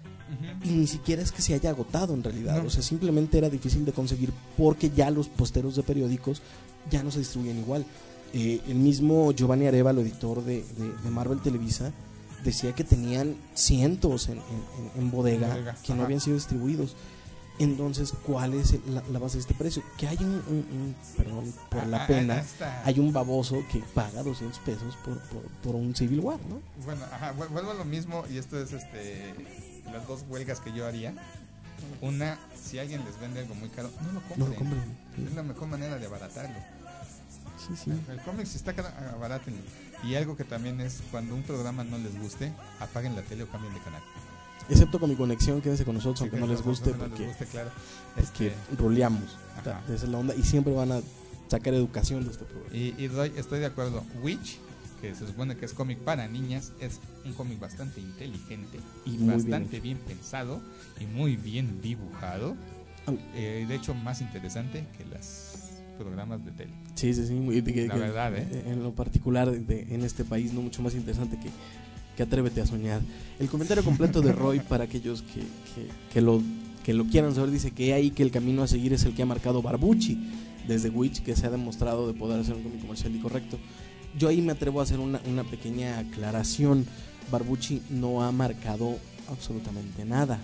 Y ni siquiera es que se haya agotado en realidad, No. o sea, simplemente era difícil de conseguir porque ya los posteros de periódicos ya no se distribuyen igual. Eh, el mismo Giovanni Arevalo, editor de, de, de Marvel Televisa, decía que tenían cientos en, en, en bodega, En bodega, que no ajá. habían sido distribuidos. Entonces, ¿cuál es el- la, la base de este precio? Que hay un, un- un- perdón por la Ah, pena, ah, está. hay un baboso que paga doscientos pesos por, por, por un Civil War, ¿no? Bueno, ajá, vu- vuelvo a lo mismo, y esto es este las dos huelgas que yo haría. Una, si alguien les vende algo muy caro, no lo compren. No lo compren. Sí, Es la mejor manera de abaratarlo. sí, sí. El cómic, si está caro, abarátenlo. Y algo que también es, cuando un programa no les guste, apaguen la tele o cambien de canal. Excepto con mi conexión, quédense con nosotros, Sí, aunque que no les los- guste, no les porque, guste, claro. porque Este, roleamos. Ajá. Esa es la onda. Y siempre van a sacar educación de este programa. y, y doy- estoy de acuerdo. Witch, que se supone que es cómic para niñas, es un cómic bastante inteligente Y muy bastante bien bien, pensado y muy bien dibujado. Au. Eh, de hecho, más interesante que los programas de tele. Sí, sí, sí. muy- de que- La que- verdad, ¿eh? En lo particular, de- en este país, no mucho más interesante que, que Atrévete a Soñar. El comentario completo de Roy, para aquellos que, que, que lo, que lo quieran saber, dice que ahí que el camino a seguir es el que ha marcado Barbucci desde Witch, que se ha demostrado de poder hacer un cómic comercial y correcto. Yo ahí me atrevo a hacer una, una pequeña aclaración. Barbucci no ha marcado absolutamente nada.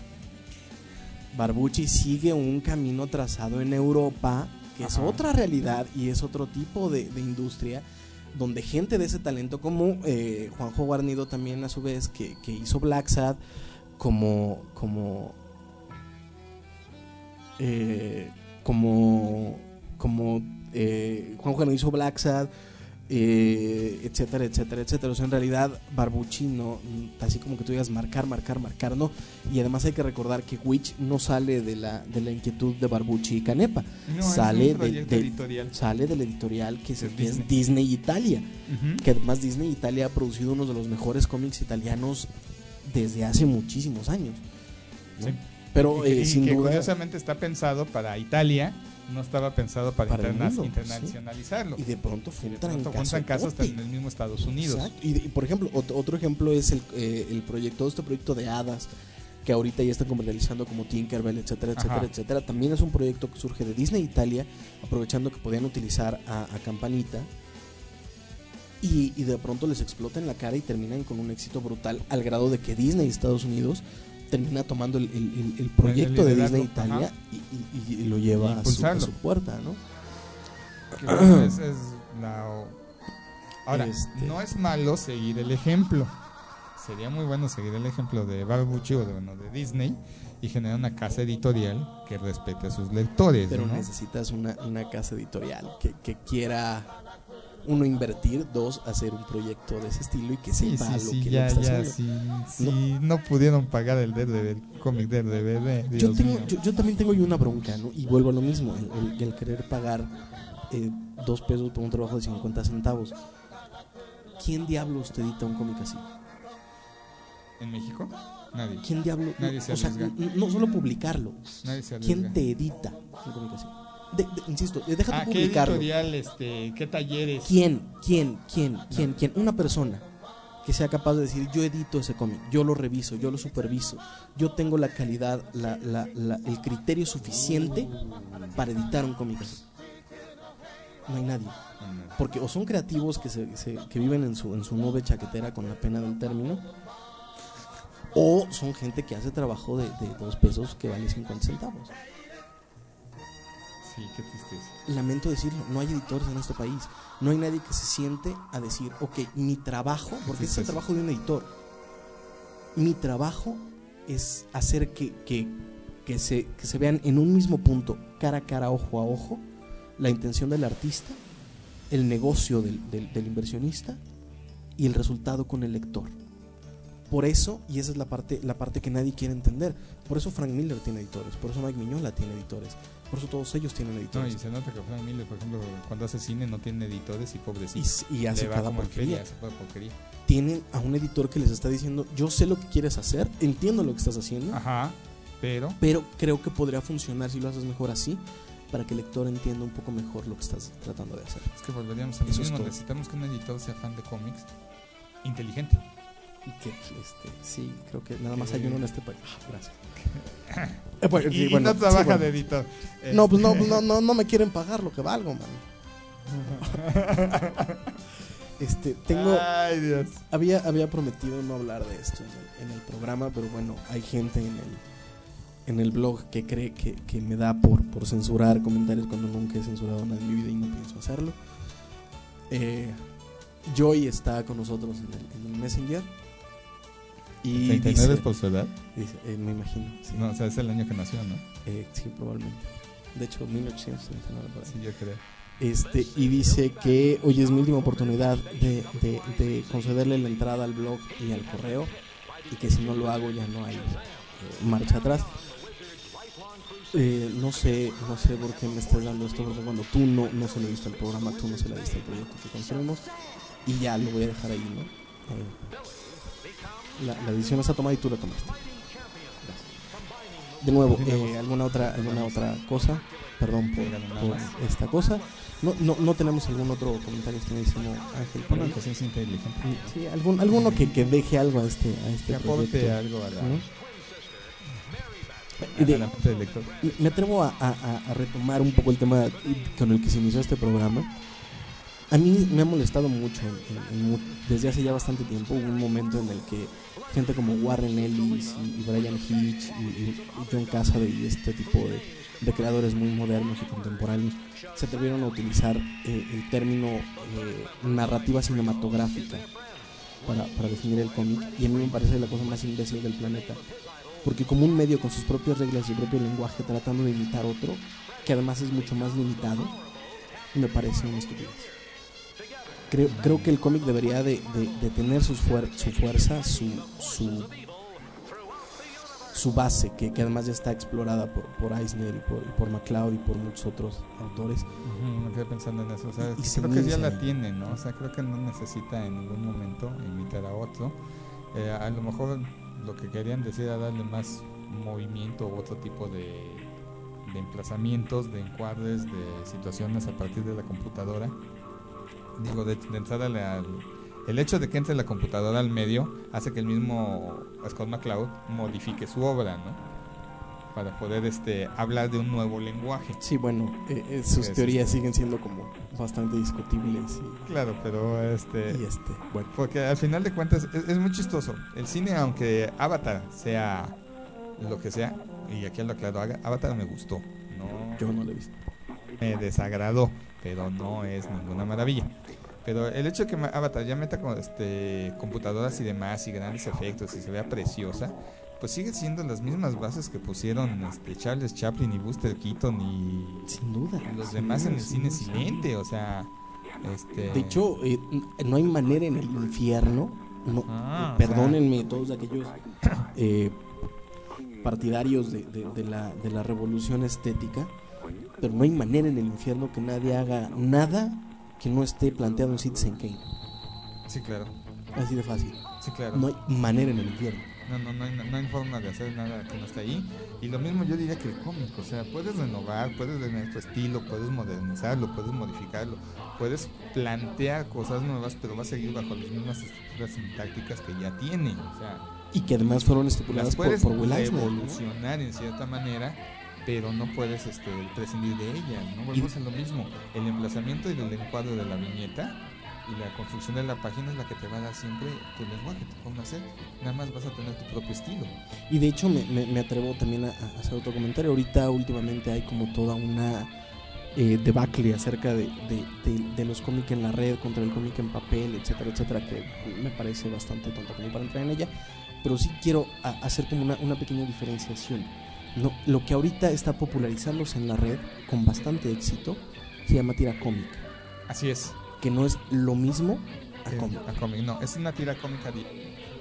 Barbucci sigue un camino trazado en Europa, que es Ajá. otra realidad y es otro tipo de, de industria, donde gente de ese talento, como eh, Juanjo Guarnido también a su vez, que, que hizo Black Sad, como como eh, como como eh, Juanjo Guarnido hizo Black Sad, eh, etcétera, etcétera, etcétera. O sea, en realidad Barbucci no, así como que tú digas marcar, marcar, marcar, no. Y además hay que recordar que Witch no sale de la, de la inquietud de Barbucci y Canepa, No, sale es un de, proyecto de- editorial. sale del editorial que, se, Es que es Disney. Disney Italia, Ujú. que además Disney Italia ha producido uno de los mejores cómics italianos desde hace muchísimos años, ¿no? Sí. Pero Y que- eh, y sin que duda, curiosamente está pensado para Italia, no estaba pensado para, Para el interna- mundo, internacionalizarlo. y de pronto Y fue de un pronto fue un trancazote. trancazo hasta en el mismo Estados Unidos. Exacto. Y, de- y por ejemplo, otro, otro ejemplo es el, eh, el proyecto, todo este proyecto de hadas que ahorita ya están comercializando como Tinkerbell, etcétera, etcétera, Ajá. etcétera. También es un proyecto que surge de Disney Italia, aprovechando que podían utilizar a, a Campanita. Y, y de pronto les explota en la cara y terminan con un éxito brutal, al grado de que Disney Estados Unidos termina tomando el, el- el- el proyecto de liderazgo, Disney Italia ajá. y, y- y lo lleva a su, a Impulsarlo. su puerta, ¿no? Que bueno, es, es la- Ahora, Este- no es malo seguir el ejemplo. Sería muy bueno seguir el ejemplo de Barbucci o de, bueno, de Disney y generar una casa editorial que respete a sus lectores. Pero ¿no? necesitas una, una casa editorial que, que quiera, uno, invertir, dos, hacer un proyecto de ese estilo y que Sí, sepa sí, lo sí, que, ya, lo que está ya, haciendo. sí, sí, no. pudieron pagar el Daredevil, el cómic Daredevil, Dios Yo, tengo, mío. yo, yo también tengo yo una bronca, ¿no? Y vuelvo a lo mismo, el, el- el querer pagar eh, dos pesos por un trabajo de cincuenta centavos. ¿Quién diablos te edita un cómic así? ¿En México? Nadie. ¿Quién diablos? Nadie se o sea, arriesga. n- no solo publicarlo, Nadie se ¿quién arriesga. te edita un cómic así? De- de- insisto, de- deja Ah, tú ¿qué publicarlo. editorial, este, qué talleres? ¿Quién? ¿Quién? ¿Quién? ¿Quién? ¿Quién? Una persona que sea capaz de decir, yo edito ese cómic, yo lo reviso, yo lo superviso, yo tengo la calidad, la, la, la, el criterio suficiente para editar un cómic así. No hay nadie. Porque o son creativos que, se, se, que viven en su, en su nube chaquetera con la pena del término, o son gente que hace trabajo de, de dos pesos que vale cincuenta centavos. Sí, qué tristeza. Lamento decirlo, no hay editores en este país. No hay nadie que se siente a decir, ok, mi trabajo, porque ese es el trabajo de un editor. Mi trabajo es hacer que, que, que, se, que se vean en un mismo punto, cara a cara, ojo a ojo, la intención del artista, el negocio del, del, del inversionista y el resultado con el lector. Por eso, y esa es la parte, la parte que nadie quiere entender, por eso Frank Miller tiene editores, por eso Mike Mignola tiene editores, por eso todos ellos tienen editores. No, y se nota que Frank Miller, por ejemplo, cuando hace cine no tiene editores y pobrecito. Y, y hace le va cada como porquería. en feria, hace cada porquería. Tienen a un editor que les está diciendo, yo sé lo que quieres hacer, entiendo lo que estás haciendo, Ajá, pero... pero creo que podría funcionar si lo haces mejor así, para que el lector entienda un poco mejor lo que estás tratando de hacer. Es que volveríamos a lo Eso es mismo, todo. necesitamos que un editor sea fan de cómics, inteligente. Y que, este, sí, creo que nada más Eh. hay uno en este país. Ah, gracias. Eh, pues, y, sí, y bueno, no trabaja sí, bueno. de editor. No, pues no, no, no, no me quieren pagar lo que valgo, man. Este, tengo, Ay, Dios. había, había prometido no hablar de esto en el, en el programa, pero bueno, hay gente en el, en el blog que cree que, que me da por, por censurar comentarios cuando nunca he censurado nada en mi vida y no pienso hacerlo. Eh, Joy está con nosotros en el, en el Messenger y ¿treinta y nueve dice, es por su edad? dice, eh, me imagino, sí, No, o sea, es el año que nació, ¿no? eh, sí, probablemente. De hecho, mil ochocientos setenta y nueve por ahí. Sí, yo creo. Este, y dice que hoy es mi última oportunidad de, de, de concederle la entrada al blog y al correo, y que si no lo hago ya no hay eh, marcha atrás. Eh, no sé no sé por qué me estás dando esto, porque cuando tú no, no se le diste al programa, tú no se le diste al proyecto que construimos, y ya lo voy a dejar ahí, ¿no? Eh, la, la decisión está tomada y tú la tomaste. Gracias. De nuevo, eh, ¿alguna otra alguna otra cosa? Perdón por, por esta cosa. No, no, no tenemos algún otro comentario, estimadísimo Ángel. por Una ahí? cosa inteligente. Sí, algún, alguno que, que deje algo a este, a este Que aporte proyecto. algo a la, ¿No? a Y de- la parte del lector. me atrevo a, a- a retomar un poco el tema con el que se inició este programa. A mí me ha molestado mucho en- en mu- desde hace ya bastante tiempo. Hubo un momento en el que gente como Warren Ellis y, y Brian Hitch y, y- y John Cassaday y este tipo de, de creadores muy modernos y contemporáneos se atrevieron a utilizar eh, el término eh, narrativa cinematográfica para, para definir el cómic, y a mí me parece la cosa más imbécil del planeta, porque como un medio con sus propias reglas y su propio lenguaje tratando de imitar otro, que además es mucho más limitado, me parece una estupidez. Creo, creo que el cómic debería de, de, de tener sus fuer- su fuerza, su, su, su base, que, que además ya está explorada por, por Eisner y por, y por MacLeod y por muchos otros autores. Ujú, me quedé pensando en eso. O sea, Y- y creo se que ya inicia la ahí. tiene, ¿no? O sea, creo que no necesita en ningún momento imitar a otro. Eh, a lo mejor lo que querían decir era darle más movimiento u otro tipo de, de emplazamientos, de encuadres, de situaciones a partir de la computadora. Digo, de, de entrada la- el hecho de que entre la computadora al medio hace que el mismo Scott McCloud modifique su obra, ¿no? Para poder este hablar de un nuevo lenguaje. Sí, bueno, eh, eh, sus Es teorías este. siguen siendo como bastante discutibles Claro, pero este... y, y este, bueno, Porque al final de cuentas es, es muy chistoso. El cine, aunque Avatar sea lo que sea, y aquí lo aclaro, Aga- Avatar me gustó. No yo no lo he visto. me desagradó, pero no es ninguna maravilla. Pero el hecho de que ma- Avatar ya meta con este computadoras y demás y grandes efectos y se vea preciosa, pues sigue siendo las mismas bases que pusieron este Charles Chaplin y Buster Keaton y Sin duda. los sin demás duda, en el sin cine duda, sin silente, o sea, este duda. De hecho, eh, n- no hay manera en el infierno, no, Ah, eh, perdónenme todos aquellos eh, partidarios de, de- de la, de la revolución estética, pero no hay manera en el infierno que nadie haga nada que no esté planteado en Citizen Kane. sí, claro. Así de fácil. Sí, claro. No hay manera en el infierno. No, no, no hay, no hay forma de hacer nada que no esté ahí. Y lo mismo yo diría que el cómic, o sea, puedes renovar, puedes tener tu estilo, puedes modernizarlo, puedes modificarlo, puedes plantear cosas nuevas, pero va a seguir bajo las mismas estructuras sintácticas que ya tiene, o sea, y que además fueron estipuladas las por, puedes por Will Eisner, ¿no? evolucionar en cierta manera, pero no puedes este, prescindir de ellas, ¿no? Volvemos a lo mismo, el emplazamiento y el encuadre de la viñeta y la construcción de la página es la que te va a dar siempre tu lenguaje, tu forma de hacer. Nada más vas a tener tu propio estilo. Y de hecho me, me, me atrevo también a, a hacer otro comentario. Ahorita últimamente hay como toda una eh, debacle acerca de, de, de, de los cómics en la red contra el cómic en papel, etcétera, etcétera, que me parece bastante tonto como para entrar en ella. Pero sí quiero a, hacer como una, una pequeña diferenciación. No, lo que ahorita está popularizándose en la red con bastante éxito se llama tira cómica. Así es. Que no es lo mismo a Eh, cómic. a cómic, no, es una tira cómica. di-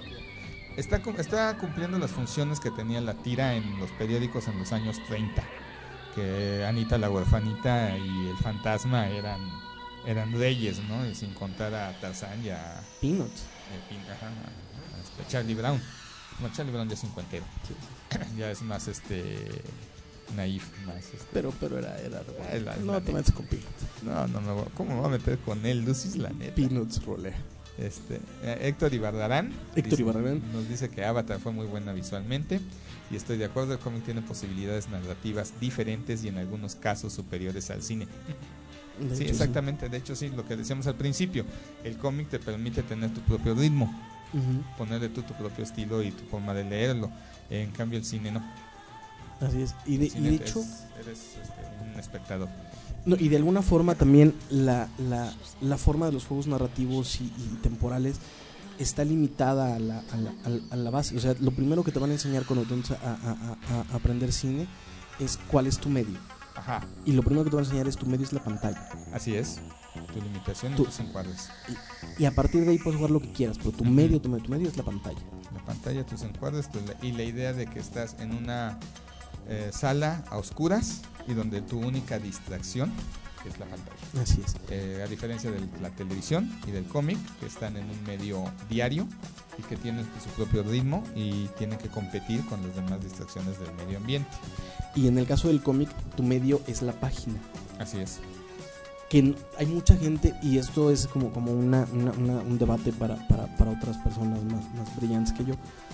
Está, cum- está cumpliendo las funciones que tenía la tira en los periódicos en los años treinta. Que Anita la huerfanita y el fantasma eran eran reyes, ¿no? Y sin contar a Tarzán y a, Peanuts. eh, Pin- ajá, a este Charlie Brown. No, Charlie Brown ya es cincuentero. Ya es más este naif, más este. Pero, pero era, era, Es la- es no la te neta. metas con Peanuts. No, no me voy, ¿cómo me voy a meter con él, Lucis, la neta? Peanuts rolea. Este, eh, Héctor Ibarrarán, Héctor dice- Ibarrarán. nos dice que Avatar fue muy buena visualmente y estoy de acuerdo, el cómic tiene posibilidades narrativas diferentes y en algunos casos superiores al cine. De Sí, hecho, exactamente, de hecho sí, lo que decíamos al principio, el cómic te permite tener tu propio ritmo, Ujú. ponerle tú tu propio estilo y tu forma de leerlo, en cambio el cine no. Así es. Y de, El y cine de es- hecho, eres este, un espectador. no, y de alguna forma también la, la, la forma de los juegos narrativos y, y temporales está limitada a la, a, la, a la- a la base. O sea, lo primero que te van a enseñar cuando te vas a, a- a- a aprender cine es cuál es tu medio. Ajá, Y lo primero que te van a enseñar es tu medio es la pantalla. así es, tu limitación y Tú- tus encuadres. Y a partir de ahí puedes jugar lo que quieras, pero tu Ujú. medio, tu medio, tu medio es la pantalla. La pantalla, tus encuadres tu- y la idea de que estás en una eh, sala a oscuras y donde tu única distracción es la pantalla. Así es. Eh, a diferencia de la televisión y del cómic, que están en un medio diario y que tienen su propio ritmo y tienen que competir con las demás distracciones del medio ambiente. Y en el caso del cómic, tu medio es la página. Así es. Que n- hay mucha gente, y esto es como, como una, una- una- un debate para, para, para otras personas más, más brillantes que yo,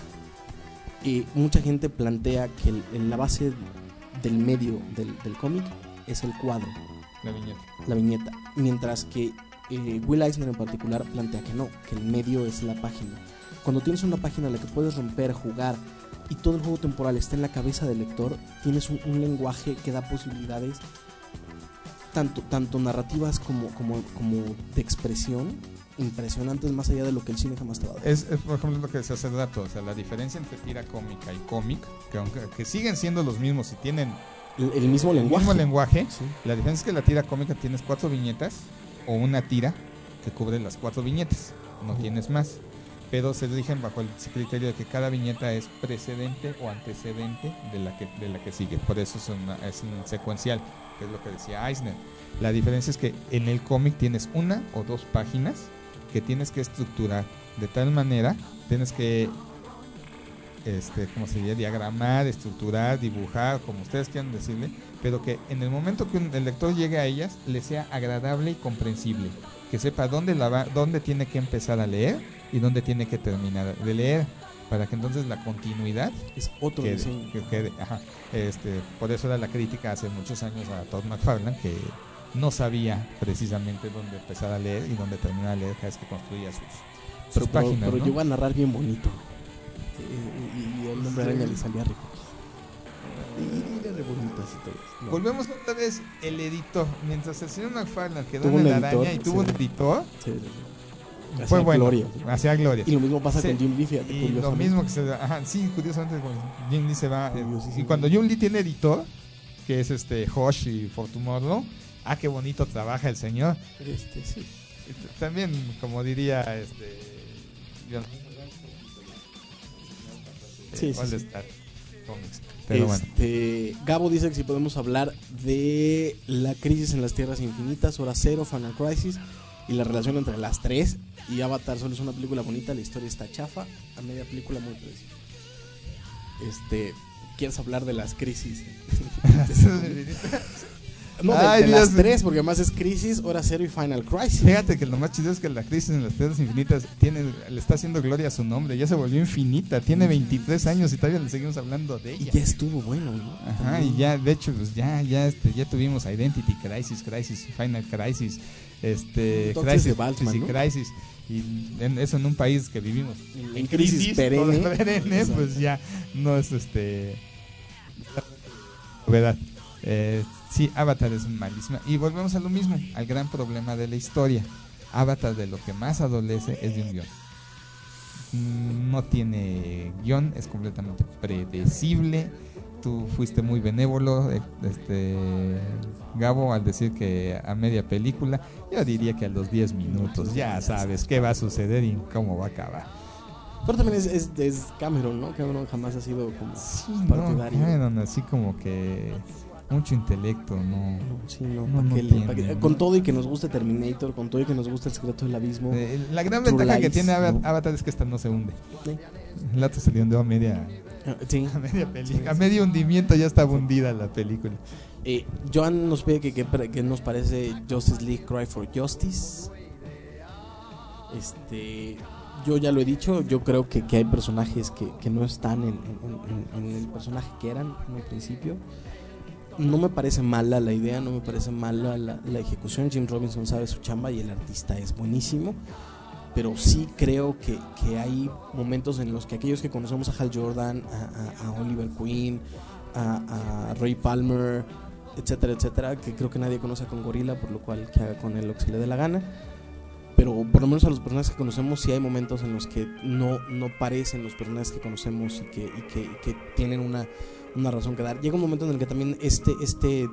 y mucha gente plantea que el- en la base del medio del, del cómic es el cuadro, La viñeta. la viñeta, mientras que eh, Will Eisner en particular plantea que no, que el medio es la página. Cuando tienes una página en la que puedes romper, jugar, y todo el juego temporal está en la cabeza del lector, tienes un, un lenguaje que da posibilidades tanto, tanto narrativas como, como, como de expresión impresionantes, más allá de lo que el cine jamás te va a dar. Es, es, por ejemplo lo que decía hace rato, o sea, la diferencia entre tira cómica y cómic, que aunque que siguen siendo los mismos y tienen El, el mismo el lenguaje. mismo lenguaje, Sí. la diferencia es que la tira cómica tienes cuatro viñetas o una tira que cubre las cuatro viñetas, no Ujú. tienes más, pero se rigen bajo el criterio de que cada viñeta es precedente o antecedente de la que de la que sigue, por eso es, una, es un secuencial, que es lo que decía Eisner. La diferencia es que en el cómic tienes una o dos páginas que tienes que estructurar de tal manera, tienes que este, ¿cómo se diría? Diagramar, estructurar, dibujar, como ustedes quieran decirle, pero que en el momento que un- el lector llegue a ellas, le sea agradable y comprensible, que sepa dónde, la va, dónde tiene que empezar a leer y dónde tiene que terminar de leer, para que entonces la continuidad Es otro quede, diseño. que quede, ajá. Este, por eso era la crítica hace muchos años a Todd McFarlane, que no sabía precisamente dónde empezar a leer y dónde terminar a leer cada vez que construía sus, sus Pero, pero, páginas, pero ¿no? yo iba a narrar bien bonito. Eh, y, y el nombre araña le salía rico. Y era re bonito así todo. No. Volvemos otra vez, el editor. Mientras el señor McFarlane quedó Tuvo en un la editor, araña y tuvo sí. un editor, Sí, sí, sí. fue Hacía bueno. gloria. Hacía gloria. Y lo mismo pasa Sí. con Jim Lee, fíjate, Y lo curiosamente. mismo que se ajá, sí, curiosamente cuando Jim Lee se va eh, Curiosísimo. y cuando Jim Lee tiene editor, que es este Hosh y For Tomorrow, ah, qué bonito trabaja el señor. Este, sí. Y t- También, como diría este John- Sí, sí, All sí. Star Comics. Pero bueno. Este, Gabo dice que si podemos hablar de la crisis en las tierras infinitas, Hora Cero, Final Crisis y la relación entre las tres. Y Avatar solo es una película bonita, la historia está chafa, a media película muy predecible. Este, ¿quieres hablar de las crisis? No, de, Ay, de Dios las mío. tres, porque además es Crisis, Hora Cero y Final Crisis. Fíjate que lo más chido es que la crisis en las Piedras Infinitas tiene, le está haciendo gloria a su nombre, ya se volvió infinita, tiene veintitrés años y todavía le seguimos hablando de Y ella. ya estuvo bueno, ¿no? Ajá, y ya, de hecho, pues ya, ya, este, ya tuvimos Identity Crisis, Crisis, Final Crisis, este, Entonces, Crisis, de Batman, y ¿no? Crisis, y en, eso en un país que vivimos En, en crisis, crisis perenne. toda perenne, Exacto. pues ya no es este novedad. Eh, sí, Avatar es malísima y volvemos a lo mismo, al gran problema de la historia. Avatar de lo que más adolece es de un guión. Mm, No tiene guión, es completamente predecible. Tú fuiste muy benévolo, eh, este Gabo, al decir que a media película. Yo diría que a los diez minutos ya sabes qué va a suceder y cómo va a acabar. Pero también es, es, es Cameron, ¿no? Cameron jamás ha sido como Sí, partidario. no, Cameron, así como que mucho intelecto, no. No, sí, no, No, pa' no que le- tiene, pa' que- ¿no? Con todo y que nos guste Terminator, con todo y que nos guste El Secreto del Abismo. Eh, la gran True ventaja que Lies, tiene Ava- ¿no? Avatar es que esta no se hunde. Sí. El otro se le hundió a media, Ah, sí. a media película, Sí, a sí. medio hundimiento ya está hundida la película. Eh, Joan nos pide que, que, que nos parece Justice League Cry for Justice. Este, yo ya lo he dicho, yo creo que, que hay personajes que, que no están en, en- en- en el personaje que eran en un principio. No me parece mala la idea, no me parece mala la, la ejecución. Jim Robinson sabe su chamba y el artista es buenísimo. Pero sí creo que, que hay momentos en los que aquellos que conocemos a Hal Jordan, a, a- a Oliver Queen, a, a Ray Palmer, etcétera, etcétera, que creo que nadie conoce con Gorilla, por lo cual que haga con él lo que se le dé la gana. Pero por lo menos a los personajes que conocemos sí hay momentos en los que no, no parecen los personajes que conocemos y que, y que, y que tienen una, una razón que dar. Llega un momento en el que también este, este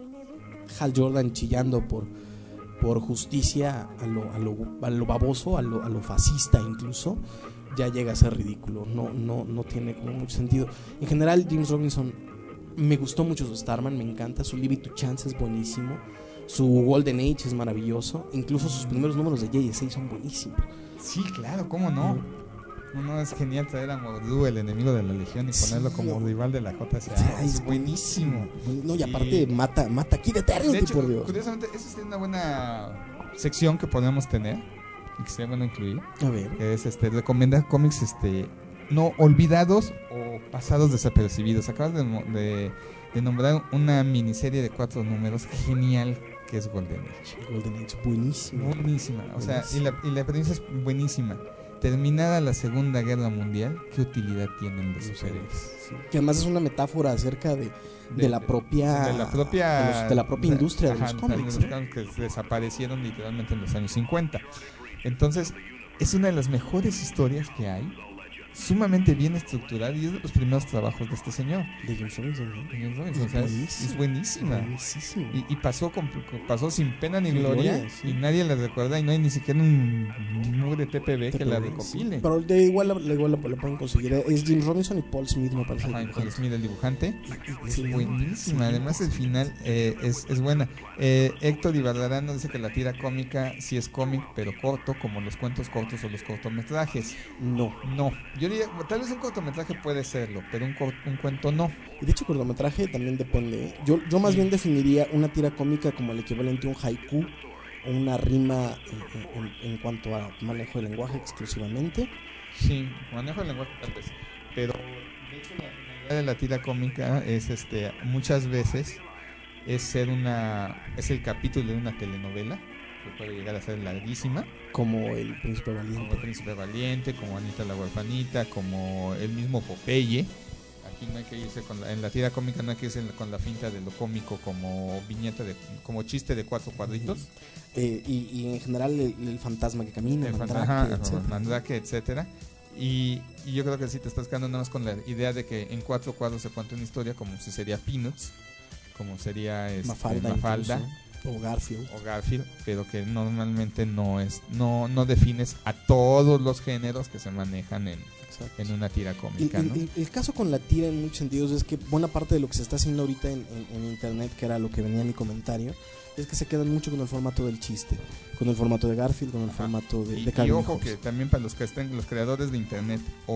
Hal Jordan chillando por, por justicia a lo, a lo, a lo baboso, a lo, a lo fascista incluso, ya llega a ser ridículo. No, no, no tiene como mucho sentido. En general, James Robinson, me gustó mucho su Starman, me encanta. Su Leave It to Chance es buenísimo. Su Golden Age es maravilloso. Incluso sus primeros números de J S A son buenísimos. Sí, claro, ¿cómo no? No, no, es genial traer a Mordu, el enemigo de la Legión, y Sí, ponerlo como hombre. rival de la J C A. Sí, es buenísimo. No, y Sí. aparte mata, mata aquí de Eternity, De hecho, por Dios. curiosamente, esa es una buena sección que podemos tener y que sería bueno incluir. A ver. Que es este, recomendar cómics este, no olvidados o pasados desapercibidos. Acabas de, mo- de, de nombrar una miniserie de cuatro números genial que es Golden Age. Golden Age, buenísimo. Buenísima, o sea, y Buenísimo. la, y la premisa es buenísima. Terminada la Segunda Guerra Mundial, ¿qué utilidad tienen los superhéroes? Sí, que además es una metáfora acerca de, de la propia de la propia de, los- de la propia industria de ajá, los cómics, de ¿no? los cómics que desaparecieron literalmente en los años cincuenta. Entonces, es una de las mejores historias que hay, sumamente bien estructurada, y es de los primeros trabajos de este señor, De James Robinson, ¿no? de James Robinson. O sea, es, Buenísimo. es buenísima. Buenísimo. Y, y pasó con, pasó sin pena ni Sin gloria, gloria, sí. y nadie la recuerda, y no hay ni siquiera un mugre T P B que la Sí, recopile. pero de igual, la- igual la, la pueden conseguir. Es James Robinson y Paul Smith, me parece. Ajá, el Paul dibujante. Smith, el dibujante. Es Sí, buenísima. sí. Además, el final eh, es, es buena. Eh, Héctor Ibarrarano dice que la tira cómica sí es cómic, pero corto, como los cuentos cortos o los cortometrajes. No. No, yo diría, tal vez un cortometraje puede serlo, pero un, cor- un cuento no. Y de hecho, cortometraje también depende. ¿eh? Yo, yo más bien definiría una tira cómica como el equivalente a un haiku o una rima en, en- en cuanto a manejo del lenguaje exclusivamente. Sí, manejo el lenguaje tal vez. Pero, de hecho, la, la idea de la tira cómica es, este, muchas veces, es ser una, es el capítulo de una telenovela, que puede llegar a ser larguísima. Como el Príncipe Como el Valiente. Príncipe Valiente, como Anita la Huerfanita, como el mismo Popeye. Aquí no hay que irse con la, en la tira cómica no hay que irse con la finta de lo cómico como viñeta de, como chiste de cuatro cuadritos. Eh, y, y en general el, el fantasma que camina, El Mandrake, Fantasma, etcétera. Mandrake, etcétera. Y, y yo creo que sí te estás quedando nada más con la idea de que en cuatro cuadros se cuenta una historia, como si sería Peanuts, como sería este, Mafalda, Mafalda incluso, o Garfield. o Garfield, pero que normalmente no es, no, no defines a todos los géneros que se manejan en, Exacto. en una tira El, cómica, el- ¿no? el- el caso con la tira en muchos sentidos es que buena parte de lo que se está haciendo ahorita en, en- en internet, que era lo que venía en mi comentario, es que se quedan mucho con el formato del chiste, con el formato de Garfield, con el Ajá. formato de, Y, de y Calvin ojo Hobbes. que también para los que estén, los creadores de internet, ojo,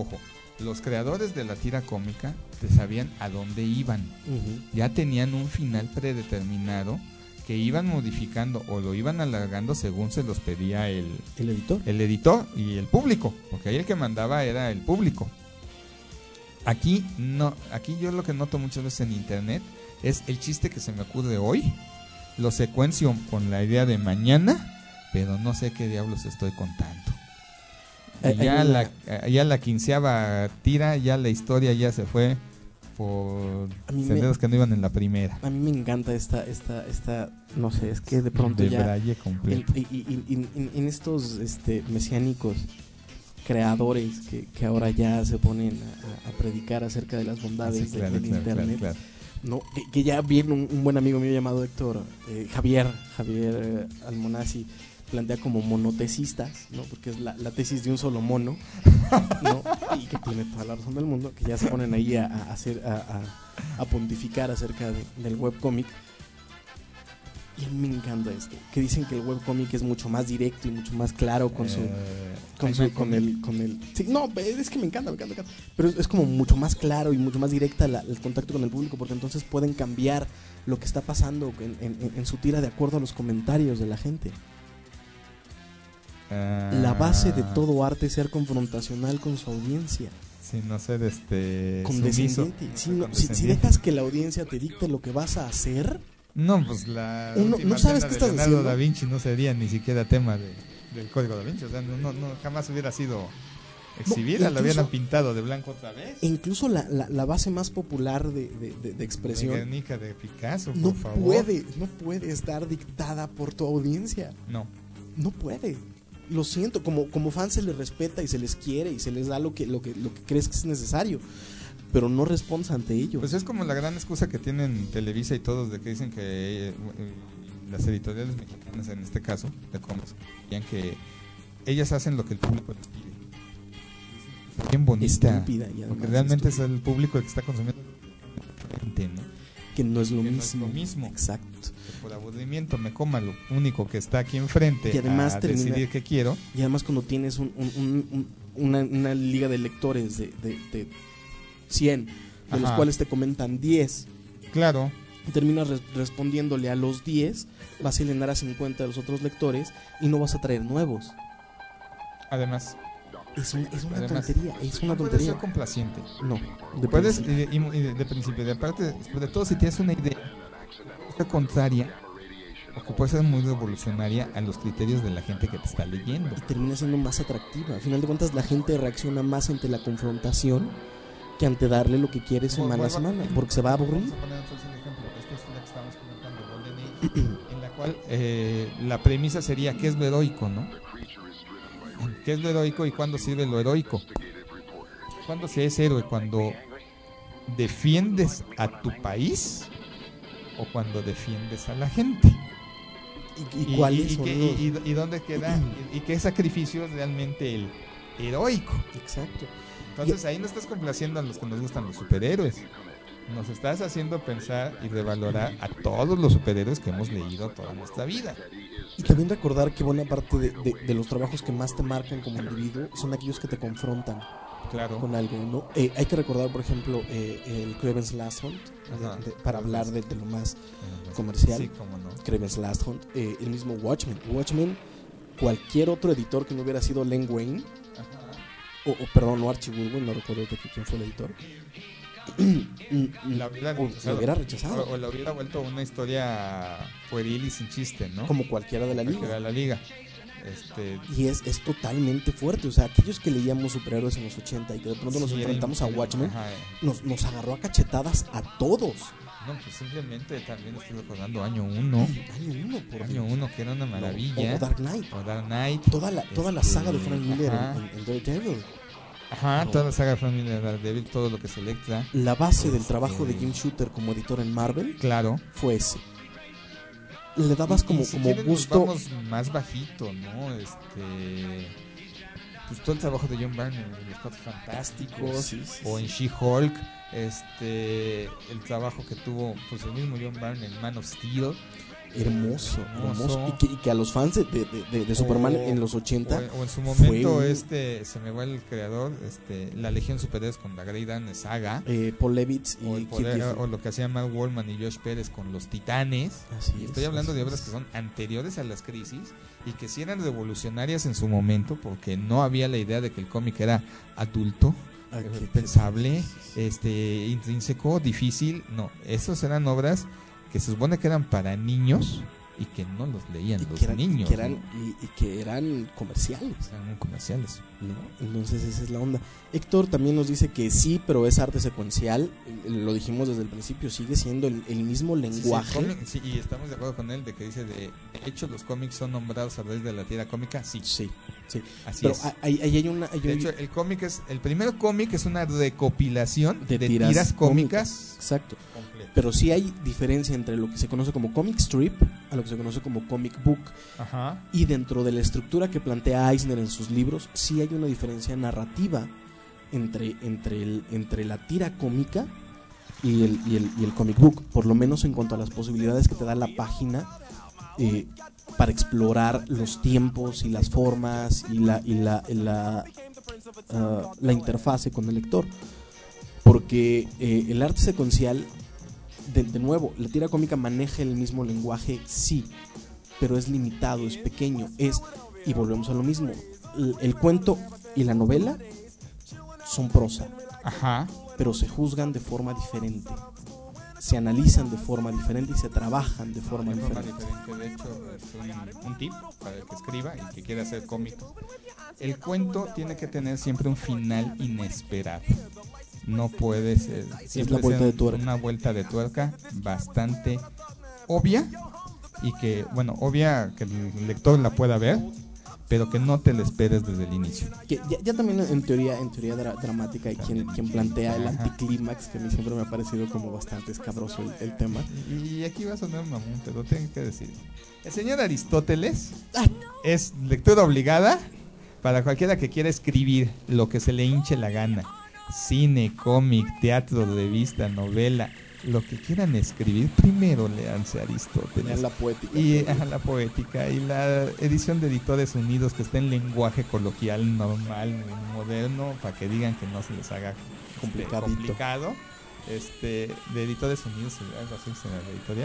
los creadores de la tira cómica te sabían a dónde iban. Ujú. Ya tenían un final predeterminado que iban modificando o lo iban alargando según se los pedía el, El editor. el editor y el público, porque ahí el que mandaba era el público. Aquí no, aquí yo lo que noto muchas veces en internet es el chiste que se me ocurre hoy, lo secuencio con la idea de mañana, pero no sé qué diablos estoy contando. Y Hay- hay ya, una- la, ya la quinceava tira, ya la historia ya se fue por A mí me- senderos que no iban en la primera. A mí me encanta esta, esta, esta, no sé, es que de pronto de ya braille en, completo. y- y- y- en- en estos este, mesiánicos creadores que, que ahora ya se ponen a, a predicar acerca de las bondades Sí, de- claro, del claro, internet, claro, claro. ¿no? Que, que ya bien un, un buen amigo mío llamado Héctor, eh, Javier, Javier eh, Almonacci, plantea como monotesistas, ¿no? Porque es la, la tesis de un solo mono, ¿no? Y que tiene toda la razón del mundo, que ya se ponen ahí a, a hacer, a, a- a pontificar acerca de- del webcómic. Y a mí me encanta esto, que dicen que el webcómic es mucho más directo y mucho más claro con su... Eh, Con, ay, su- no, con el, con el, sí, no, es que me encanta, me encanta, me encanta. Pero es, es como mucho más claro y mucho más directa la- el contacto con el público, porque entonces pueden cambiar lo que está pasando en, en- en su tira de acuerdo a los comentarios de la gente. ah, La base de todo arte es ser confrontacional con su audiencia, Sí, no ser este sumiso. condescendiente. Si, no- si- si Condescendiente. dejas que la audiencia te dicte lo que vas a hacer, No, pues la Uno- última ¿no sabes cena qué de estás Leonardo haciendo? da Vinci no sería ni siquiera tema de, del código da Vinci. O sea, no, no, no, jamás hubiera sido exhibida, la incluso- hubieran pintado de blanco otra vez. e incluso la, la- la base más popular de, de- de- de expresión Guernica de Picasso, por no favor. puede, no puede estar dictada por tu audiencia. No. No puede. Lo siento, como, como fan se les respeta y se les quiere y se les da lo que, lo que, lo que crees que es necesario, pero no respondas ante ello. Pues es como la gran excusa que tienen Televisa y todos de que dicen que eh, eh, las editoriales mexicanas, en este caso, de cómics, decían que ellas hacen lo que el público les pide. Es bien bonita, Estúpida y además porque realmente estúpida. es el público el que está consumiendo gente, ¿no? que no es lo que no mismo. es lo mismo. Exacto. Que por aburrimiento me coma lo único que está aquí enfrente Y además a termina- decidir qué quiero. Y además cuando tienes un, un- un- un- una, una liga de lectores de, de, de cien, de los Ajá. cuales te comentan diez, Claro, y terminas res- respondiéndole a los diez, vas a llenar a cincuenta de los otros lectores y no vas a traer nuevos. además, Es, un- es una Además, tontería, es una no puedes tontería. ser complaciente. No, de Puedes, y principio. de, y- y de- de principio, de aparte, sobre todo si tienes una idea contraria o que puede ser muy revolucionaria a los criterios de la gente que te está leyendo. Y termina siendo más atractiva. Al final de cuentas, la gente reacciona más ante la confrontación que ante darle lo que quiere semana a Vuelvo semana, poner- porque se va a aburrir. Vamos a poner entonces el ejemplo. Esta es la que estábamos comentando, Golden Age, en la cual eh, la premisa sería ¿qué es lo heroico, no? ¿Qué es lo heroico y cuándo sirve lo heroico? ¿Cuándo se es héroe? ¿Cuando defiendes a tu país o cuando defiendes a la gente? ¿Y, y cuáles y, son qué- los...? y- y dónde queda? y, y qué sacrificio es realmente el heroico? Exacto. Entonces ahí no estás complaciendo a los que nos gustan los superhéroes. Nos estás haciendo pensar y revalorar a todos los superhéroes que hemos leído toda nuestra vida. Y también recordar que buena parte de, de- de los trabajos que más te marcan como individuo son aquellos que te confrontan Claro. con algo, ¿no? Eh, hay que recordar, por ejemplo, eh, el Kraven's Last Hunt, de- Ajá. de- para hablar de, de lo más Eh, comercial. Sí, cómo no. Kraven's Last Hunt, eh, el mismo Watchmen. Watchmen, cualquier otro editor que no hubiera sido Len Wayne, o, o perdón, no Archie Goodwin, no recuerdo de quién fue el editor, La hubiera o rechazado. lo hubiera rechazado, O, o la hubiera vuelto una historia pueril y sin chiste, ¿no? como cualquiera de la Cualquiera liga. de la liga. Este, Y es, es totalmente fuerte. O sea, aquellos que leíamos superhéroes en los ochenta y que de pronto nos sí, era enfrentamos a imp- Watchmen, Ajá, eh. nos, nos agarró a cachetadas a todos. No, pues simplemente también estoy recordando año uno. Año uno, por Año Dios. uno, que era una maravilla. O, o Dark Knight. O Dark Knight. Toda la, toda la Este, saga de Frank Miller ajá. en, en Daredevil. Ajá, No. toda la saga de Frank Miller, Daredevil, todo lo que se Electra. La base del Este- trabajo de Jim Shooter como editor en Marvel Claro. fue ese. Le dabas Y- como, y si como quieren, nos gusto. vamos más bajito, ¿no? Este. Pues todo el trabajo de John Byrne en Los Cuatro Fantásticos. Sí, sí, O en She-Hulk. Este. El trabajo que tuvo, pues el mismo John Byrne en Man of Steel. hermoso, Hermoso. hermoso. Y, que, y que a los fans de, de, de, de Superman O- en los ochenta O, o en su momento, fue un- este, se me va el creador, este, la Legión Superhéroes con la Grey Dan Saga. eh, Paul Levitz y O, el Keith poder- Giffen. o lo que hacían Mark Wallman y Josh Pérez con los Titanes. Así Y es, estoy hablando así de obras es. que son anteriores a las crisis y que sí eran revolucionarias en su momento porque no había la idea de que el cómic era adulto, Ah, eh, qué- pensable, este, intrínseco, difícil. No, esas eran obras que se supone que eran para niños y que no los leían y los que eran, niños. que eran, ¿no? y, y que eran comerciales, Eran muy comerciales. ¿no? Entonces esa es la onda. Héctor también nos dice que sí, pero es arte secuencial. Eh, Lo dijimos desde el principio, sigue siendo el, el mismo Sí, sí, el lenguaje. cómic- sí, y estamos de acuerdo con él de que dice de, de hecho los cómics son nombrados a través de la tira cómica. Sí, Sí, sí. así Pero es. ahí ahí hay una... hay De un- hecho, el cómic es el primer cómic es una recopilación De de, tiras tiras, cómicas. cómicas. Exacto. completas. Pero sí hay diferencia entre lo que se conoce como comic strip a lo que se conoce como comic book. Ajá. Y dentro de la estructura que plantea Eisner en sus libros, sí hay una diferencia narrativa entre, entre, el, entre la tira cómica y el, y, el, y el comic book, por lo menos en cuanto a las posibilidades que te da la página eh, para explorar los tiempos y las formas y la, y la, y la, uh, la interfase con el lector. Porque eh, el arte secuencial, de, de nuevo, la tira cómica maneja el mismo lenguaje, sí, pero es limitado, es pequeño, es, y volvemos a lo mismo, el, el cuento y la novela son prosa, Ajá. pero se juzgan de forma diferente, se analizan de forma diferente y se trabajan de forma De forma diferente. diferente. De hecho, es un, un tip para el que escriba y que quiera hacer cómic. El cuento tiene que tener siempre un final inesperado. No puede ser siempre la vuelta ser de tuerca. una vuelta de tuerca bastante obvia y que, bueno, obvia que el lector la pueda ver, pero que no te la esperes desde el inicio. Que ya, ya también en teoría en teoría dra- dramática hay quien, quien plantea el Ajá. anticlímax, que a mí siempre me ha parecido como bastante escabroso el, el tema. Y aquí va a sonar mamón, pero tengo que decir. El señor Aristóteles Ah. es lectura obligada para cualquiera que quiera escribir lo que se le hinche la gana. Cine, cómic, teatro, revista, novela, lo que quieran escribir, primero leanse Aristóteles. Es la poética. Y ajá, la poética y la edición de Editores Unidos que está en lenguaje coloquial, normal, moderno, para que digan que no se les haga Complicadito. este, complicado. Este, de Editores Unidos, algo así en la editorial.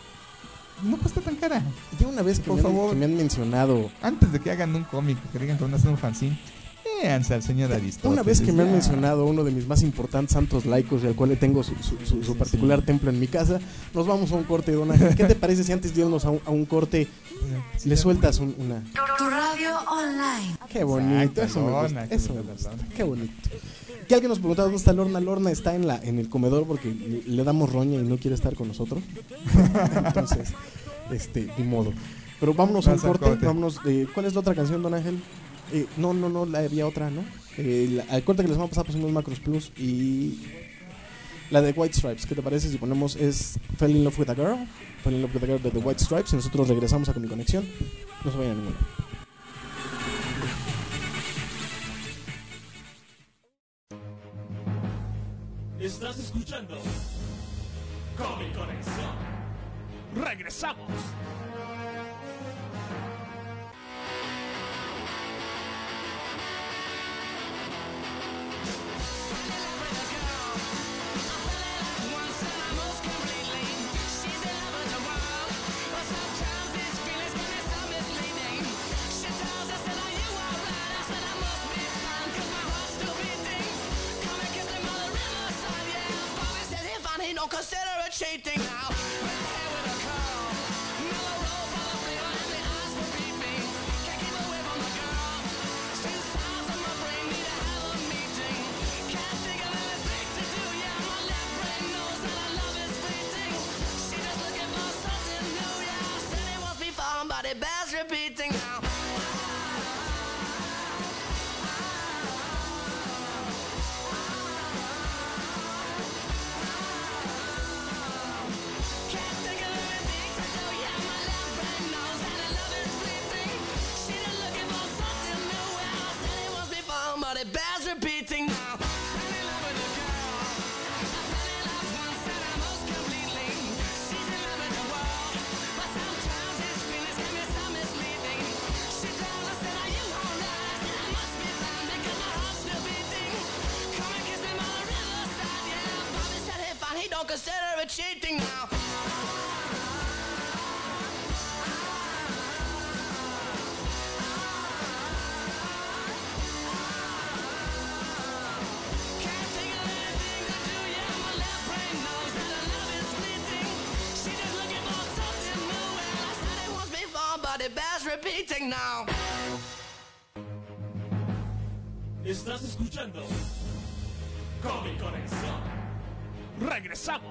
No cuesta tan cara. Ya una vez que, Por me han, favor. que me han mencionado Antes de que hagan un cómic, que digan que van a hacer un fanzine, léanse al señor Aristóteles. Una vez que me han ya. mencionado uno de mis más importantes santos laicos, y al cual le tengo su, su, su- su Sí, particular sí. templo en mi casa, nos vamos a un corte, don Ángel. ¿Qué te parece si antes de irnos a un, a un corte Sí, le ya. sueltas un- una... Tu radio online. Qué bonito, Exacto, eso me Lorna, gusta, que eso me me la gusta, Lorna. qué bonito. Que alguien nos preguntaba dónde está Lorna. Lorna está en la en el comedor porque le, le damos roña y no quiere estar con nosotros. Entonces, este, ni modo. Pero vámonos a un Vamos al corte, corte. vámonos, eh, ¿cuál es la otra canción, don Ángel? Eh, no, no, no, la había otra, ¿no? Eh, la- al corte que les vamos a pasar pusimos Macros Plus y la de White Stripes. ¿Qué te parece si ponemos es Fell in Love with a Girl? Fell in Love with a Girl de The White Stripes y nosotros regresamos a Con Mi Conexión. No se vayan a ninguna. Estás escuchando Comic Conexión. Regresamos. Don't consider it cheating now. Red hair with a curl, mellow roll full of flavor, and the eyes will beat me. Can't keep away from the girl. Two sides of my brain need a hell of a meeting. Can't think of anything to do. Yeah, my left brain knows that our love is fleeting. She just looking for something new. Yeah, I said it once before, but it bears repeating now. Can't think of anything to do. Yeah, my left brain knows that our love is fleeting. She just looking for something new. Yeah, I said it once before, but it bears repeating now. Fell in love with a girl. I fell in love once and I most completely. She's in love with the world, but sometimes instead of retreating now. Can't think of anything to do, yeah, my left brain knows that her love is fleeting. She's just looking for something new, well, I said it once before, but it bears repeating now. Estás escuchando Comic Conexión. Regresamos.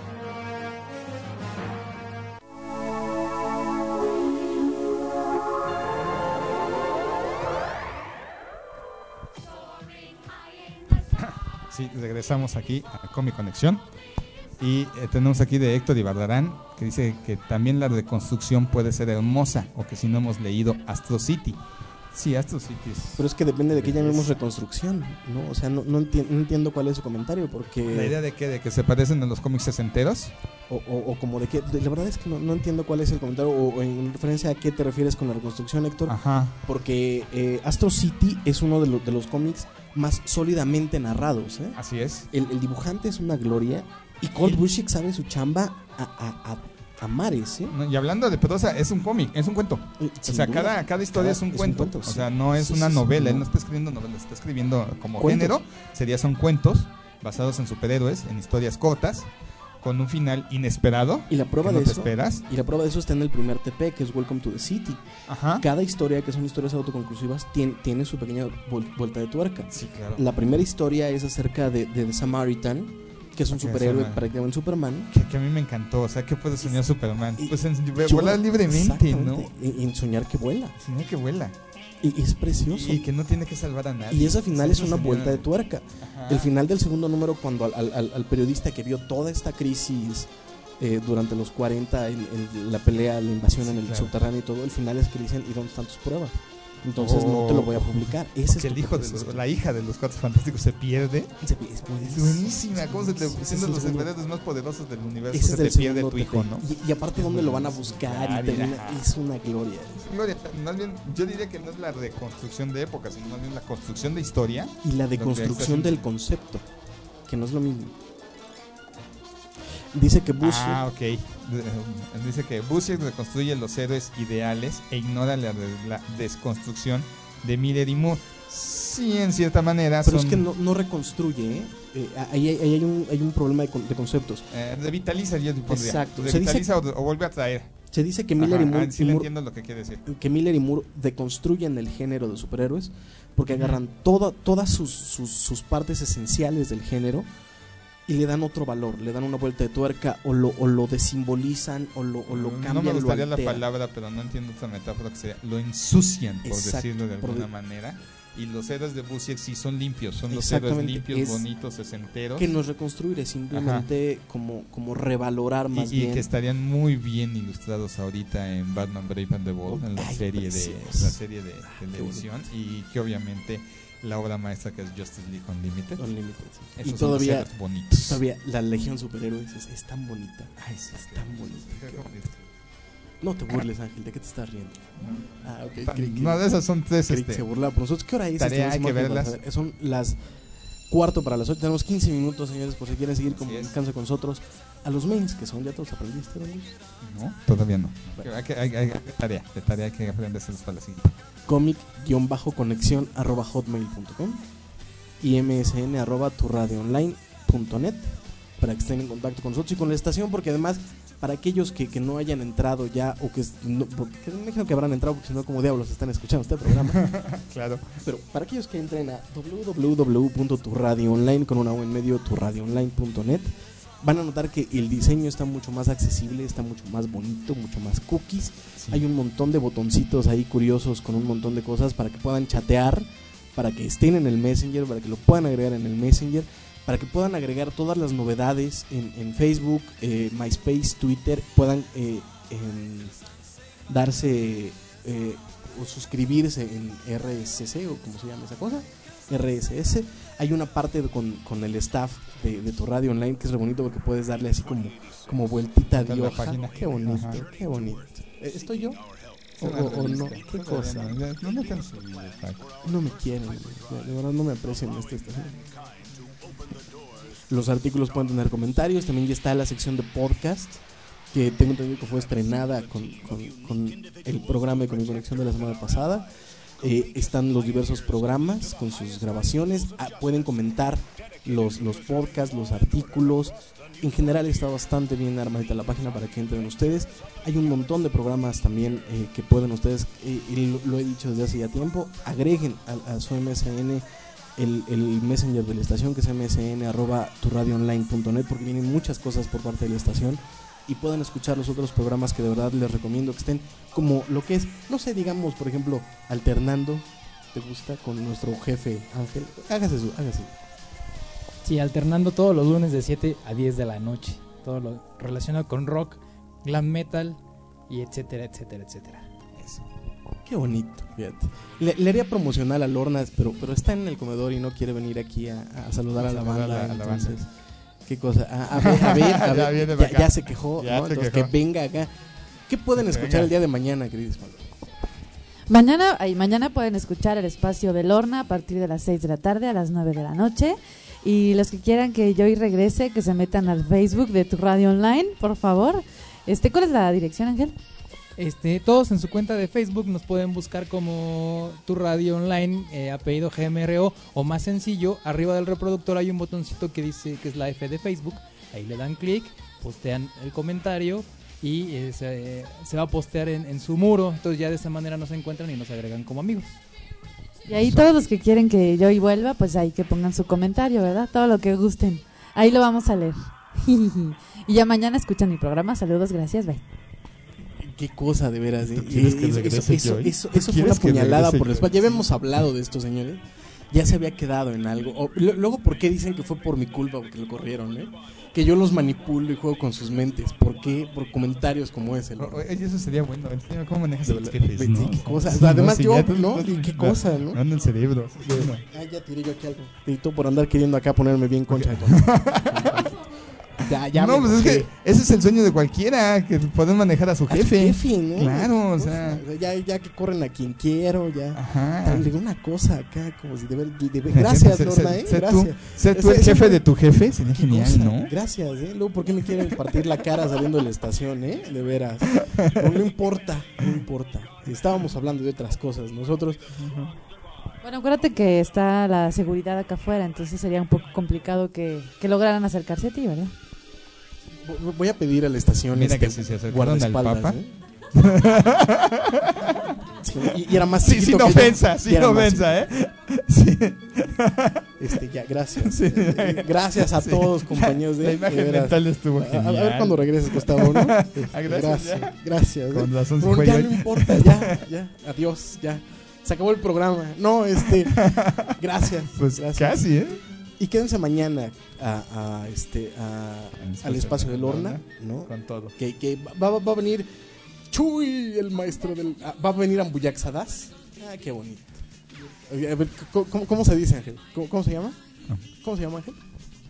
Sí, regresamos aquí a Comic Conexión. Y eh, tenemos aquí de Héctor Ibarrarán, que dice que también la reconstrucción puede ser hermosa, o que si no hemos leído Astro City. Sí, Astro City es... Pero es que depende de qué llamemos reconstrucción, ¿no? O sea, no, no, enti- no entiendo cuál es su comentario, porque... ¿La idea de qué? ¿De que se parecen a los cómics sesenteros? O, o, o como de qué... de- la verdad es que no, no entiendo cuál es el comentario, o, o en referencia a qué te refieres con la reconstrucción, Héctor. Ajá. Porque eh, Astro City es uno de, lo- de los cómics más sólidamente narrados, ¿eh? Así es. El, el dibujante es una gloria, y Colt Busiek sabe su chamba a, a, a, a mares, ¿eh? No, y hablando de prosa, es un cómic, es un cuento. Eh, O sin sea, duda. cada, cada historia Cada- es un cuento. O sí. sea, no es Sí, una sí, sí, novela. Él no. no está escribiendo novelas, está escribiendo como Cuentos. género. Sería son cuentos basados en superhéroes, en historias cortas, con un final inesperado. Y la prueba que no de te eso esperas. y la prueba de eso está en el primer T P, que es Welcome to the City. Ajá. Cada historia, que son historias autoconclusivas, tiene, tiene su pequeña vuel- vuelta de tuerca. Sí, claro. La primera historia es acerca de, de The Samaritan, que es un Ok, superhéroe Samaritan. prácticamente Superman. Que, que a mí me encantó. O sea, ¿qué puede soñar Superman? Y- Pues en, Yo- volar libremente, ¿no? exactamente, En, en soñar que vuela. Soñar que vuela. Y, y es precioso. Y, y que no tiene que salvar a nadie. Y ese final es Siempre una sería- vuelta de tuerca. Ajá. El final del segundo número, cuando al, al- al periodista que vio toda esta crisis eh, durante los cuarenta, en, en la pelea, la invasión Sí, en el claro. subterráneo y todo, el final es que le dicen, ¿y dónde están tus pruebas? Entonces Oh. no te lo voy a publicar. Ese Porque es el tu hijo de propósito. los- la hija de los Cuatro Fantásticos se pierde. Es Es buenísimo. buenísima. ¿Cómo se te, Ese es siendo el los segundo. superhéroes más poderosos del universo, Ese se es te del pierde segundo tu T hijo, P. ¿no? Y, y aparte, ¿dónde lo van a buscar? Y termina- Ajá. es una gloria. Gloria, más bien, yo diría que no es la reconstrucción de época, sino más bien la construcción de historia. Y la Lo que deconstrucción está del concepto, que no es lo mismo. Dice que Busiek Ah, ok. De- Dice que Busiek reconstruye los héroes ideales e ignora la, la desconstrucción de Miller y Moore. Sí, en cierta manera. Pero son, es que no, no reconstruye, ¿eh? Eh, ahí, ahí hay, un, hay un problema de, con- de conceptos. eh, revitaliza, yo pondría. Exacto. Se Revitaliza o, o vuelve a traer. Se dice que Miller, Ajá, y Moore, ah, sí y le Moore- entiendo lo que quiere decir. que Miller y Moore deconstruyen el género de superhéroes porque agarran toda, todas sus, sus, sus partes esenciales del género y le dan otro valor, le dan una vuelta de tuerca o lo, o lo desimbolizan o lo, o lo cambian. No me gustaría lo la alteran. palabra, pero no entiendo otra metáfora que sería. Lo ensucian, por Exacto, decirlo de por alguna de- manera. Y los héroes de Busiek sí son limpios, son los héroes Exactamente, limpios, es bonitos, sesenteros. Que no es reconstruir, es simplemente como, como revalorar más y, y bien. que estarían muy bien ilustrados ahorita en Batman Brave and the Bold, en la Ay, serie de preciosos. la serie de televisión, y que obviamente la obra maestra que es Justice League Unlimited. Unlimited, sí. Esos Y son todavía, los héroes bonitos. todavía la Legión Superhéroes es, es tan bonita. Ay, sí, Es sí. tan bonita. Qué bonito. No te burles, Ángel, ¿de qué te estás riendo? Ah, ok. Ta- creí que- No, de esas son tres. creí que Este, se burlaba por nosotros. ¿Qué hora es? Tarea, hay que estimado verlas. Ángel? Son las cuarto para las ocho. Tenemos quince minutos, señores, por si quieren seguir Así es. comunicándose con nosotros. A los mains, que son ya todos aprendiste, ¿no? no, todavía no. Hay que, hay, hay- hay tarea, de tarea hay que aprenderse para la siguiente. Comic-conexión arroba hotmail punto com y msn arroba turradioonline punto net para que estén en contacto con nosotros y con la estación, porque además para aquellos que, que no hayan entrado ya o que no, porque me imagino que habrán entrado porque si no como diablos están escuchando este programa. Claro. Pero para aquellos que entren a w w w punto turradioonline con una O en medio turradioonline punto net van a notar que el diseño está mucho más accesible, está mucho más bonito, mucho más cookies. Sí. Hay un montón de botoncitos ahí curiosos con un montón de cosas para que puedan chatear, para que estén en el Messenger, para que lo puedan agregar en el Messenger, para que puedan agregar todas las novedades en, en Facebook, eh, MySpace, Twitter, puedan eh, em, darse eh, o suscribirse en R S S o como se llama esa cosa, R S S. Hay una parte de- con, con el staff de, de tu radio online que es re bonito porque puedes darle así como, como vueltita de Está la hoja. página. Qué bonito, Ajá. qué bonito. Eh, ¿Estoy yo? Es O, una o- o no, revista. qué Todavía cosa. No, ya- no me canso de Paco. No me quieren, de de verdad no me aprecian en esta estación. Los artículos pueden tener comentarios. También ya está la sección de podcast, que tengo entendido que fue estrenada con, con, con el programa de Con mi Conexión de la semana pasada. Eh, están los diversos programas con sus grabaciones. Ah, pueden comentar los, los podcasts, los artículos. En general está bastante bien armadita la página para que entren ustedes. Hay un montón de programas también eh, que pueden ustedes, eh, y lo, lo he dicho desde hace ya tiempo, agreguen a, a su M S N el, el messenger de la estación, que es m s n arroba tu radio online punto net, porque vienen muchas cosas por parte de la estación y puedan escuchar los otros programas que de verdad les recomiendo que estén, como lo que es, no sé, digamos, por ejemplo, alternando, ¿te gusta? Con nuestro jefe Ángel. Hágase su, hágase. Sí, alternando todos los lunes de siete a diez de la noche. Todo lo relacionado con rock, glam metal y etcétera, etcétera, etcétera. Eso. Qué bonito, fíjate. Le, le haría promocional a Lorna, pero, pero está en el comedor y no quiere venir aquí a, a saludar a, a la banda. A la, entonces, a la banda. ¿Qué cosa? A, a ver, a ver, a ver. ya, ya, ya se quejó, ya, ¿no? Entonces quejó. Que venga acá. ¿Qué pueden escuchar venga. El día de mañana, queridos? Mañana, ay, mañana pueden escuchar el espacio de Lorna a partir de las seis de la tarde a las nueve de la noche. Y los que quieran que Joy regrese, que se metan al Facebook de Tu Radio Online, por favor. Este, ¿cuál es la dirección, Ángel? Este, todos en su cuenta de Facebook nos pueden buscar como Tu Radio Online, eh, apellido G M R O, o más sencillo, arriba del reproductor hay un botoncito que dice que es la F de Facebook. Ahí le dan clic, postean el comentario y eh, se, se va a postear en, en su muro. Entonces ya de esa manera nos encuentran y nos agregan como amigos. Y ahí todos los que quieren que Joy vuelva, pues ahí que pongan su comentario, ¿verdad? Todo lo que gusten. Ahí lo vamos a leer. Y ya mañana escuchan mi programa. Saludos, gracias, bye. Qué cosa, de veras. ¿Eh? ¿Quieres que eso regrese eso, Joy? eso, eso fue una puñalada por la espalda. Ya habíamos hablado de esto, señores. Ya se había quedado en algo. O, luego, ¿por qué dicen que fue por mi culpa? Porque lo corrieron, ¿eh? Que yo los manipulo y juego con sus mentes. ¿Por qué? Por comentarios como ese. ¿No? Oye, eso sería bueno. ¿Cómo manejas a los jefes? ¿No? ¿Qué cosa? O sea, además, no, yo, si ¿no? ¿Qué cosa, no? Anda el cerebro. Ah, ya tiré yo aquí algo. Y tú por andar queriendo acá ponerme bien concha. Ya, ya no, pues es que ese es el sueño de cualquiera, que poder manejar a su jefe. A su jefe, ¿no? Claro, o sea. Ya, ya que corren a quien quiero, ya. Ajá. Le digo una cosa acá, como si de ver. De ver gracias, Lorna, ¿eh? Ser gracias. Tú, ser tú el jefe ese, de tu jefe sería genial, cosa, ¿no? Gracias, ¿eh? Luego, ¿por qué me quieren partir la cara saliendo de la estación, eh? De veras. No, no importa, no importa. Estábamos hablando de otras cosas, nosotros. Uh-huh. Bueno, acuérdate que está la seguridad acá afuera, entonces sería un poco complicado que, que lograran acercarse a ti, ¿verdad? Voy a pedir a la estación. Mira este, que si se acercaron al Papa. ¿eh? Sí, y, y era más sí, sin ofensa, sin ofensa, ¿eh? Sí. Este, ya, gracias. Sí. Eh, gracias a sí. todos, compañeros. De, la imagen de mental estuvo a, genial. A ver cuando regreses, Gustavo, ¿no? Este, gracias. Gracias. gracias Con ¿eh? razón Bueno, ya no importa, ya, ya. Adiós, ya. Se acabó el programa. No, este. Gracias. Pues gracias. casi, ¿eh? Y quédense mañana a, a este a, al espacio de Lorna, ¿no? Con todo. Que, que va, va, va a venir Chuy, el maestro del. Va a venir Ambuyak Sadas. Ah, qué bonito. A ver, ¿cómo, cómo se dice, Ángel? ¿Cómo, cómo se llama? ¿Cómo se llama, Ángel?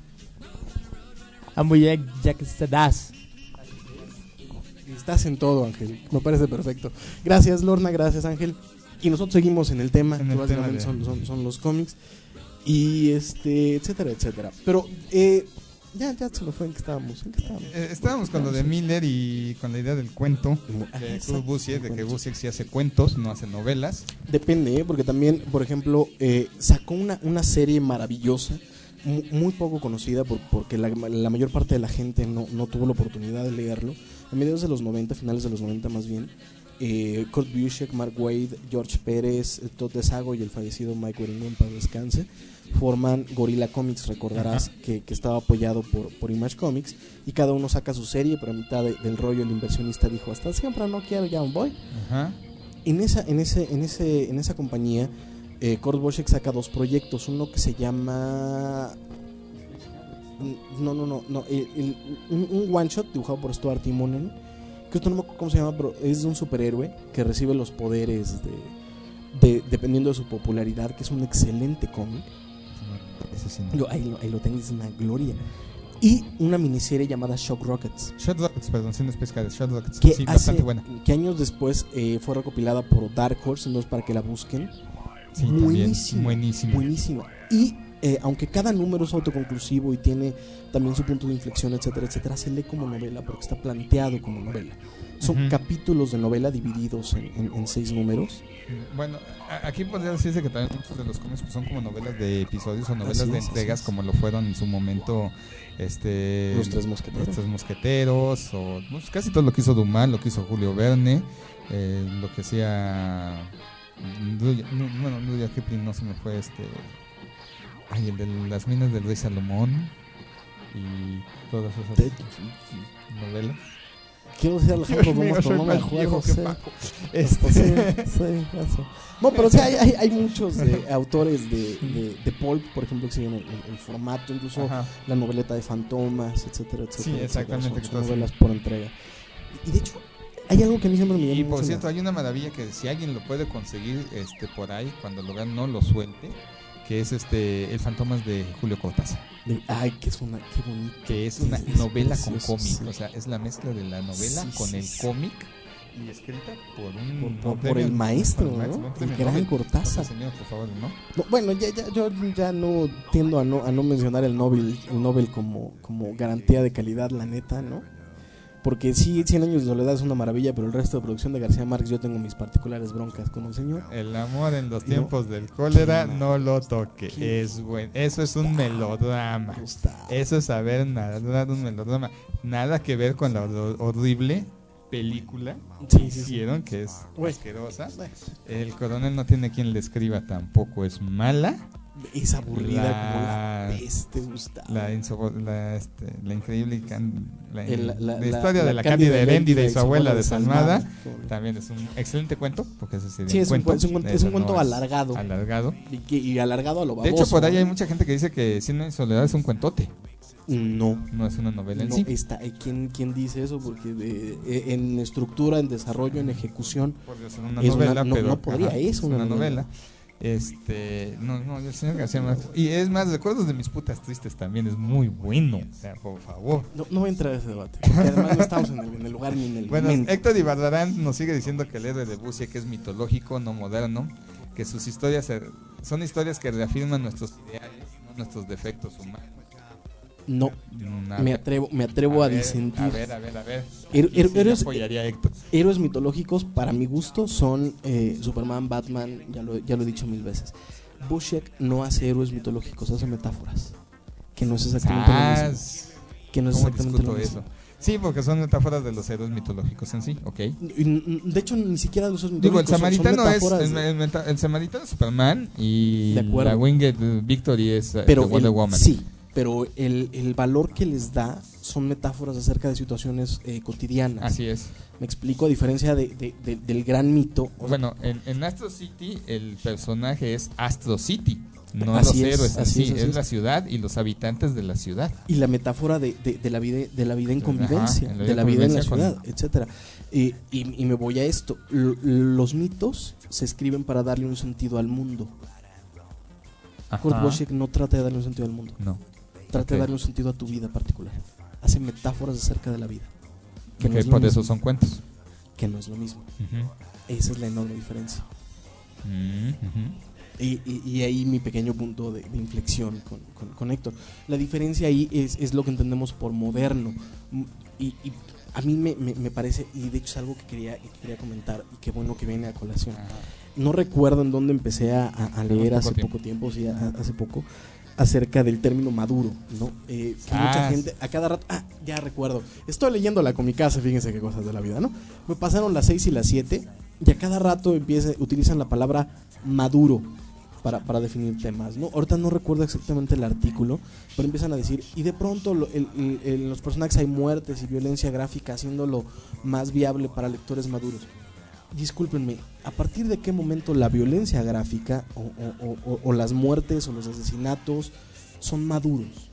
Ambuyak Sadas. Estás en todo, Ángel. Me parece perfecto. Gracias, Lorna. Gracias, Ángel. Y nosotros seguimos en el tema, en que el básicamente tema de... son, son, son los cómics. Y este, etcétera, etcétera. Pero, eh, ya, ya se me fue en qué estábamos. ¿En qué estábamos? Eh, estábamos con lo de Miller y con la idea del cuento de Kurt Busiek, de que Busiek sí hace cuentos, no hace novelas. Depende, ¿eh? Porque también, por ejemplo, eh, sacó una, una serie maravillosa, muy, muy poco conocida, por, porque la, la mayor parte de la gente no, no tuvo la oportunidad de leerlo. A mediados de los noventa, finales de los noventa más bien. Eh, Kurt Busiek, Mark Waid, George Pérez, Todd Desago y el fallecido Mike Warington, para descanse, forman Gorilla Comics. Recordarás que, que estaba apoyado por, por Image Comics, y cada uno saca su serie, pero a mitad de, del rollo el inversionista dijo: hasta siempre no quiero, ya voy. Ajá. En esa, en ese, en ese, en esa compañía, eh, Kurt Busiek saca dos proyectos, uno que se llama no no no no el, el, un, un one shot dibujado por Stuart Timonen, que esto no me acuerdo cómo se llama, pero es de un superhéroe que recibe los poderes de, de dependiendo de su popularidad, que es un excelente cómic. Ese sí no. Yo, ahí, lo, ahí lo tengo, es una gloria. Y una miniserie llamada Shock Rockets. Shock Rockets, perdón, sin pescadas. Shock Rockets, que sí, hace, bastante buena. Que años después eh, fue recopilada por Dark Horse, entonces para que la busquen. Sí, buenísimo, buenísimo. Buenísimo. Y eh, aunque cada número es autoconclusivo y tiene también su punto de inflexión, etcétera, etcétera, se lee como novela porque está planteado como novela. Son Ujú. capítulos de novela divididos en, en, en seis números. Bueno, a- aquí podría decirse que también muchos de los cómics pues, son como novelas de episodios o novelas Así de es, entregas, así es. como lo fueron en su momento este Los Tres Mosqueteros. Los Tres Mosqueteros, o pues, casi todo lo que hizo Dumas, lo que hizo Julio Verne, eh, lo que hacía Rudyard- no, bueno, Rudyard Kipling no se me fue este ay, el de las minas del rey Salomón y todas esas De- novelas. Quiero decir Alejandro Dios mío, Dumas, pero soy no me más viejo acuerdo. que sí. Paco. Sí, Este, sí, eso. No, pero sí, hay, hay, hay muchos eh, autores de, de, de pulp, por ejemplo, que siguen el, el- el formato, incluso Ajá. la noveleta de Fantomas, etcétera, etcétera. Sí, etcétera. exactamente, Son, que son todas- novelas por entrega. Y, y de hecho, hay algo que a mí siempre me llama Y mucho por la- cierto, hay una maravilla que si alguien lo puede conseguir este por ahí, cuando lo vean no lo suelte, que es este El Fantomas de Julio Cortázar, de- ay, que es una, qué bonito. que es una Es- es novela con precioso, cómic, sí. o sea, es la mezcla de la novela Sí, con sí, el sí. cómic y escrita por un Por- no, por- por premio- el maestro, por el ¿no? un El premio gran Nobel. Cortázar. Entonces, señor, por favor, ¿no? No, bueno, ya, ya, yo ya no tiendo a no, a no mencionar el Nobel, el Nobel como, como garantía de calidad, la neta, ¿no? Porque sí, Cien años de soledad es una maravilla, pero el resto de producción de García Márquez yo tengo mis particulares broncas con el señor. El amor en los No. tiempos del cólera, Qué no lo toque. qué Es bueno. Eso es un melodrama. Gusta. Eso es saber narrar un melodrama. Nada que ver con la hor- horrible película Sí, que sí, sí. hicieron, que es Güey. asquerosa. Bueno, El coronel no tiene quien le escriba, tampoco es mala. es aburrida La- como la peste, Gustavo. La, insobo- la, este, la increíble can- la, El- la historia de la Cándida Heréndida y su abuela desalmada. También es un excelente cuento, porque ese sería Sí, un es un, cuento. cuen- es un, cuen- es Eso un cuento no es alargado. alargado. Y, que- y alargado a lo De baboso. hecho, por ahí ¿no? hay mucha gente que dice que Cien años de soledad es un cuentote, No. no es una novela en No sí. está, eh, ¿quién, ¿Quién dice eso? Porque de- eh, en estructura, en desarrollo, en ejecución, Podría ser una es una- novela, no- pero no podría, ajá, es una novela. Este, no, no, el señor García Márquez. Y es más, Recuerdos de mis putas tristes también es muy bueno. O sea, por favor. no, no voy a entrar a ese debate. Porque además no estamos en el, en el lugar ni en el Bueno, momento. Héctor Ibarrarán nos sigue diciendo que el héroe de Busiek es mitológico, no moderno, que sus historias se- son historias que reafirman nuestros ideales, no nuestros defectos humanos. No, Mm, a me ver, atrevo, me atrevo a, ver, disentir. A ver, a ver, a ver. Her- Aquí her- sí le héroes- apoyaría a Héctor. Héroes mitológicos, para mi gusto, son eh, Superman, Batman, ya lo, ya lo he dicho mil veces. Busiek no hace héroes mitológicos, hace metáforas. Que no es exactamente lo mismo. Sas. Que no es ¿Cómo exactamente lo discuto mismo. eso? Sí, porque son metáforas de los héroes mitológicos en sí, ok. Y, n- De hecho, ni siquiera los héroes Digo, el mitológicos son- son samaritano es metáforas el, de- el meta- el samaritano es Superman y De acuerdo. la Winged Victory es eh, pero The Wonder el- Woman. sí, pero el, el valor que les da son metáforas acerca de situaciones eh, cotidianas. Así es. Me explico, a diferencia de, de- de- del gran mito. o sea, Bueno, en, en Astro City el personaje es Astro City, no Así los es, héroes en así sí, es, es, así es. la ciudad y los habitantes de la ciudad. y la metáfora de, de- de la vida de la vida en Ajá, convivencia, en la vida de la en vida en la convivencia con- ciudad, etcétera. Y, y- y me voy a esto. L- los mitos se escriben para darle un sentido al mundo. Kurt Ajá. Busiek no trata de darle un sentido al mundo, No. trata Ok. de darle un sentido a tu vida particular. Hace metáforas acerca de la vida. Que Ok, no es lo por eso mismo, son cuentos. que no es lo mismo. Ujú. Esa es la enorme diferencia. Mm, ujú. Y, y- y ahí mi pequeño punto de, de inflexión con, con- con Héctor. La diferencia ahí es, es lo que entendemos por moderno. Mm, Y, y a mí me, me- me parece, y de hecho es algo que quería, que quería comentar, y qué bueno que viene a colación. Ajá. No recuerdo en dónde empecé a, a- a leer Tenemos hace poco poco tiempo, sí, a- hace poco, acerca del término maduro, ¿no? Eh, que Ah, mucha sí. gente, a cada rato, ah, ya recuerdo, estoy leyendo la Comicasa, fíjense qué cosas de la vida, ¿no? Me pasaron las seis y las siete, y a cada rato empieza, utilizan la palabra maduro para, para definir temas, ¿no? Ahorita no recuerdo exactamente el artículo, pero empiezan a decir, y de pronto lo- el- el- en los personajes hay muertes y violencia gráfica, haciéndolo más viable para lectores maduros. Discúlpenme, ¿a partir de qué momento la violencia gráfica o, o- o- o- o las muertes o los asesinatos son maduros?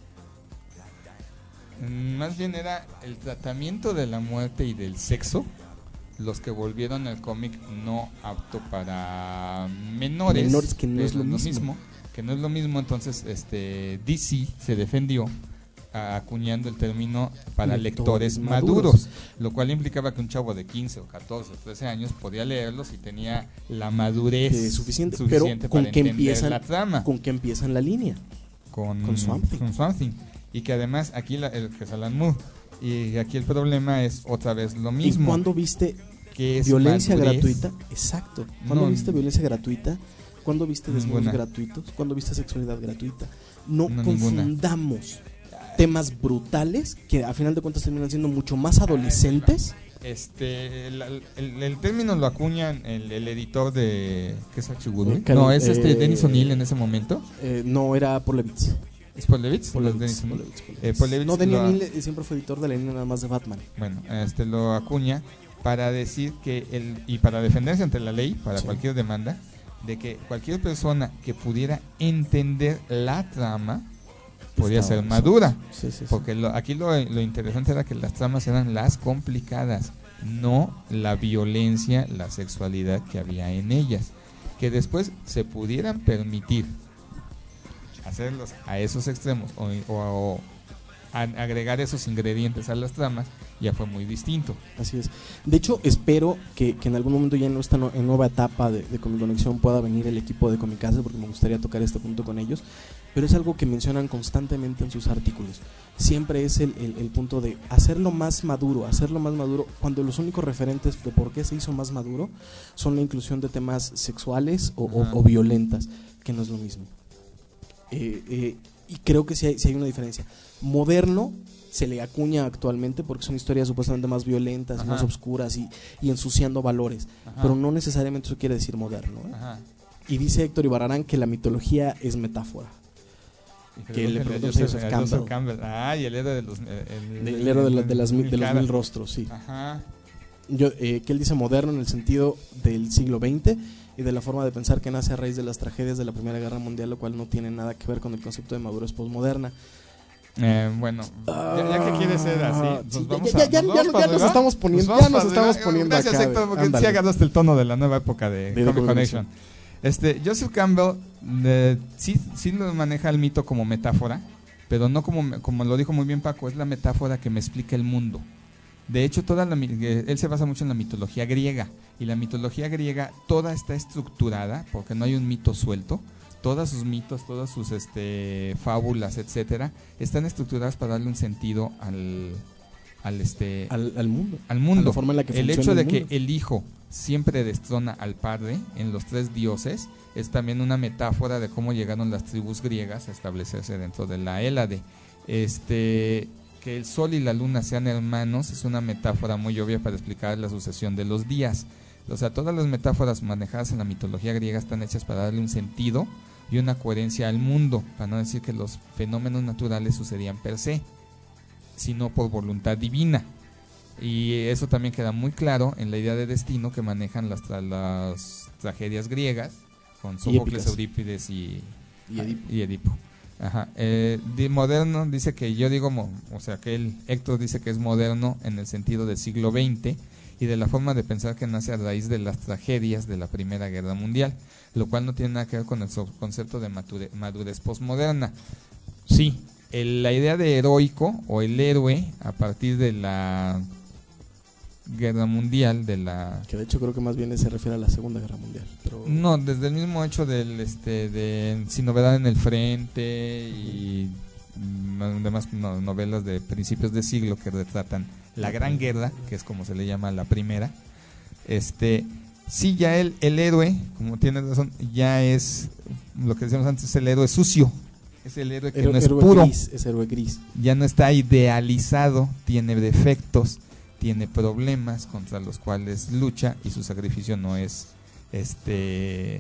Mm, Más bien era el tratamiento de la muerte y del sexo los que volvieron el cómic no apto para menores, Menores, que no es pero lo mismo. que no es lo mismo. Entonces este D C se defendió a- acuñando el término para lectores, Lectores maduros, maduros. lo cual implicaba que un chavo de quince o catorce o trece años podía leerlos y tenía la madurez Eh, suficiente, suficiente pero ¿con para qué entender empiezan? la trama. ¿Con qué empiezan la línea? con, Con Swamp Thing. con Swamp Thing. Y que además aquí la, el, que es Alan Moore. Y aquí el problema es otra vez lo mismo. ¿Y cuándo viste que es violencia madurez? gratuita? Exacto. ¿Cuándo No, viste violencia gratuita? ¿Cuándo viste desnudos ninguna. gratuitos? ¿Cuándo viste sexualidad gratuita? No, No, confundamos temas brutales que a final de cuentas terminan siendo mucho más adolescentes. Este, el, el, el término lo acuñan el, el editor de ¿qué es Hachigurumi? Eh, No, es eh, este Dennis O'Neill en ese momento. Eh, no, era Paul Levitz. ¿Es Paul Levitz? Paul Los Levitz, Dennis Paul O'Neill. Levitz, Paul Eh, Levitz. Paul Levitz No, Dennis lo- O'Neill eh, siempre fue editor de la línea nada más de Batman. Bueno, este lo acuña para decir que el y para defenderse ante la ley, para Sí. cualquier demanda, de que cualquier persona que pudiera entender la trama podía Estaba- ser madura. Sí, sí, sí. Porque lo, aquí lo, lo interesante era que las tramas eran las complicadas, no la violencia, la sexualidad que había en ellas. Que después se pudieran permitir hacerlos a esos extremos o, o- o a- agregar esos ingredientes a las tramas, ya fue muy distinto. Así es. De hecho, espero que, que en algún momento ya en esta no- en nueva etapa de, de Comic Conexión pueda venir el equipo de Comicase, porque me gustaría tocar este punto con ellos. Pero es algo que mencionan constantemente en sus artículos. Siempre es el, el, el punto de hacerlo más maduro, hacerlo más maduro, cuando los únicos referentes de por qué se hizo más maduro son la inclusión de temas sexuales o, o, Ajá. o violentas, que no es lo mismo. Eh, eh, y creo que sí hay, sí hay una diferencia. Moderno se le acuña actualmente porque son historias supuestamente más violentas, Ajá. más oscuras y, y ensuciando valores, Ajá. pero no necesariamente eso quiere decir moderno, ¿eh? Ajá. Y dice Héctor Ibarrarán que la mitología es metáfora. Que le Pregúntale a preguntó a Joseph- Joseph a Joseph Campbell. Ah, y el héroe de los eh, el, Del héroe de, la- de las mil- de los cara. mil rostros, sí. Ajá. Yo, eh, que él dice moderno en el sentido del siglo veinte y de la forma de pensar que nace a raíz de las tragedias de la Primera Guerra Mundial, lo cual no tiene nada que ver con el concepto de madurez postmoderna. Eh, bueno, ya, ya que quiere ser así, Ah, nos sí, vamos ya- a- ya- nos ya- vamos ya para nos arriba. estamos poniendo- vamos ya nos para estamos arriba. poniendo Gracias, acá, Héctor, porque ándale. sí agarraste el tono de la nueva época de, De Comic Comic Connection. Este, Joseph Campbell eh, sí, sí lo maneja el mito como metáfora, pero no como, como lo dijo muy bien Paco, es la metáfora que me explica el mundo. De hecho, toda la, mi- eh, él se basa mucho en la mitología griega, y la mitología griega toda está estructurada, porque no hay un mito suelto. Todos sus mitos, todas sus este, fábulas, etcétera, están estructuradas para darle un sentido al, al este Al, al mundo. al mundo. A la forma en la que el funciona hecho de el que mundo. el hijo siempre destrona al padre en los tres dioses es también una metáfora de cómo llegaron las tribus griegas a establecerse dentro de la Hélade. Este, que el sol y la luna sean hermanos es una metáfora muy obvia para explicar la sucesión de los días. O sea, todas las metáforas manejadas en la mitología griega están hechas para darle un sentido y una coherencia al mundo, para no decir que los fenómenos naturales sucedían per se, sino por voluntad divina. Y eso también queda muy claro en la idea de destino que manejan las, tra- las tragedias griegas con Sófocles, épicas. Eurípides y, Y Edipo. y Edipo. Ajá. Eh, de moderno dice que yo digo, mo- o sea que él, Héctor dice que es moderno en el sentido del siglo veinte y de la forma de pensar que nace a raíz de las tragedias de la Primera Guerra Mundial, lo cual no tiene nada que ver con el so- concepto de mature- madurez postmoderna. Sí, el- la idea de heroico o el héroe a partir de la Guerra Mundial, de la Que de hecho creo que más bien se refiere a la Segunda Guerra Mundial. Pero no, desde el mismo hecho del este de Sin Novedad en el Frente y mm, demás no- novelas de principios de siglo que retratan la Gran Guerra, que es como se le llama la primera. Este, sí, ya el, el héroe, como tienes razón, ya es lo que decíamos antes, el héroe sucio. Es el héroe que héroe, no es héroe puro, gris, es héroe gris. ya no está idealizado, tiene defectos, tiene problemas contra los cuales lucha y su sacrificio no es este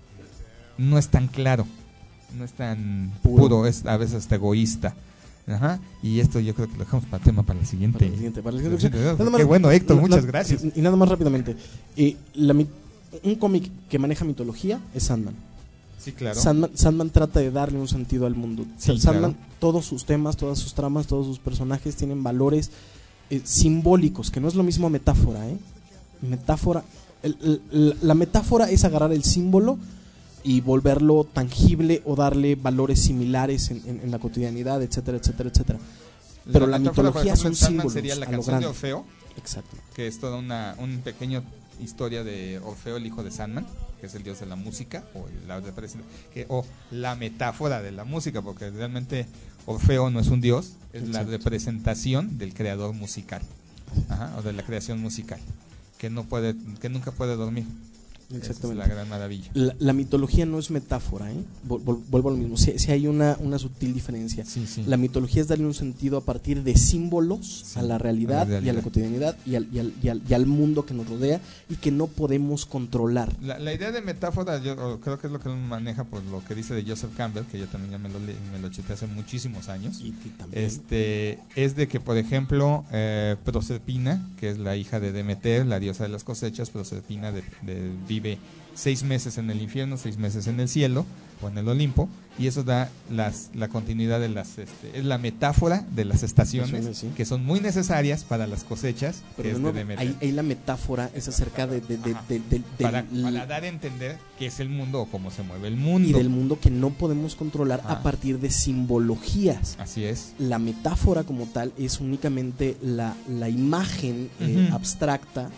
no es tan claro, no es tan Puro. puro, es a veces hasta egoísta. Ajá, y esto yo creo que lo dejamos para tema para la siguiente. Para la siguiente, para la siguiente sección. Nada Qué más- bueno, Héctor, na- muchas na- gracias. Y nada más rápidamente. Eh, la mi- un cómic que maneja mitología es Sandman. Sí, claro. Sandman, Sandman trata de darle un sentido al mundo. Sí, Sandman, claro. todos sus temas, todas sus tramas, todos sus personajes tienen valores eh, simbólicos, que no es lo mismo metáfora, ¿eh? Metáfora, el- el- la metáfora es agarrar el símbolo y volverlo tangible o darle valores similares en, en- en la cotidianidad, etcétera, etcétera, etcétera. Pero la metáfora, por mitología ejemplo, son en Sandman símbolos sería la a lo canción de grande. Orfeo, Exacto. que es todo una, un pequeño historia de Orfeo, el hijo de Sandman, que es el dios de la música, o la, que, o la metáfora de la música, porque realmente Orfeo no es un dios, es Exacto. la representación del creador musical, Ajá, o de la creación musical, que no puede, que nunca puede dormir. Exactamente. Es la gran maravilla. La, la mitología no es metáfora, ¿eh? Vol, vol, vuelvo a lo mismo. Si, si hay una, una sutil diferencia. Sí, sí. La mitología es darle un sentido a partir de símbolos sí, a, la realidad, a la realidad y a la cotidianidad y al, y, al, y, al, y al mundo que nos rodea y que no podemos controlar. La, la idea de metáfora, yo creo que es lo que él maneja por lo que dice de Joseph Campbell, que yo también ya me lo, me lo chuté hace muchísimos años. Y, y también. Este, es de que, por ejemplo, eh, Proserpina, que es la hija de Demeter, la diosa de las cosechas, Proserpina de, de, vive seis meses en el infierno, seis meses en el cielo o en el Olimpo, y eso da las, la continuidad de las, este, es la metáfora de las estaciones, sí, sí. que son muy necesarias para las cosechas. Pero de nuevo, de ahí, ahí la metáfora es acerca de, de, de, de, de, de para, para dar a entender qué es el mundo o cómo se mueve el mundo. Y del mundo que no podemos controlar ah. a partir de simbologías. Así es. La metáfora como tal es únicamente la, la imagen uh-huh. eh, abstracta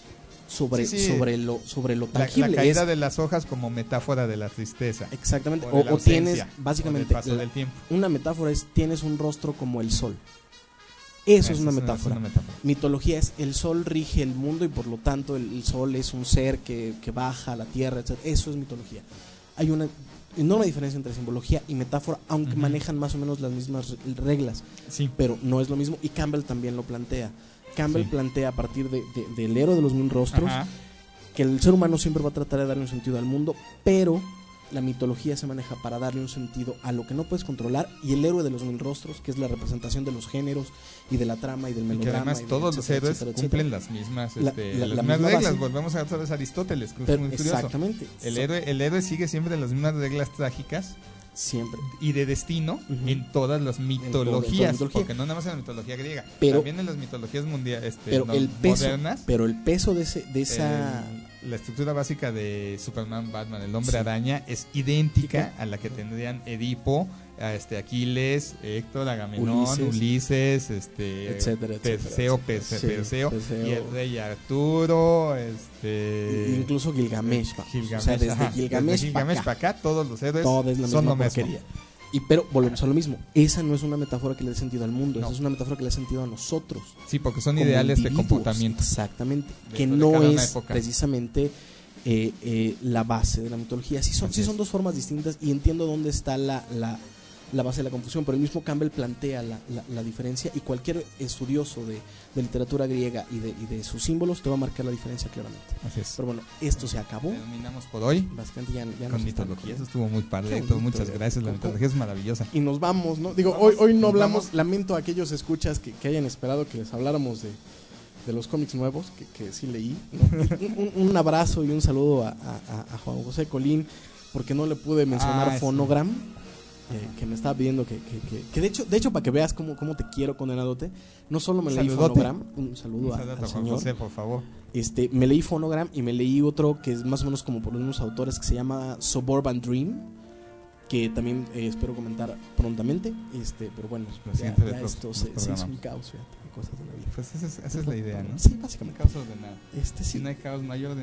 sobre, sí, sí. sobre lo sobre lo tangible. La, la caída es, de las hojas como metáfora de la tristeza. Exactamente. O, o, o tienes, básicamente, o paso la, del tiempo. Una metáfora es, tienes un rostro como el sol. Eso, Eso es, una, es, metáfora. una metáfora. Mitología es, el sol rige el mundo y por lo tanto el, el sol es un ser que, que baja a la tierra, etcétera. Eso es mitología. Hay una enorme diferencia entre simbología y metáfora, aunque uh-huh. manejan más o menos las mismas reglas. Sí. Pero no es lo mismo, y Campbell también lo plantea. Campbell sí. plantea a partir de, de, del héroe de los mil rostros Ajá. que el ser humano siempre va a tratar de darle un sentido al mundo, pero la mitología se maneja para darle un sentido a lo que no puedes controlar, y el héroe de los mil rostros, que es la representación de los géneros y de la trama y del melodrama. Y que además y todos etcétera, los héroes etcétera, cumplen etcétera. las mismas, La, este, la, las la mismas misma reglas. base. Volvemos a otra vez a Aristóteles, que pero, es muy curioso. Exactamente. El héroe, el héroe sigue siempre las mismas reglas trágicas. Siempre. Y de destino uh-huh. en todas las mitologías, todo, porque no nada más en la mitología griega, pero, también en las mitologías mundiales, este, pero no, el peso, modernas. Pero el peso de, ese, de esa... Eh, la estructura básica de Superman, Batman, el hombre sí. araña, es idéntica a la que tendrían Edipo, a este Aquiles, Héctor, Agamenón, Ulises, Ulises este, etcétera, Perseo, etcétera. Perseo, sí, Perseo, y el rey Arturo, este, incluso Gilgamesh, Gilgamesh, o sea, desde ajá, Gilgamesh, desde Gilgamesh para acá. acá, todos los héroes Todo es la son misma lo mismo. porquería. Y pero volvemos a lo mismo, esa no es una metáfora que le dé sentido al mundo, no. esa es una metáfora que le dé sentido a nosotros. Sí, porque son ideales de comportamiento. Exactamente, que no es precisamente eh, eh, la base de la mitología. Sí son, sí son dos formas distintas, y entiendo dónde está la, la, la base de la confusión, pero el mismo Campbell plantea la, la, la diferencia, y cualquier estudioso de, de literatura griega y de, y de sus símbolos te va a marcar la diferencia claramente. Así es. Pero bueno, esto se acabó. Terminamos por hoy. Bastante ya, ya con mitología. Eso estuvo muy padre. Bonito, muchas gracias. La mitología es maravillosa. Y nos vamos, ¿no? Digo, vamos, hoy, hoy no hablamos. Vamos. Lamento a aquellos escuchas que, que hayan esperado que les habláramos de, de los cómics nuevos, que, que sí leí, ¿no? un, un abrazo y un saludo a, a, a Juan José Colín, porque no le pude mencionar ah, Fonogram. Sí. Eh, que me estaba pidiendo que, que, que, que de hecho de hecho para que veas cómo, cómo te quiero, condenadote, no solo me leí Fonogram, un saludo a, al señor José, por favor. Este, me leí Fonogram y me leí otro que es más o menos como por los mismos autores, que se llama Suburban Dream, que también eh, espero comentar prontamente, este, pero bueno, ya, ya esto se, se hizo un caos, fíjate, cosas de la vida. Pues esa es, esa es la idea, ¿no? Sí, básicamente. Caos ordenado. Este, sí. Si no hay caos, no hay orden.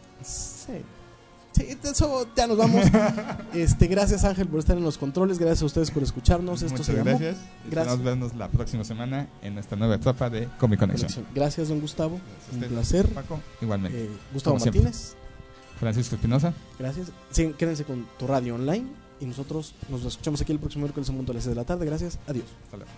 Sí. Sí, eso ya nos vamos. Este, gracias Ángel por estar en los controles, gracias a ustedes por escucharnos. Esto Muchas se llamó. gracias. Gracias. Nos vemos la próxima semana en esta nueva etapa de Comic Conexión. Gracias, don Gustavo. Un placer. Paco, igualmente. Eh, Gustavo Como Martínez. Siempre. Francisco Espinosa. Gracias. Sí, quédense con tu radio online y nosotros nos escuchamos aquí el próximo miércoles en punto a las seis de la tarde. Gracias. Adiós. Hasta luego.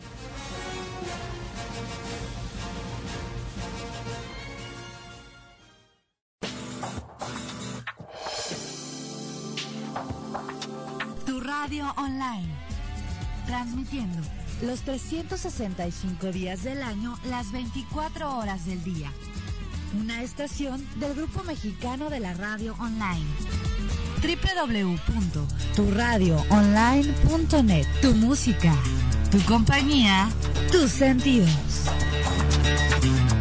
Radio Online, transmitiendo los trescientos sesenta y cinco días del año, las veinticuatro horas del día. Una estación del Grupo Mexicano de la Radio Online. doble u doble u doble u punto tu radio online punto net. Tu música, tu compañía, tus sentidos.